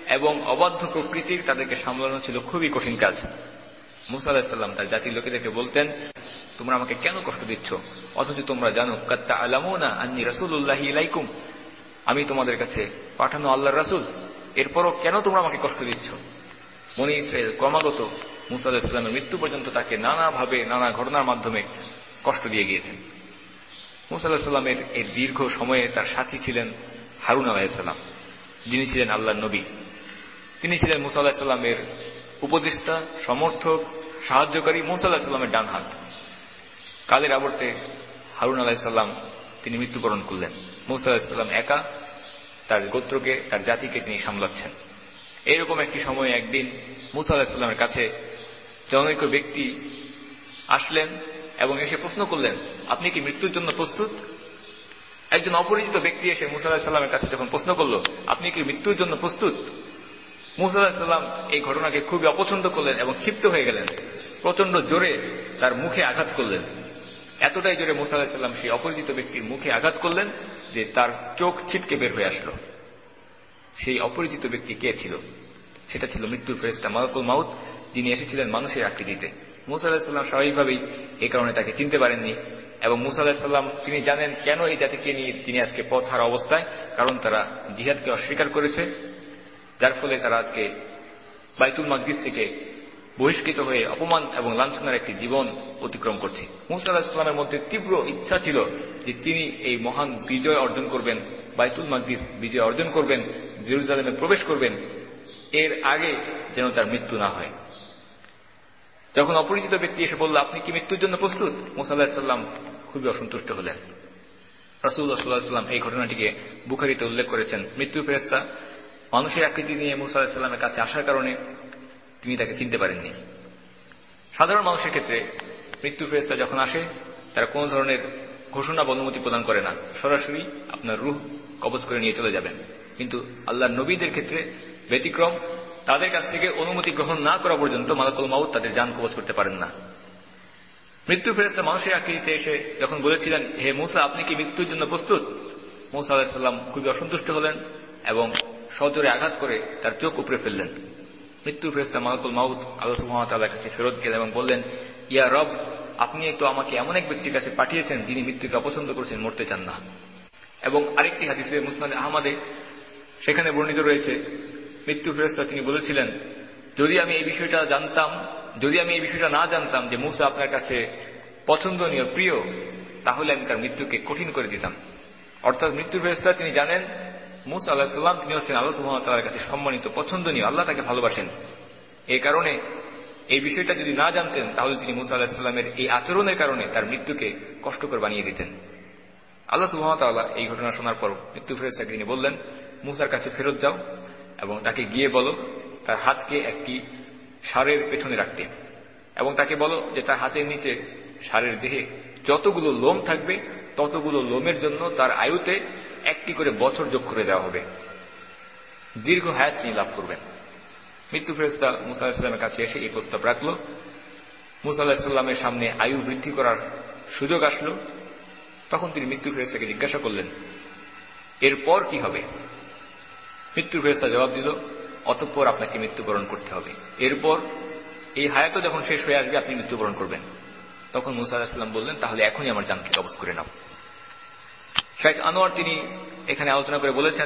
এবং অবাধ্য প্রকৃতির তাদেরকে সামলানো ছিল খুবই কঠিন কাজ। মুসা আলাইহিস সালাম তার জাতির লোকেদেরকে বলতেন, তোমরা আমাকে কেন কষ্ট দিচ্ছ, অথচ তোমরা জানো কাদ তা'লামুনা আন্নী রাসূলুল্লাহি ইলাইকুম, আমি তোমাদের কাছে পাঠানো আল্লাহর রাসূল, এরপরও কেন তোমরা আমাকে কষ্ট দিচ্ছ। বনী ইসরাইল ক্রমাগত মুসা আলাইহিস সালামের মৃত্যু পর্যন্ত তাকে নানাভাবে নানা ঘটনার মাধ্যমে কষ্ট দিয়ে গিয়েছেন। মুসা আলাইহিস সালামের এই দীর্ঘ সময়ে তার সাথী ছিলেন হারুন আলাইহিস সালাম, যিনি ছিলেন আল্লাহর নবী। তিনি ছিলেন মুসা আলাইহিস সালামের উপদেষ্টা, সমর্থক, সাহায্যকারী, মুসা আলাইহিস সালামের ডান হাত। কালের আবর্তে হারুন আলাইহিস সালাম তিনি মৃত্যুবরণ করলেন। মুসা আলাইহিস সালাম একা তার গোত্রকে, তার জাতিকে তিনি সামলাচ্ছেন। এইরকম একটি সময়ে একদিন মুসা আলাইহিস সালামের কাছে জনৈক ব্যক্তি আসলেন এবং এসে প্রশ্ন করলেন, আপনি কি মৃত্যুর জন্য প্রস্তুত? একজন অপরিচিত ব্যক্তি এসে মুসা আলাইহিস সালামের কাছে যখন প্রশ্ন করল, আপনি কি মৃত্যুর জন্য প্রস্তুত? মুসা আলাইহিস সালাম এই ঘটনাকে খুবই অপছন্দ করলেন এবং ক্ষিপ্ত হয়ে গেলেন। প্রচন্ড জোরে তার মুখে আঘাত করলেন। এতটাই জোরে মুসা আলাইহিস সালাম সেই অপরিচিত ব্যক্তির মুখে আঘাত করলেন যে তার চোখ ছিটকে বের হয়ে আসলো। সেই অপরিচিত ব্যক্তি কে ছিল? সেটা ছিল মৃত্যুর ফেরেশতা মালাকুল মাউত, যিনি এসেছিলেন মানুষের আকৃতিতে। মুসা আলাইহিস সালাম স্বাভাবিকভাবেই এই কারণে তাকে চিনতে পারেননি এবং মুসা আলাইহিস সালাম তিনি জানেন কেন এই জাতিকে নিয়ে তিনি আজকে পথ হারা অবস্থায়, কারণ তারা জিহাদকে অস্বীকার করেছে, যার ফলে তারা আজকে বাইতুল মাকদিস থেকে বহিষ্কৃত হয়ে অপমান এবং লাঞ্ছনার একটি জীবন অতিক্রম করছে। মুসা আলাইহিস সালামের মধ্যে তীব্র ইচ্ছা ছিল যে তিনি এই মহান বিজয় অর্জন করবেন, বাইতুল মাকদিস বিজয় অর্জন করবেন, জেরুজালেমে প্রবেশ করবেন, এর আগে যেন তার মৃত্যু না হয়। যখন অপরিচিত ব্যক্তি এসে বলল, আপনি কি মৃত্যুর জন্য প্রস্তুত? মুসা আলাইহিস সালাম খুবই অসন্তুষ্ট হলেন। রাসূলুল্লাহ সাল্লাল্লাহু আলাইহি ওয়াসাল্লাম এই ঘটনাটিকে বুখারীতে উল্লেখ করেছেন। মৃত্যুর ফেরেশতা মানুষের আকৃতি নিয়ে মুসা আলাইহিস সালামের কাছে আসার কারণে তিনি তাকে চিনতে পারেননি। সাধারণ মানুষের ক্ষেত্রে মৃত্যুর ফেরেশতা যখন আসে তারা কোনো ধরনের ঘোষণা বা অনুমতি প্রদান করে না, সরাসরি আপনার রূহ কবজ করে নিয়ে চলে যাবেন। কিন্তু আল্লাহর নবীদের ক্ষেত্রে ব্যতিক্রম, তাদের কাছ থেকে অনুমতি গ্রহণ না করা পর্যন্ত মালাকুল মাউত তাদের জান কবজ করতে পারেন না। মৃত্যুর ফেরেশতা মানুষের আকৃতিতে এসে যখন বলেছিলেন, হে মুসা, আপনি কি মৃত্যুর জন্য প্রস্তুত? মুসা আলাইহিস সালাম খুবই অসন্তুষ্ট হলেন এবং সজোরে আঘাত করে তার চোখ উপড়ে ফেললেন। মৃত্যুর ফেরেশতা মালাকুল মাউত আল্লাহ সুবহানাহু ওয়া তাআলার কাছে ফেরত গেলেন এবং বললেন, ইয়া রব, আপনি তো আমাকে এমন এক ব্যক্তির কাছে পাঠিয়েছেন যিনি মৃত্যুকে অপছন্দ করেছেন, মরতে চান না। এবং আরেকটি হাদিসে মুসনাদ আহমদে সেখানে বর্ণিত রয়েছে, মৃত্যুর ফেরেশতা তিনি বলেছিলেন, যদি আমি এই বিষয়টা না জানতাম যে মুসা আপনার কাছে পছন্দনীয়, প্রিয়, তাহলে আমি তার মৃত্যুকে কঠিন করে দিতাম। অর্থাৎ মৃত্যুর ফেরেশতা তিনি জানেন মুসা আলাইহিস সালাম তিনি হচ্ছেন আল্লাহ সুবহানাহু ওয়া তাআলার কাছে সম্মানিত, পছন্দনীয়, আল্লাহ তাকে ভালোবাসেন। এই কারণে এই বিষয়টা যদি না জানতেন তাহলে তিনি মুসা আলাইহিস সালামের এই আচরণের কারণে তার মৃত্যুকে কষ্টকর বানিয়ে দিতেন। আল্লাহ সুবহানাহু ওয়া তাআলা এই ঘটনা শোনার পর মৃত্যু ফেরেশতাকে তিনি বললেন, মুসার কাছে ফেরত যাও এবং তাকে গিয়ে বলো তার হাতকে একটি ষাঁড়ের পেছনে রাখতে, এবং তাকে বলো যে তার হাতের নিচে ষাঁড়ের দেহে যতগুলো লোম থাকবে ততগুলো লোমের জন্য তার আয়ুতে একটি করে বছর যোগ করে দেওয়া হবে, দীর্ঘ হায়াত তিনি লাভ করবেন। মৃত্যু ফেরেশতা মুসা আলাইহিস সালামের কাছে এসে এই প্রস্তাব রাখল। মুসা আলাইহিস সালামের সামনে আয়ু বৃদ্ধি করার সুযোগ আসলো। তখন তিনি মৃত্যু ফেরেশতাকে জিজ্ঞাসা করলেন, এরপর কি হবে? মৃত্যু ফেরেশতা জবাব দিল, অতঃপর আপনাকে মৃত্যুবরণ করতে হবে, এরপর এই হায়াতও যখন শেষ হয়ে আসবে আপনি মৃত্যুবরণ করবেন। তখন মুসা আলাইহিস সালাম বললেন, তাহলে এখনই আমার জানকে কবজ করে নাও। শেখ আনোয়ার তিনি এখানে আলোচনা করে বলেছেন,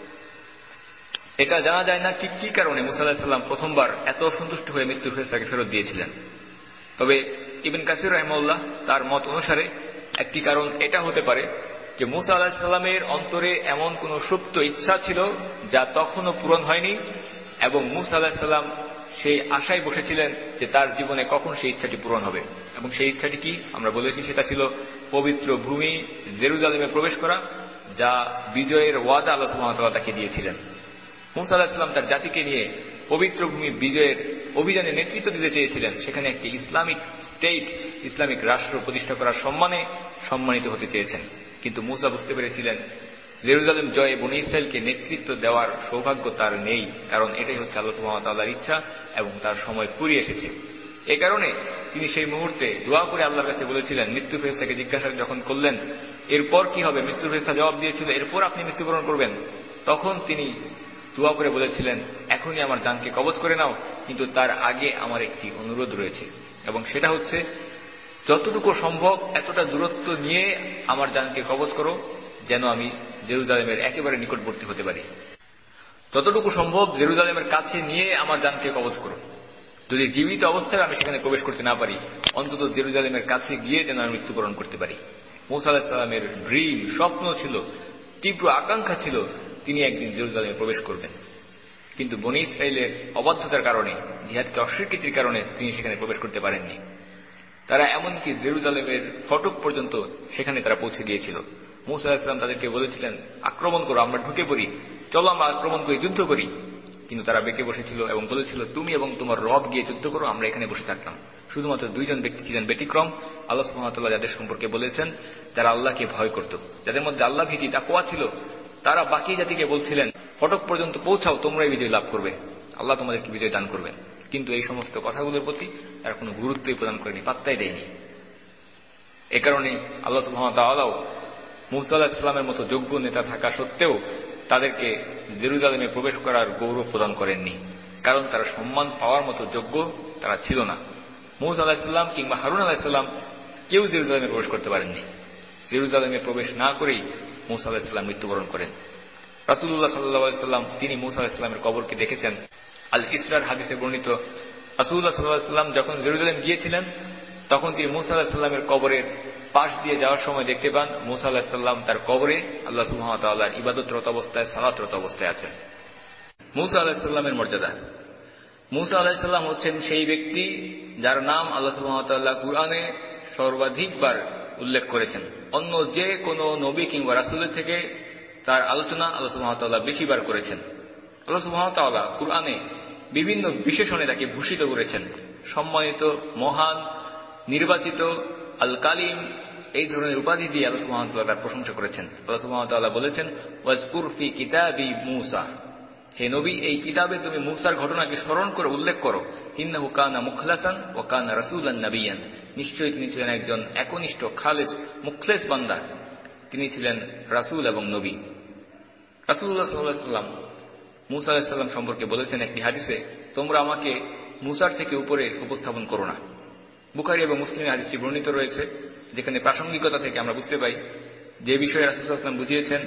এটা জানা যায় না ঠিক কি কারণে মুসা আলাইহিস সালাম প্রথমবার এত অসন্তুষ্ট হয়ে মৃত্যুর ফেরেশতাকে ফেরত দিয়েছিলেন। তবে ইবনে কাসির রাহিমাহুল্লাহ তার মত অনুসারে একটি কারণ এটা হতে পারে যে মুসা আলাইহিস সালামের অন্তরে এমন কোন সুপ্ত ইচ্ছা ছিল যা তখনও পূরণ হয়নি, এবং মুসা আলাইহিস সালাম সেই আশায় বসেছিলেন যে তার জীবনে কখন সেই ইচ্ছাটি পূরণ হবে। এবং সেই ইচ্ছাটি কি আমরা বলেছি, সেটা ছিল পবিত্র ভূমি জেরুজালেমে প্রবেশ করা, যা বিজয়ের ওয়াদা আল্লাহ সুবহানাহু ওয়া তাআলা তাকে দিয়েছিলেন। মুসা আলাইহিস সালাম তার জাতিকে নিয়ে পবিত্র ভূমি বিজয়ের অভিযানে নেতৃত্ব দিতে চেয়েছিলেন, সেখানে একটি ইসলামিক স্টেট, ইসলামিক রাষ্ট্র প্রতিষ্ঠা করার সম্মানে সম্মানিত হতে চেয়েছেন। কিন্তু মুসা বুঝতে পেরেছিলেন জেরুজালেম জয়ে বনী ইসরাইলকে নেতৃত্ব দেওয়ার সৌভাগ্য তার নেই, কারণ এটাই হচ্ছে আল্লাহ সুবহানাহু ওয়া তাআলার ইচ্ছা এবং তার সময় ফুরিয়ে এসেছে। এই কারণে তিনি সেই মুহূর্তে দোয়া করে আল্লাহর কাছে বলেছিলেন। মৃত্যু ফেরেশতাকে জিজ্ঞাসা যখন করলেন এরপর কি হবে, মৃত্যু ফেরেশতা জবাব দিয়েছিল, এরপর আপনি মৃত্যুবরণ করবেন। তখন তিনি দোয়া করে বলেছিলেন, এখনই আমার জানকে কবজ করে নাও, কিন্তু তার আগে আমার একটি অনুরোধ রয়েছে, এবং সেটা হচ্ছে যতটুকু সম্ভব এতটা দূরত্ব নিয়ে আমার জানকে কবজ করো যেন আমি জেরুজালেমের একেবারে নিকটবর্তী হতে পারি। যতটুকু সম্ভব জেরুজালেমের কাছে নিয়ে আমার জানকে কবজ করো। যদি জীবিত অবস্থায় আমি সেখানে প্রবেশ করতে না পারি, অন্তত জেরুজালেমের কাছে গিয়ে যেন আমি মৃত্যুবরণ করতে পারি। মূসা আলাইহিস সালামের ড্রিম, স্বপ্ন ছিল, তীব্র আকাঙ্ক্ষা ছিল তিনি একদিন জেরুজালেমে প্রবেশ করবেন। কিন্তু বনী ইসরাইলের অবাধ্যতার কারণে, জিহাদকে অস্বীকৃতির কারণে তিনি সেখানে প্রবেশ করতে পারেননি। তারা এমনকি জেরুজালেমের ফটক পর্যন্ত সেখানে তারা পৌঁছে গিয়েছিল। মূসা আলাইহিস সালাম তাদেরকে বলেছিলেন, আক্রমণ করো, আমরা ঢুকে পড়ি, চলো আমরা আক্রমণ করে যুদ্ধ করি। কিন্তু তারা বেঁকে বসেছিল এবং বলেছিল, তুমি এবং তোমার রব গিয়ে যুদ্ধ করো, আমরা এখানে বসে থাকলাম। শুধুমাত্র দুইজন ব্যক্তি ছিলেন ব্যতিক্রম, আল্লাহ সুবহানাহু ওয়া তাআলা যাদের সম্পর্কে বলেছেন যারা আল্লাহকে ভয় করত, যাদের মধ্যে আল্লাহ ভীতি তাকওয়া ছিল। তারা বাকি জাতিকে বলছিলেন, ফটক পর্যন্ত পৌঁছাও, তোমরাই বিজয় লাভ করবে, আল্লাহ তোমাদেরকে বিজয় দান করবেন। কিন্তু এই সমস্ত কথাগুলোর প্রতি তারা কোনো গুরুত্বই প্রদান করেনি, পাত্তাই দেয়নি। এ কারণে আল্লাহ সুবহানাহু ওয়া তাআলা মূসা আলাইহিস সালামের মতো যোগ্য নেতা থাকা সত্ত্বেও তাদেরকে জেরুজালেমে প্রবেশ করার গৌরব প্রদান করেননি, কারণ তারা সম্মান পাওয়ার মতো যোগ্য তারা ছিল না। মূসা আলাইহিস সালাম কিংবা হারুন আলাইহিস সালাম কেউ জেরুজালেমে প্রবেশ করতে পারেননি। জেরুজালেমে প্রবেশ না করেই মূসা আলাইহিস সালাম মৃত্যুবরণ করেন। রাসূলুল্লাহ সাল্লাল্লাহু আলাইহি ওয়াসাল্লাম তিনি মূসা আলাইহিস সালামের কবরকে দেখেছেন। আল ইসরার হাদিসে বর্ণিত, রাসূলুল্লাহ সাল্লাল্লাহু আলাইহি ওয়াসাল্লাম যখন জেরুজালেম গিয়েছিলেন তখন তিনি মূসা আলাইহিস সালামের কবরের পাশ দিয়ে যাওয়ার সময় দেখতে পান মূসা আলাইহিস সালাম তার কবরে আল্লাহ সুবহানাহু ওয়া তাআলার ইবাদতরত অবস্থায়, সালাতরত অবস্থায় আছেন। মূসা আলাইহিস সালামের মর্যাদা। মূসা আলাইহিস সালাম হচ্ছেন সেই ব্যক্তি যার নাম আল্লাহ সুবহানাহু ওয়া তাআলা কুরআনে সর্বাধিকবার উল্লেখ করেছেন। অন্য যে কোনো নবী কিংবা রাসূলের থেকে তার আলোচনা আল্লাহ সুবহানাহু ওয়া তাআলা বেশিবার করেছেন। আল্লাহ সুবহানাহু ওয়া তাআলা কুরআনে বিভিন্ন বিশেষণে তাকে ভূষিত করেছেন, সম্মানিত, মহান, নির্বাচিত, আল কালিম, এই ধরনের উপাধি দিয়ে আল্লাহ সুবহানাহু ওয়া তাআলা তার প্রশংসা করেছেন। আল্লাহ সুবহানাহু ওয়া তাআলা বলেছেন, ওয়াজকুর ফি কিতাবি মূসা, হে নবী এই কিতাবে তুমি মূসার ঘটনাকে স্মরণ করে উল্লেখ করো। ইন্নাহু কানা মুখলাসান ওয়া কানা রাসূলান নাবিয়ান, নিশ্চয়ই তিনি ছিলেন একজন একনিষ্ঠ, খালেস, মুখলেস বান্দা, তিনি ছিলেন রাসূল এবং নবী। রাসূলুল্লাহ সাল্লাল্লাহু আলাইহি ওয়াসাল্লাম মূসা আলাইহিস সালাম সম্পর্কে বলেছেন একটি হাদিসে, তোমরা আমাকে মূসার থেকে উপরে উপস্থাপন করো না। বুখারী এবং মুসলিমে হাদিসটি বর্ণিত রয়েছে, যেখানে প্রাসঙ্গিকতা থেকে আমরা বুঝতে পাই যে বিষয়ে রাসূল সাল্লাল্লাহু আলাইহি ওয়াসাল্লাম বুঝিয়েছেন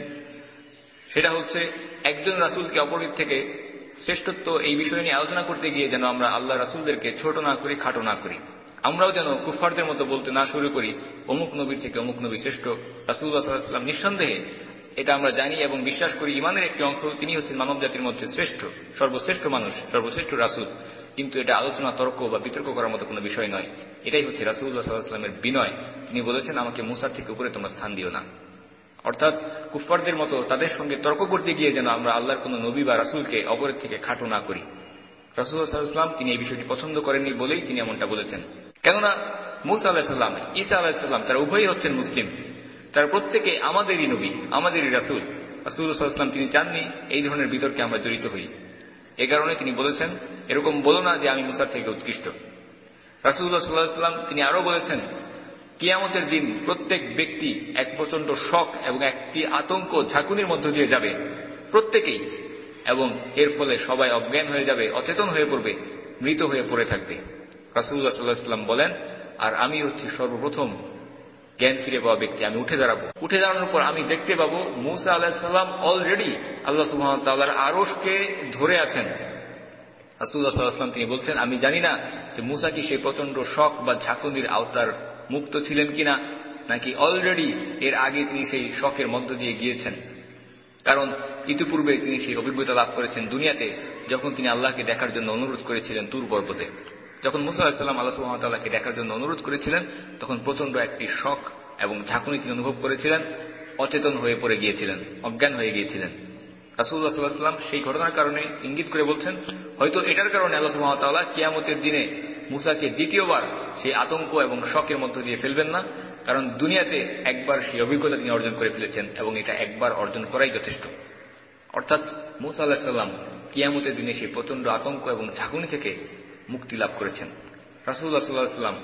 সেটা হচ্ছে একজন রাসূলকে অপরের থেকে শ্রেষ্ঠত্ব এই বিষয় নিয়ে আলোচনা করতে গিয়ে যেন আমরা আল্লাহ রাসূলদেরকে ছোট না করি, খাটো না করি। আমরাও যেন কুফফারদের মতো বলতে না শুরু করি অমুক নবীর থেকে অমুক নবী শ্রেষ্ঠ। রাসূলুল্লাহ সাল্লাল্লাহু আলাইহি ওয়াসাল্লাম নিঃসন্দেহে এটা আমরা জানি এবং বিশ্বাস করি, ইমানের একটি অংশ, তিনি হচ্ছেন মানব জাতির মধ্যে শ্রেষ্ঠ, সর্বশ্রেষ্ঠ মানুষ, সর্বশ্রেষ্ঠ রাসূল। কিন্তু এটা আলোচনা, তর্ক বা বিতর্ক করার মতো কোনো বিষয় নয়। এটাই হচ্ছে রাসূলুল্লাহ সাল্লাল্লাহু আলাইহি ওয়াসাল্লামের বিনয়। তিনি বলেছেন, আমাকে মূসার থেকে উপরে তোমরা স্থান দিও না। অর্থাৎ কুফফারদের মতো তাদের সঙ্গে তর্ক করতে গিয়ে যেন আমরা আল্লাহর কোনো নবী বা রাসূলকে অপরের থেকে খাটো না করি। রাসূলুল্লাহ সাল্লাল্লাহু আলাইহি ওয়াসাল্লাম তিনি এই বিষয়টি পছন্দ করেননি বলেই তিনি এমনটা বলেছেন। কেননা মূসা আলাইহিস সালাম, ঈসা আলাইহিস সালাম তারা উভয়ই হচ্ছেন মুসলিম, তারা প্রত্যেকে আমাদেরই নবী, আমাদেরই রাসূল। রাসূলুল্লাহ সাল্লাল্লাহু আলাইহি ওয়াসাল্লাম তিনি চাননি এই ধরনের বিতর্কে আমরা জড়িত হই। এ কারণে তিনি বলেছেন, এরকম বলো না যে আমি মূসার থেকে উৎকৃষ্ট। রাসূলুল্লাহ সাল্লাল্লাহু আলাইহি ওয়াসাল্লাম তিনি আরো বলেছেন, কিয়ামতের দিন প্রত্যেক ব্যক্তি এক প্রচন্ড শক এবং একটি আতঙ্ক, ঝাঁকুনির মধ্য দিয়ে যাবে, প্রত্যেকেই, এবং এর ফলে সবাই অজ্ঞান হয়ে যাবে, অচেতন হয়ে পড়বে, মৃত হয়ে পড়ে থাকবে। রাসূলুল্লাহ সাল্লাল্লাহু আলাইহি ওয়াসাল্লাম বলেন, আর আমি হচ্ছি সর্বপ্রথম জ্ঞান ফিরে পাওয়া ব্যক্তি। আমি উঠে দাঁড়াবো, উঠে দাঁড়ানোর পর আমি দেখতে পাবো মূসা আলাইহিস সালাম অলরেডি আল্লাহ সুবহানাহু ওয়া তাআলার আরশকে ধরে আছেন। রাসূলুল্লাহ সাল্লাল্লাহু আলাইহি ওয়াসাল্লাম তিনি বলছেন, আমি জানি না যে মূসা কি সেই প্রচন্ড শক বা ঝাঁকুনির আওতার মুক্ত ছিলেন কিনা, নাকি অলরেডি এর আগে তিনি সেই শকের মধ্য দিয়ে গিয়েছেন। কারণ ইতিপূর্বে তিনি সেই অভিজ্ঞতা লাভ করেছেন দুনিয়াতে, যখন তিনি আল্লাহকে দেখার জন্য অনুরোধ করেছিলেন তুর পর্বতে। যখন মূসা আলাইহিস সালাম আল্লাহ সুবহানাহু ওয়া তাআলাকে দেখার জন্য অনুরোধ করেছিলেন, তখন প্রচন্ড একটি শক এবং ঝাঁকুনি তিনি অনুভব করেছিলেন, অচেতন হয়ে পড়ে গিয়েছিলেন, অজ্ঞান হয়ে গিয়েছিলেন। রাসূলুল্লাহ সাল্লাল্লাহু আলাইহি ওয়াসাল্লাম সেই ঘটনার কারণে ইঙ্গিত করে বলছেন, হয়তো এটার কারণে আল্লাহ সুবহানাহু ওয়া তাআলা কিয়ামতের দিনে মূসাকে দ্বিতীয়বার সেই আতঙ্ক এবং শকের মধ্য দিয়ে ফেলবেন না, কারণ দুনিয়াতে একবার সেই অভিজ্ঞতা তিনি অর্জন করে ফেলেছেন এবং এটা একবার অর্জন করাই যথেষ্ট। অর্থাৎ মূসা আলাইহিস সালাম কিয়ামতের দিনে সেই প্রচন্ড আতঙ্ক এবং ঝাঁকুনি থেকে মুক্তি লাভ করেছেন। রাসূলুল্লাহ সাল্লাল্লাহু আলাইহি ওয়াসাল্লাম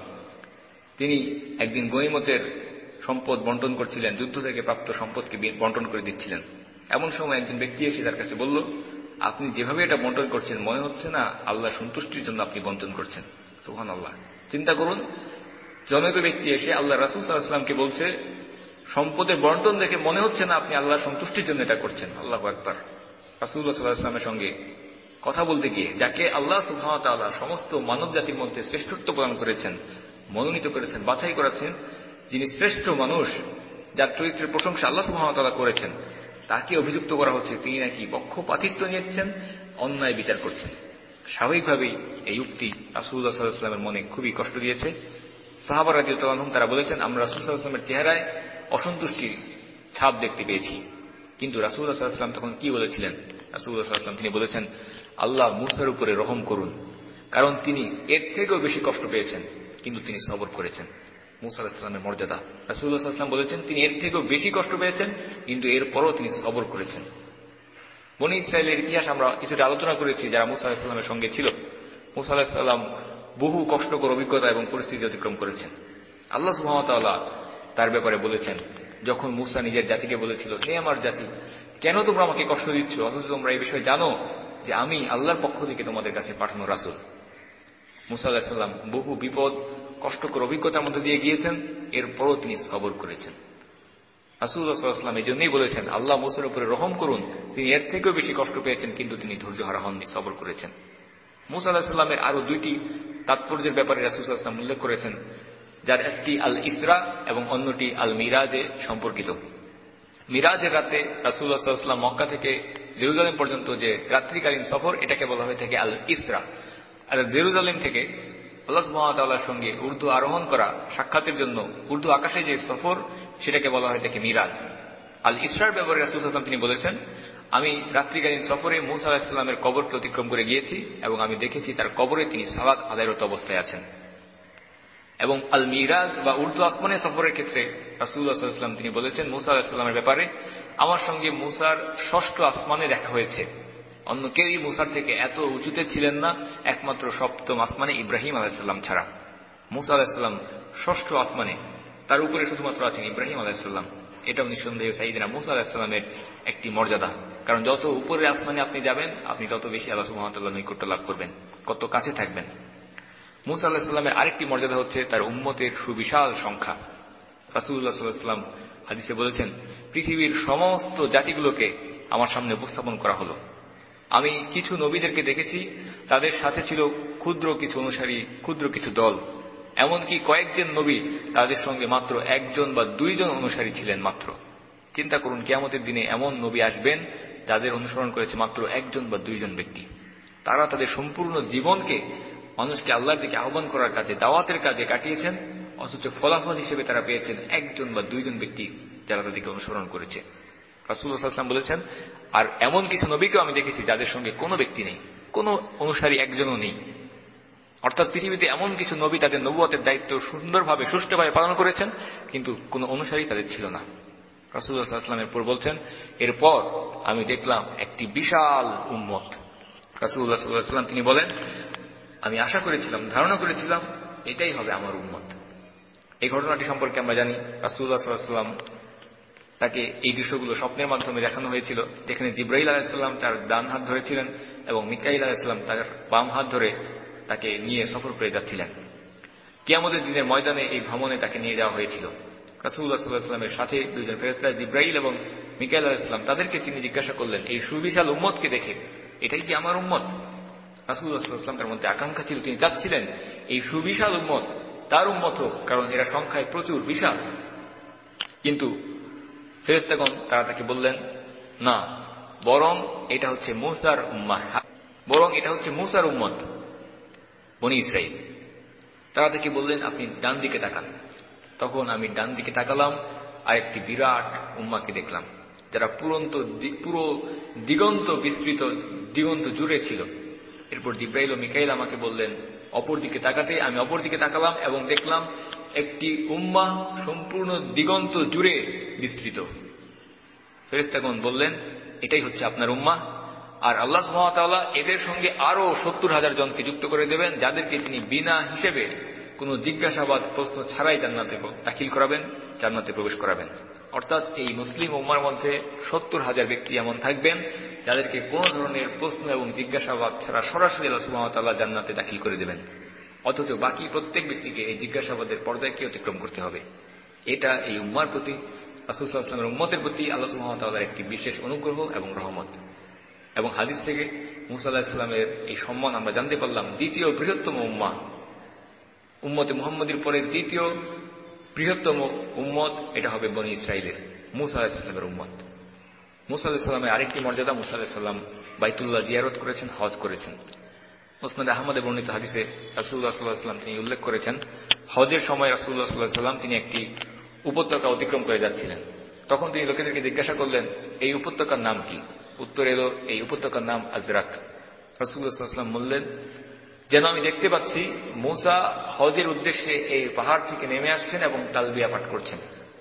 তিনি একদিন গনিমতের সম্পদ বন্টন করছিলেন, যুদ্ধ থেকে প্রাপ্ত সম্পদকে বন্টন করে দিচ্ছিলেন। এমন সময় একজন ব্যক্তি এসে তার কাছে বলল, আপনি যেভাবে এটা বন্টন করছেন মনে হচ্ছে না আল্লাহ সন্তুষ্টির জন্য আপনি বন্টন করছেন। সুবহানাল্লাহ। চিন্তা করুন, জনৈক ব্যক্তি এসে আল্লাহ রাসূল সাল্লাল্লাহু আলাইহি ওয়াসাল্লামকে বলছে, সম্পদের বন্টন দেখে মনে হচ্ছে না আপনি আল্লাহ সন্তুষ্টির জন্য এটা করছেন। আল্লাহু আকবার। রাসূলুল্লাহ সাল্লাল্লাহু আলাইহি ওয়াসাল্লামের সঙ্গে কথা বলতে গিয়ে, যাকে আল্লাহ সুবহানাহু ওয়া তাআলা সমস্ত মানব জাতির মধ্যে শ্রেষ্ঠত্ব প্রদান করেছেন, মনোনীত করেছেন, বাছাই করেছেন, যিনি শ্রেষ্ঠ মানুষ, যার চরিত্রের প্রশংসা আল্লাহ সুবহানাহু ওয়া তাআলা করেছেন, তাকে অভিযুক্ত করা হচ্ছে তিনি নাকি পক্ষপাতিত্ব নিচ্ছেন, অন্যায় বিচার করছেন। স্বাভাবিকভাবেই এই উক্তি রাসূলুল্লাহ সাল্লাল্লাহু আলাইহি ওয়াসাল্লামের মনে খুবই কষ্ট দিয়েছে। সাহাবা রাদিয়াল্লাহু আনহুম তারা বলেছেন, আমরা রাসূল সাল্লাল্লাহু আলাইহি ওয়াসাল্লামের চেহারায় অসন্তুষ্টির ছাপ দেখতে পেয়েছি। কিন্তু রাসূলুল্লাহ সাল্লাল্লাহু আলাইহি ওয়াসাল্লাম তখন কি বলেছিলেন? রাসূলুল্লাহ সাল্লাল্লাহু আলাইহি ওয়াসাল্লাম তিনি বলেছেন, আল্লাহ মূসার উপরে রহম করুন, কারণ তিনি এর থেকেও বেশি কষ্ট পেয়েছেন কিন্তু তিনি সবর করেছেন। মূসা আলাইহিস সালামের মর্যাদা, রাসূলুল্লাহ সাল্লাল্লাহু আলাইহি ওয়াসাল্লাম বলেছেন তিনি এর থেকেও বেশি কষ্ট পেয়েছেন কিন্তু এরপরও তিনি সবর করেছেন। বনী ইসরায়েলের ইতিহাস আমরা কিছুটা আলোচনা করেছি যারা মূসা আলাইহিস সালামের সঙ্গে ছিল। মূসা আলাইহিস সালাম বহু কষ্টকর অভিজ্ঞতা এবং পরিস্থিতি অতিক্রম করেছেন। আল্লাহ সুবহানাহু ওয়া তাআলা তার ব্যাপারে বলেছেন, যখন মূসা নিজের জাতিকে বলেছিল, হে আমার জাতি, কেন তোমরা আমাকে কষ্ট দিচ্ছ অথচ তোমরা এই বিষয়ে জানো যে আমি আল্লাহর পক্ষ থেকে তোমাদের কাছে পাঠানো রাসূল। মূসা আলাইহিস সালাম বহু বিপদ, কষ্টকর অভিজ্ঞতার মধ্যে দিয়ে গিয়েছেন, এরপরও তিনি সবর করেছেন। রাসূলুল্লাহ সাল্লাল্লাহু আলাইহি ওয়াসাল্লাম এই জন্যই বলেছেন, আল্লাহ মূসার উপরে রহম করুন, তিনি এর থেকেও বেশি কষ্ট পেয়েছেন কিন্তু তিনি ধৈর্যহারা হননি, সবর করেছেন। মূসা আলাইহিস সালামের আরো দুইটি তাৎপর্যের ব্যাপারে রাসূল সাল্লাল্লাহু আলাইহি ওয়াসাল্লাম উল্লেখ করেছেন, যার একটি আল ইসরা এবং অন্যটি আল মিরাজে সম্পর্কিত। মিরাজের রাতে রাসূলুল্লাহ সাল্লাল্লাহু আলাইহি ওয়াসাল্লাম মক্কা থেকে জেরুজালেম পর্যন্ত যে রাত্রিকালীন সফর, এটাকে বলা হয়ে থাকে আল ইসরা। আর জেরুজালেম থেকে আল্লাহ সুবহানাহু ওয়া তাআলার সঙ্গে উর্দু আরোহণ করা, সাক্ষাতের জন্য উর্দু আকাশে যে সফর, সেটাকে বলা হয়ে থাকে মিরাজ। আল ইসরার ব্যাপারে রাসূল সাল্লাল্লাহু আলাইহি ওয়াসাল্লাম তিনি বলেছেন, আমি রাত্রিকালীন সফরে মূসা আলাইহিস সালামের কবরকে অতিক্রম করে গিয়েছি এবং আমি দেখেছি তার কবরে তিনি সালাত আদায়রত অবস্থায় আছেন। এবং আল মিরাজ বা উর্দু আসমানে সফরের ক্ষেত্রে রাসূলুল্লাহ সাল্লাল্লাহু আলাইহি ওয়াসাল্লাম তিনি বলেছেন মূসা আলাইহিস সালামের ব্যাপারে, আমার সঙ্গে মূসার ষষ্ঠ আসমানে দেখা হয়েছে। অন্য কেউই মূসার থেকে এত উঁচুতে ছিলেন না, একমাত্র সপ্তম আসমানে ইব্রাহিম আলাইহিস সালাম ছাড়া। মূসা আলাইহিস সালাম ষষ্ঠ আসমানে, তার উপরে শুধুমাত্র আছেন ইব্রাহিম আলাইহিস সালাম। এটাও নিঃসন্দেহে সাইয়েদনা মূসা আলাইহিস সালামের একটি মর্যাদা, কারণ যত উপরের আসমানে আপনি যাবেন আপনি তত বেশি আল্লাহ সুবহানাহু ওয়া তাআলার নৈকট্য লাভ করবেন, কত কাছে থাকবেন। মূসা আলাইহিস সালামের আরেকটি মর্যাদা হচ্ছে তার উম্মতের সুবিশাল সংখ্যা। রাসূলুল্লাহ সাল্লাল্লাহু আলাইহি ওয়াসাল্লাম হাদিসে বলেছেন, পৃথিবীর সমস্ত জাতিগুলোকে আমার সামনে উপস্থাপন করা হলো। আমি কিছু নবীদেরকে দেখেছি, তাদের সাথে ছিল ক্ষুদ্র কিছু অনুসারী, ক্ষুদ্র কিছু দল, এমনকি কয়েকজন নবী তাদের সঙ্গে মাত্র একজন বা দুইজন অনুসারী ছিলেন মাত্র। চিন্তা করুন, কিয়ামতের দিনে এমন নবী আসবেন যাদের অনুসরণ করেছে মাত্র একজন বা দুইজন ব্যক্তি। তারা তাদের সম্পূর্ণ জীবনকে মানুষকে আল্লাহর দিকে আহ্বান করার কাজে, দাওয়াতের কাজে কাটিয়েছেন, অথচ ফলাফল হিসেবে তারা পেয়েছেন একজন বা দুইজন ব্যক্তি যারা তাদেরকে অনুসরণ করেছে। রাসূলুল্লাহ সাল্লাল্লাহু আলাইহি ওয়াসাল্লাম বলেছেন, আর এমন কিছু নবীকেও আমি দেখেছি যাদের সঙ্গে কোনো ব্যক্তি নেই, কোনো অনুসারী একজনও নেই। অর্থাৎ পৃথিবীতে এমন কিছু নবী তাদের নবুয়তের দায়িত্ব সুন্দরভাবে, সুষ্ঠুভাবে পালন করেছেন, কিন্তু কোনো অনুসারী তাদের ছিল না। রাসূলুল্লাহ সাল্লাল্লাহু আলাইহি ওয়াসাল্লাম এরপর বলছেন, এরপর আমি দেখলাম একটি বিশাল উম্মত। রাসূলুল্লাহ সাল্লাল্লাহু আলাইহি ওয়াসাল্লাম তিনি বলেন, আমি আশা করেছিলাম, ধারণা করেছিলাম এটাই হবে আমার উম্মত। এই ঘটনাটি সম্পর্কে আমরা জানি, রাসূলুল্লাহ সাল্লাল্লাহু আলাইহি ওয়াসাল্লাম তাকে এই দৃশ্যগুলো স্বপ্নের মাধ্যমে দেখানো হয়েছিল, যেখানে জিবরাইল আলাইহিস সালাম তার ডান হাত ধরেছিলেন এবং মিকাইল আলাইহিস সালাম তার বাম হাত ধরে তাকে নিয়ে সফর করে যাচ্ছিলেন। কিয়ামতের দিনের ময়দানে এই ভ্রমণে তাকে নিয়ে যাওয়া হয়েছিল। রাসূলুল্লাহ সাল্লাল্লাহু আলাইহি ওয়াসাল্লামের সাথে দুইজন ফেরেশতা জিবরাইল এবং মিকাইল আলাইহিস সালাম, তাদেরকে তিনি জিজ্ঞাসা করলেন, এই সুবিশাল উম্মতকে দেখে এটাই কি আমার উম্মত? রাসূলুল্লাহ সাল্লাল্লাহু আলাইহি ওয়াসাল্লাম তার মধ্যে আকাঙ্ক্ষা ছিল, তিনি চাচ্ছিলেন এই সুবিশাল উম্মত তার উম্মত হোক, কারণ এরা সংখ্যায় প্রচুর বিশাল। কিন্তু ফেরেশতাগণ তারা তাকে বললেন, না, বরং এটা হচ্ছে মূসার উম্মাহ, বরং এটা হচ্ছে মূসার উম্মত বনী ইসরাইল। তারা তাকে বললেন, আপনি ডান দিকে তাকান। তখন আমি ডান দিকে তাকালাম আর একটি বিরাট উম্মাকে দেখলাম, যারা পুরো দিগন্ত বিস্তৃত, দিগন্ত জুড়ে ছিল। এরপর জিবরাইল ও মিকাইল আমাকে বললেন অপর দিকে তাকাতে। আমি অপর দিকে তাকালাম এবং দেখলাম একটি উম্মাহ সম্পূর্ণ দিগন্ত জুড়ে বিস্তৃত। ফেরেশতাগণ বললেন, এটাই হচ্ছে আপনার উম্মাহ, আর আল্লাহ সুবহানাহু ওয়া তাআলা এদের সঙ্গে আরো ৭০,০০০ জনকে যুক্ত করে দেবেন, যাদেরকে তিনি বিনা হিসেবে কোনো জিজ্ঞাসাবাদ প্রশ্ন ছাড়াই জান্নাতে দাখিল করাবেন, জান্নাতে প্রবেশ করাবেন। অর্থাৎ এই মুসলিম উম্মার মধ্যে 70,000 ব্যক্তি এমন থাকবেন যাদেরকে কোনো ধরনের প্রশ্ন এবং জিজ্ঞাসাবাদ ছাড়া সরাসরি আল্লাহ সুবহানাহু ওয়া তাআলা জান্নাতে দাখিল করে দেবেন। অথচ বাকি প্রত্যেক ব্যক্তিকে এই জিজ্ঞাসাবাদের পর্দাকে অতিক্রম করতে হবে। এটা এই উম্মার প্রতি, রাসূল সাল্লাল্লাহু আলাইহি ওয়াসাল্লামের উম্মতের প্রতি আল্লাহ সুবহানাহু ওয়া তাআলার একটি বিশেষ অনুগ্রহ এবং রহমত। এবং হাদিস থেকে মুসা আলাইহিস সালামের এই সম্মান আমরা জানতে পারলাম। দ্বিতীয় বৃহত্তম উম্মাহ, উম্মতে মুহাম্মদের পরে দ্বিতীয় বৃহত্তম উম্মত এটা হবে বনী ইসরাইলের মুসা আলাইহিস সালামের উম্মত। মুসা আলাইহিস সালামের আরেকটি মর্যাদা, মুসা আলাইহিস সালাম বাইতুল্লাহ জিয়ারত করেছেন, হজ করেছেন। মুসনাদে আহমদে বর্ণিত হাদিসে রাসূলুল্লাহ সাল্লাল্লাহু আলাইহি ওয়াসাল্লাম তিনি উল্লেখ করেছেন, হজের সময় রাসূলুল্লাহ সাল্লাল্লাহু আলাইহি ওয়াসাল্লাম তিনি একটি উপত্যকা অতিক্রম করে যাচ্ছিলেন। তখন তিনি লোকেদেরকে জিজ্ঞাসা করলেন, এই উপত্যকার নাম কি? উত্তর এলো, এই উপত্যকার নাম আজরাক। রাসূলুল্লাহ সাল্লাল্লাহু আলাইহি ওয়াসাল্লাম বললেন, যেন আমি দেখতে পাচ্ছি মুসা হজের উদ্দেশ্যে এই পাহাড় থেকে নেমে আসছেন এবং তালবিয়া পাঠ করছেন।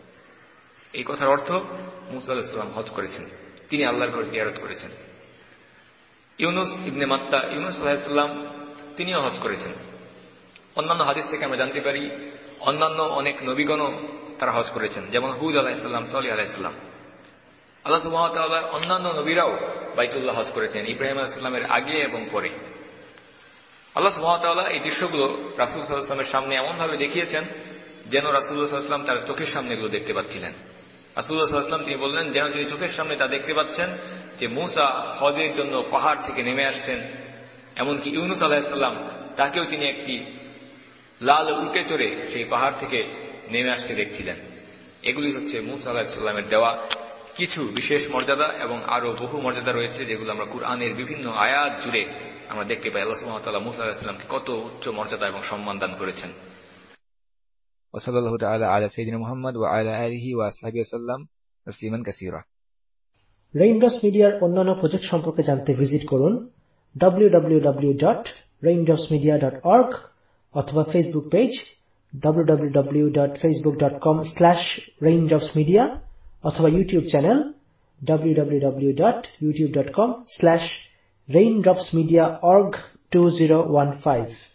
এই কথার অর্থ মুসা আলাইহিস সালাম হজ করেছেন, তিনি আল্লাহর ঘর জিয়ারত করেছেন। ইউনুস ইবনে মাত্তা, ইউনুস আলাইহিস সালাম তিনিও হজ করেছেন। অন্যান্য হাদিস থেকে আমরা জানতে পারি অন্যান্য অনেক নবীগণও তারা হজ করেছেন, যেমন হুদ আলাইহিস সালাম, সালিহ আলাইহিস সালাম। আল্লাহ সুবহানাহু ওয়া তাআলা অন্যান্য নবীরাও বাইতুল্লাহ হজ করেছেন, ইব্রাহিম আলাইহিস সালামের আগে এবং পরে। আল্লাহ সুবহানাহু ওয়া তাআলা এই দৃশ্যগুলো রাসূল সাল্লাল্লাহু আলাইহি ওয়াসাল্লামের সামনে এমনভাবে দেখিয়েছেন যেন রাসূলুল্লাহ সাল্লাল্লাহু আলাইহি ওয়াসাল্লাম তার চোখের সামনে এগুলো দেখতে পাচ্ছিলেন। রাসূলুল্লাহ সাল্লাল্লাহু আলাইহি ওয়াসাল্লাম তিনি বললেন, যেন তিনি চোখের সামনে তা দেখতে পাচ্ছেন যে মুসা হজের জন্য পাহাড় থেকে নেমে আসছেন। এমনকি ইউনুস আলাইহিস সালাম তাকেও তিনি একটি লাল উটে চড়ে সেই পাহাড় থেকে নেমে আসতে দেখছিলেন। এগুলি হচ্ছে মুসা আলাইহিস সালামের দেওয়া কিছু বিশেষ মর্যাদা, এবং আরো বহু মর্যাদা রয়েছে যেগুলো আমরা কুরআনের বিভিন্ন আয়াত জুড়ে আমরা দেখতে পাই। আল্লাহ সুবহানাহু ওয়া তাআলা মুসা আলাইহিস সালামকে কত উচ্চ মর্যাদা এবং সম্মান দান করেছেন। ওয়া সাল্লাল্লাহু তাআলা আলা সাইয়্যিদিনা মুহাম্মদ ওয়া আলা আলিহি ওয়া আসহাবিহি ওয়াসাল্লাম তাসলিমান কাসীরা। রেইনড্রপস মিডিয়ার অন্যান্য প্রজেক্ট সম্পর্কে জানতে ভিজিট করুন www.raindropsmedia.org অথবা ফেসবুক পেজ www.facebook.com/raindropsmedia অথবা ইউটিউব চ্যানেল www.youtube.com/raindropsmediaorg2015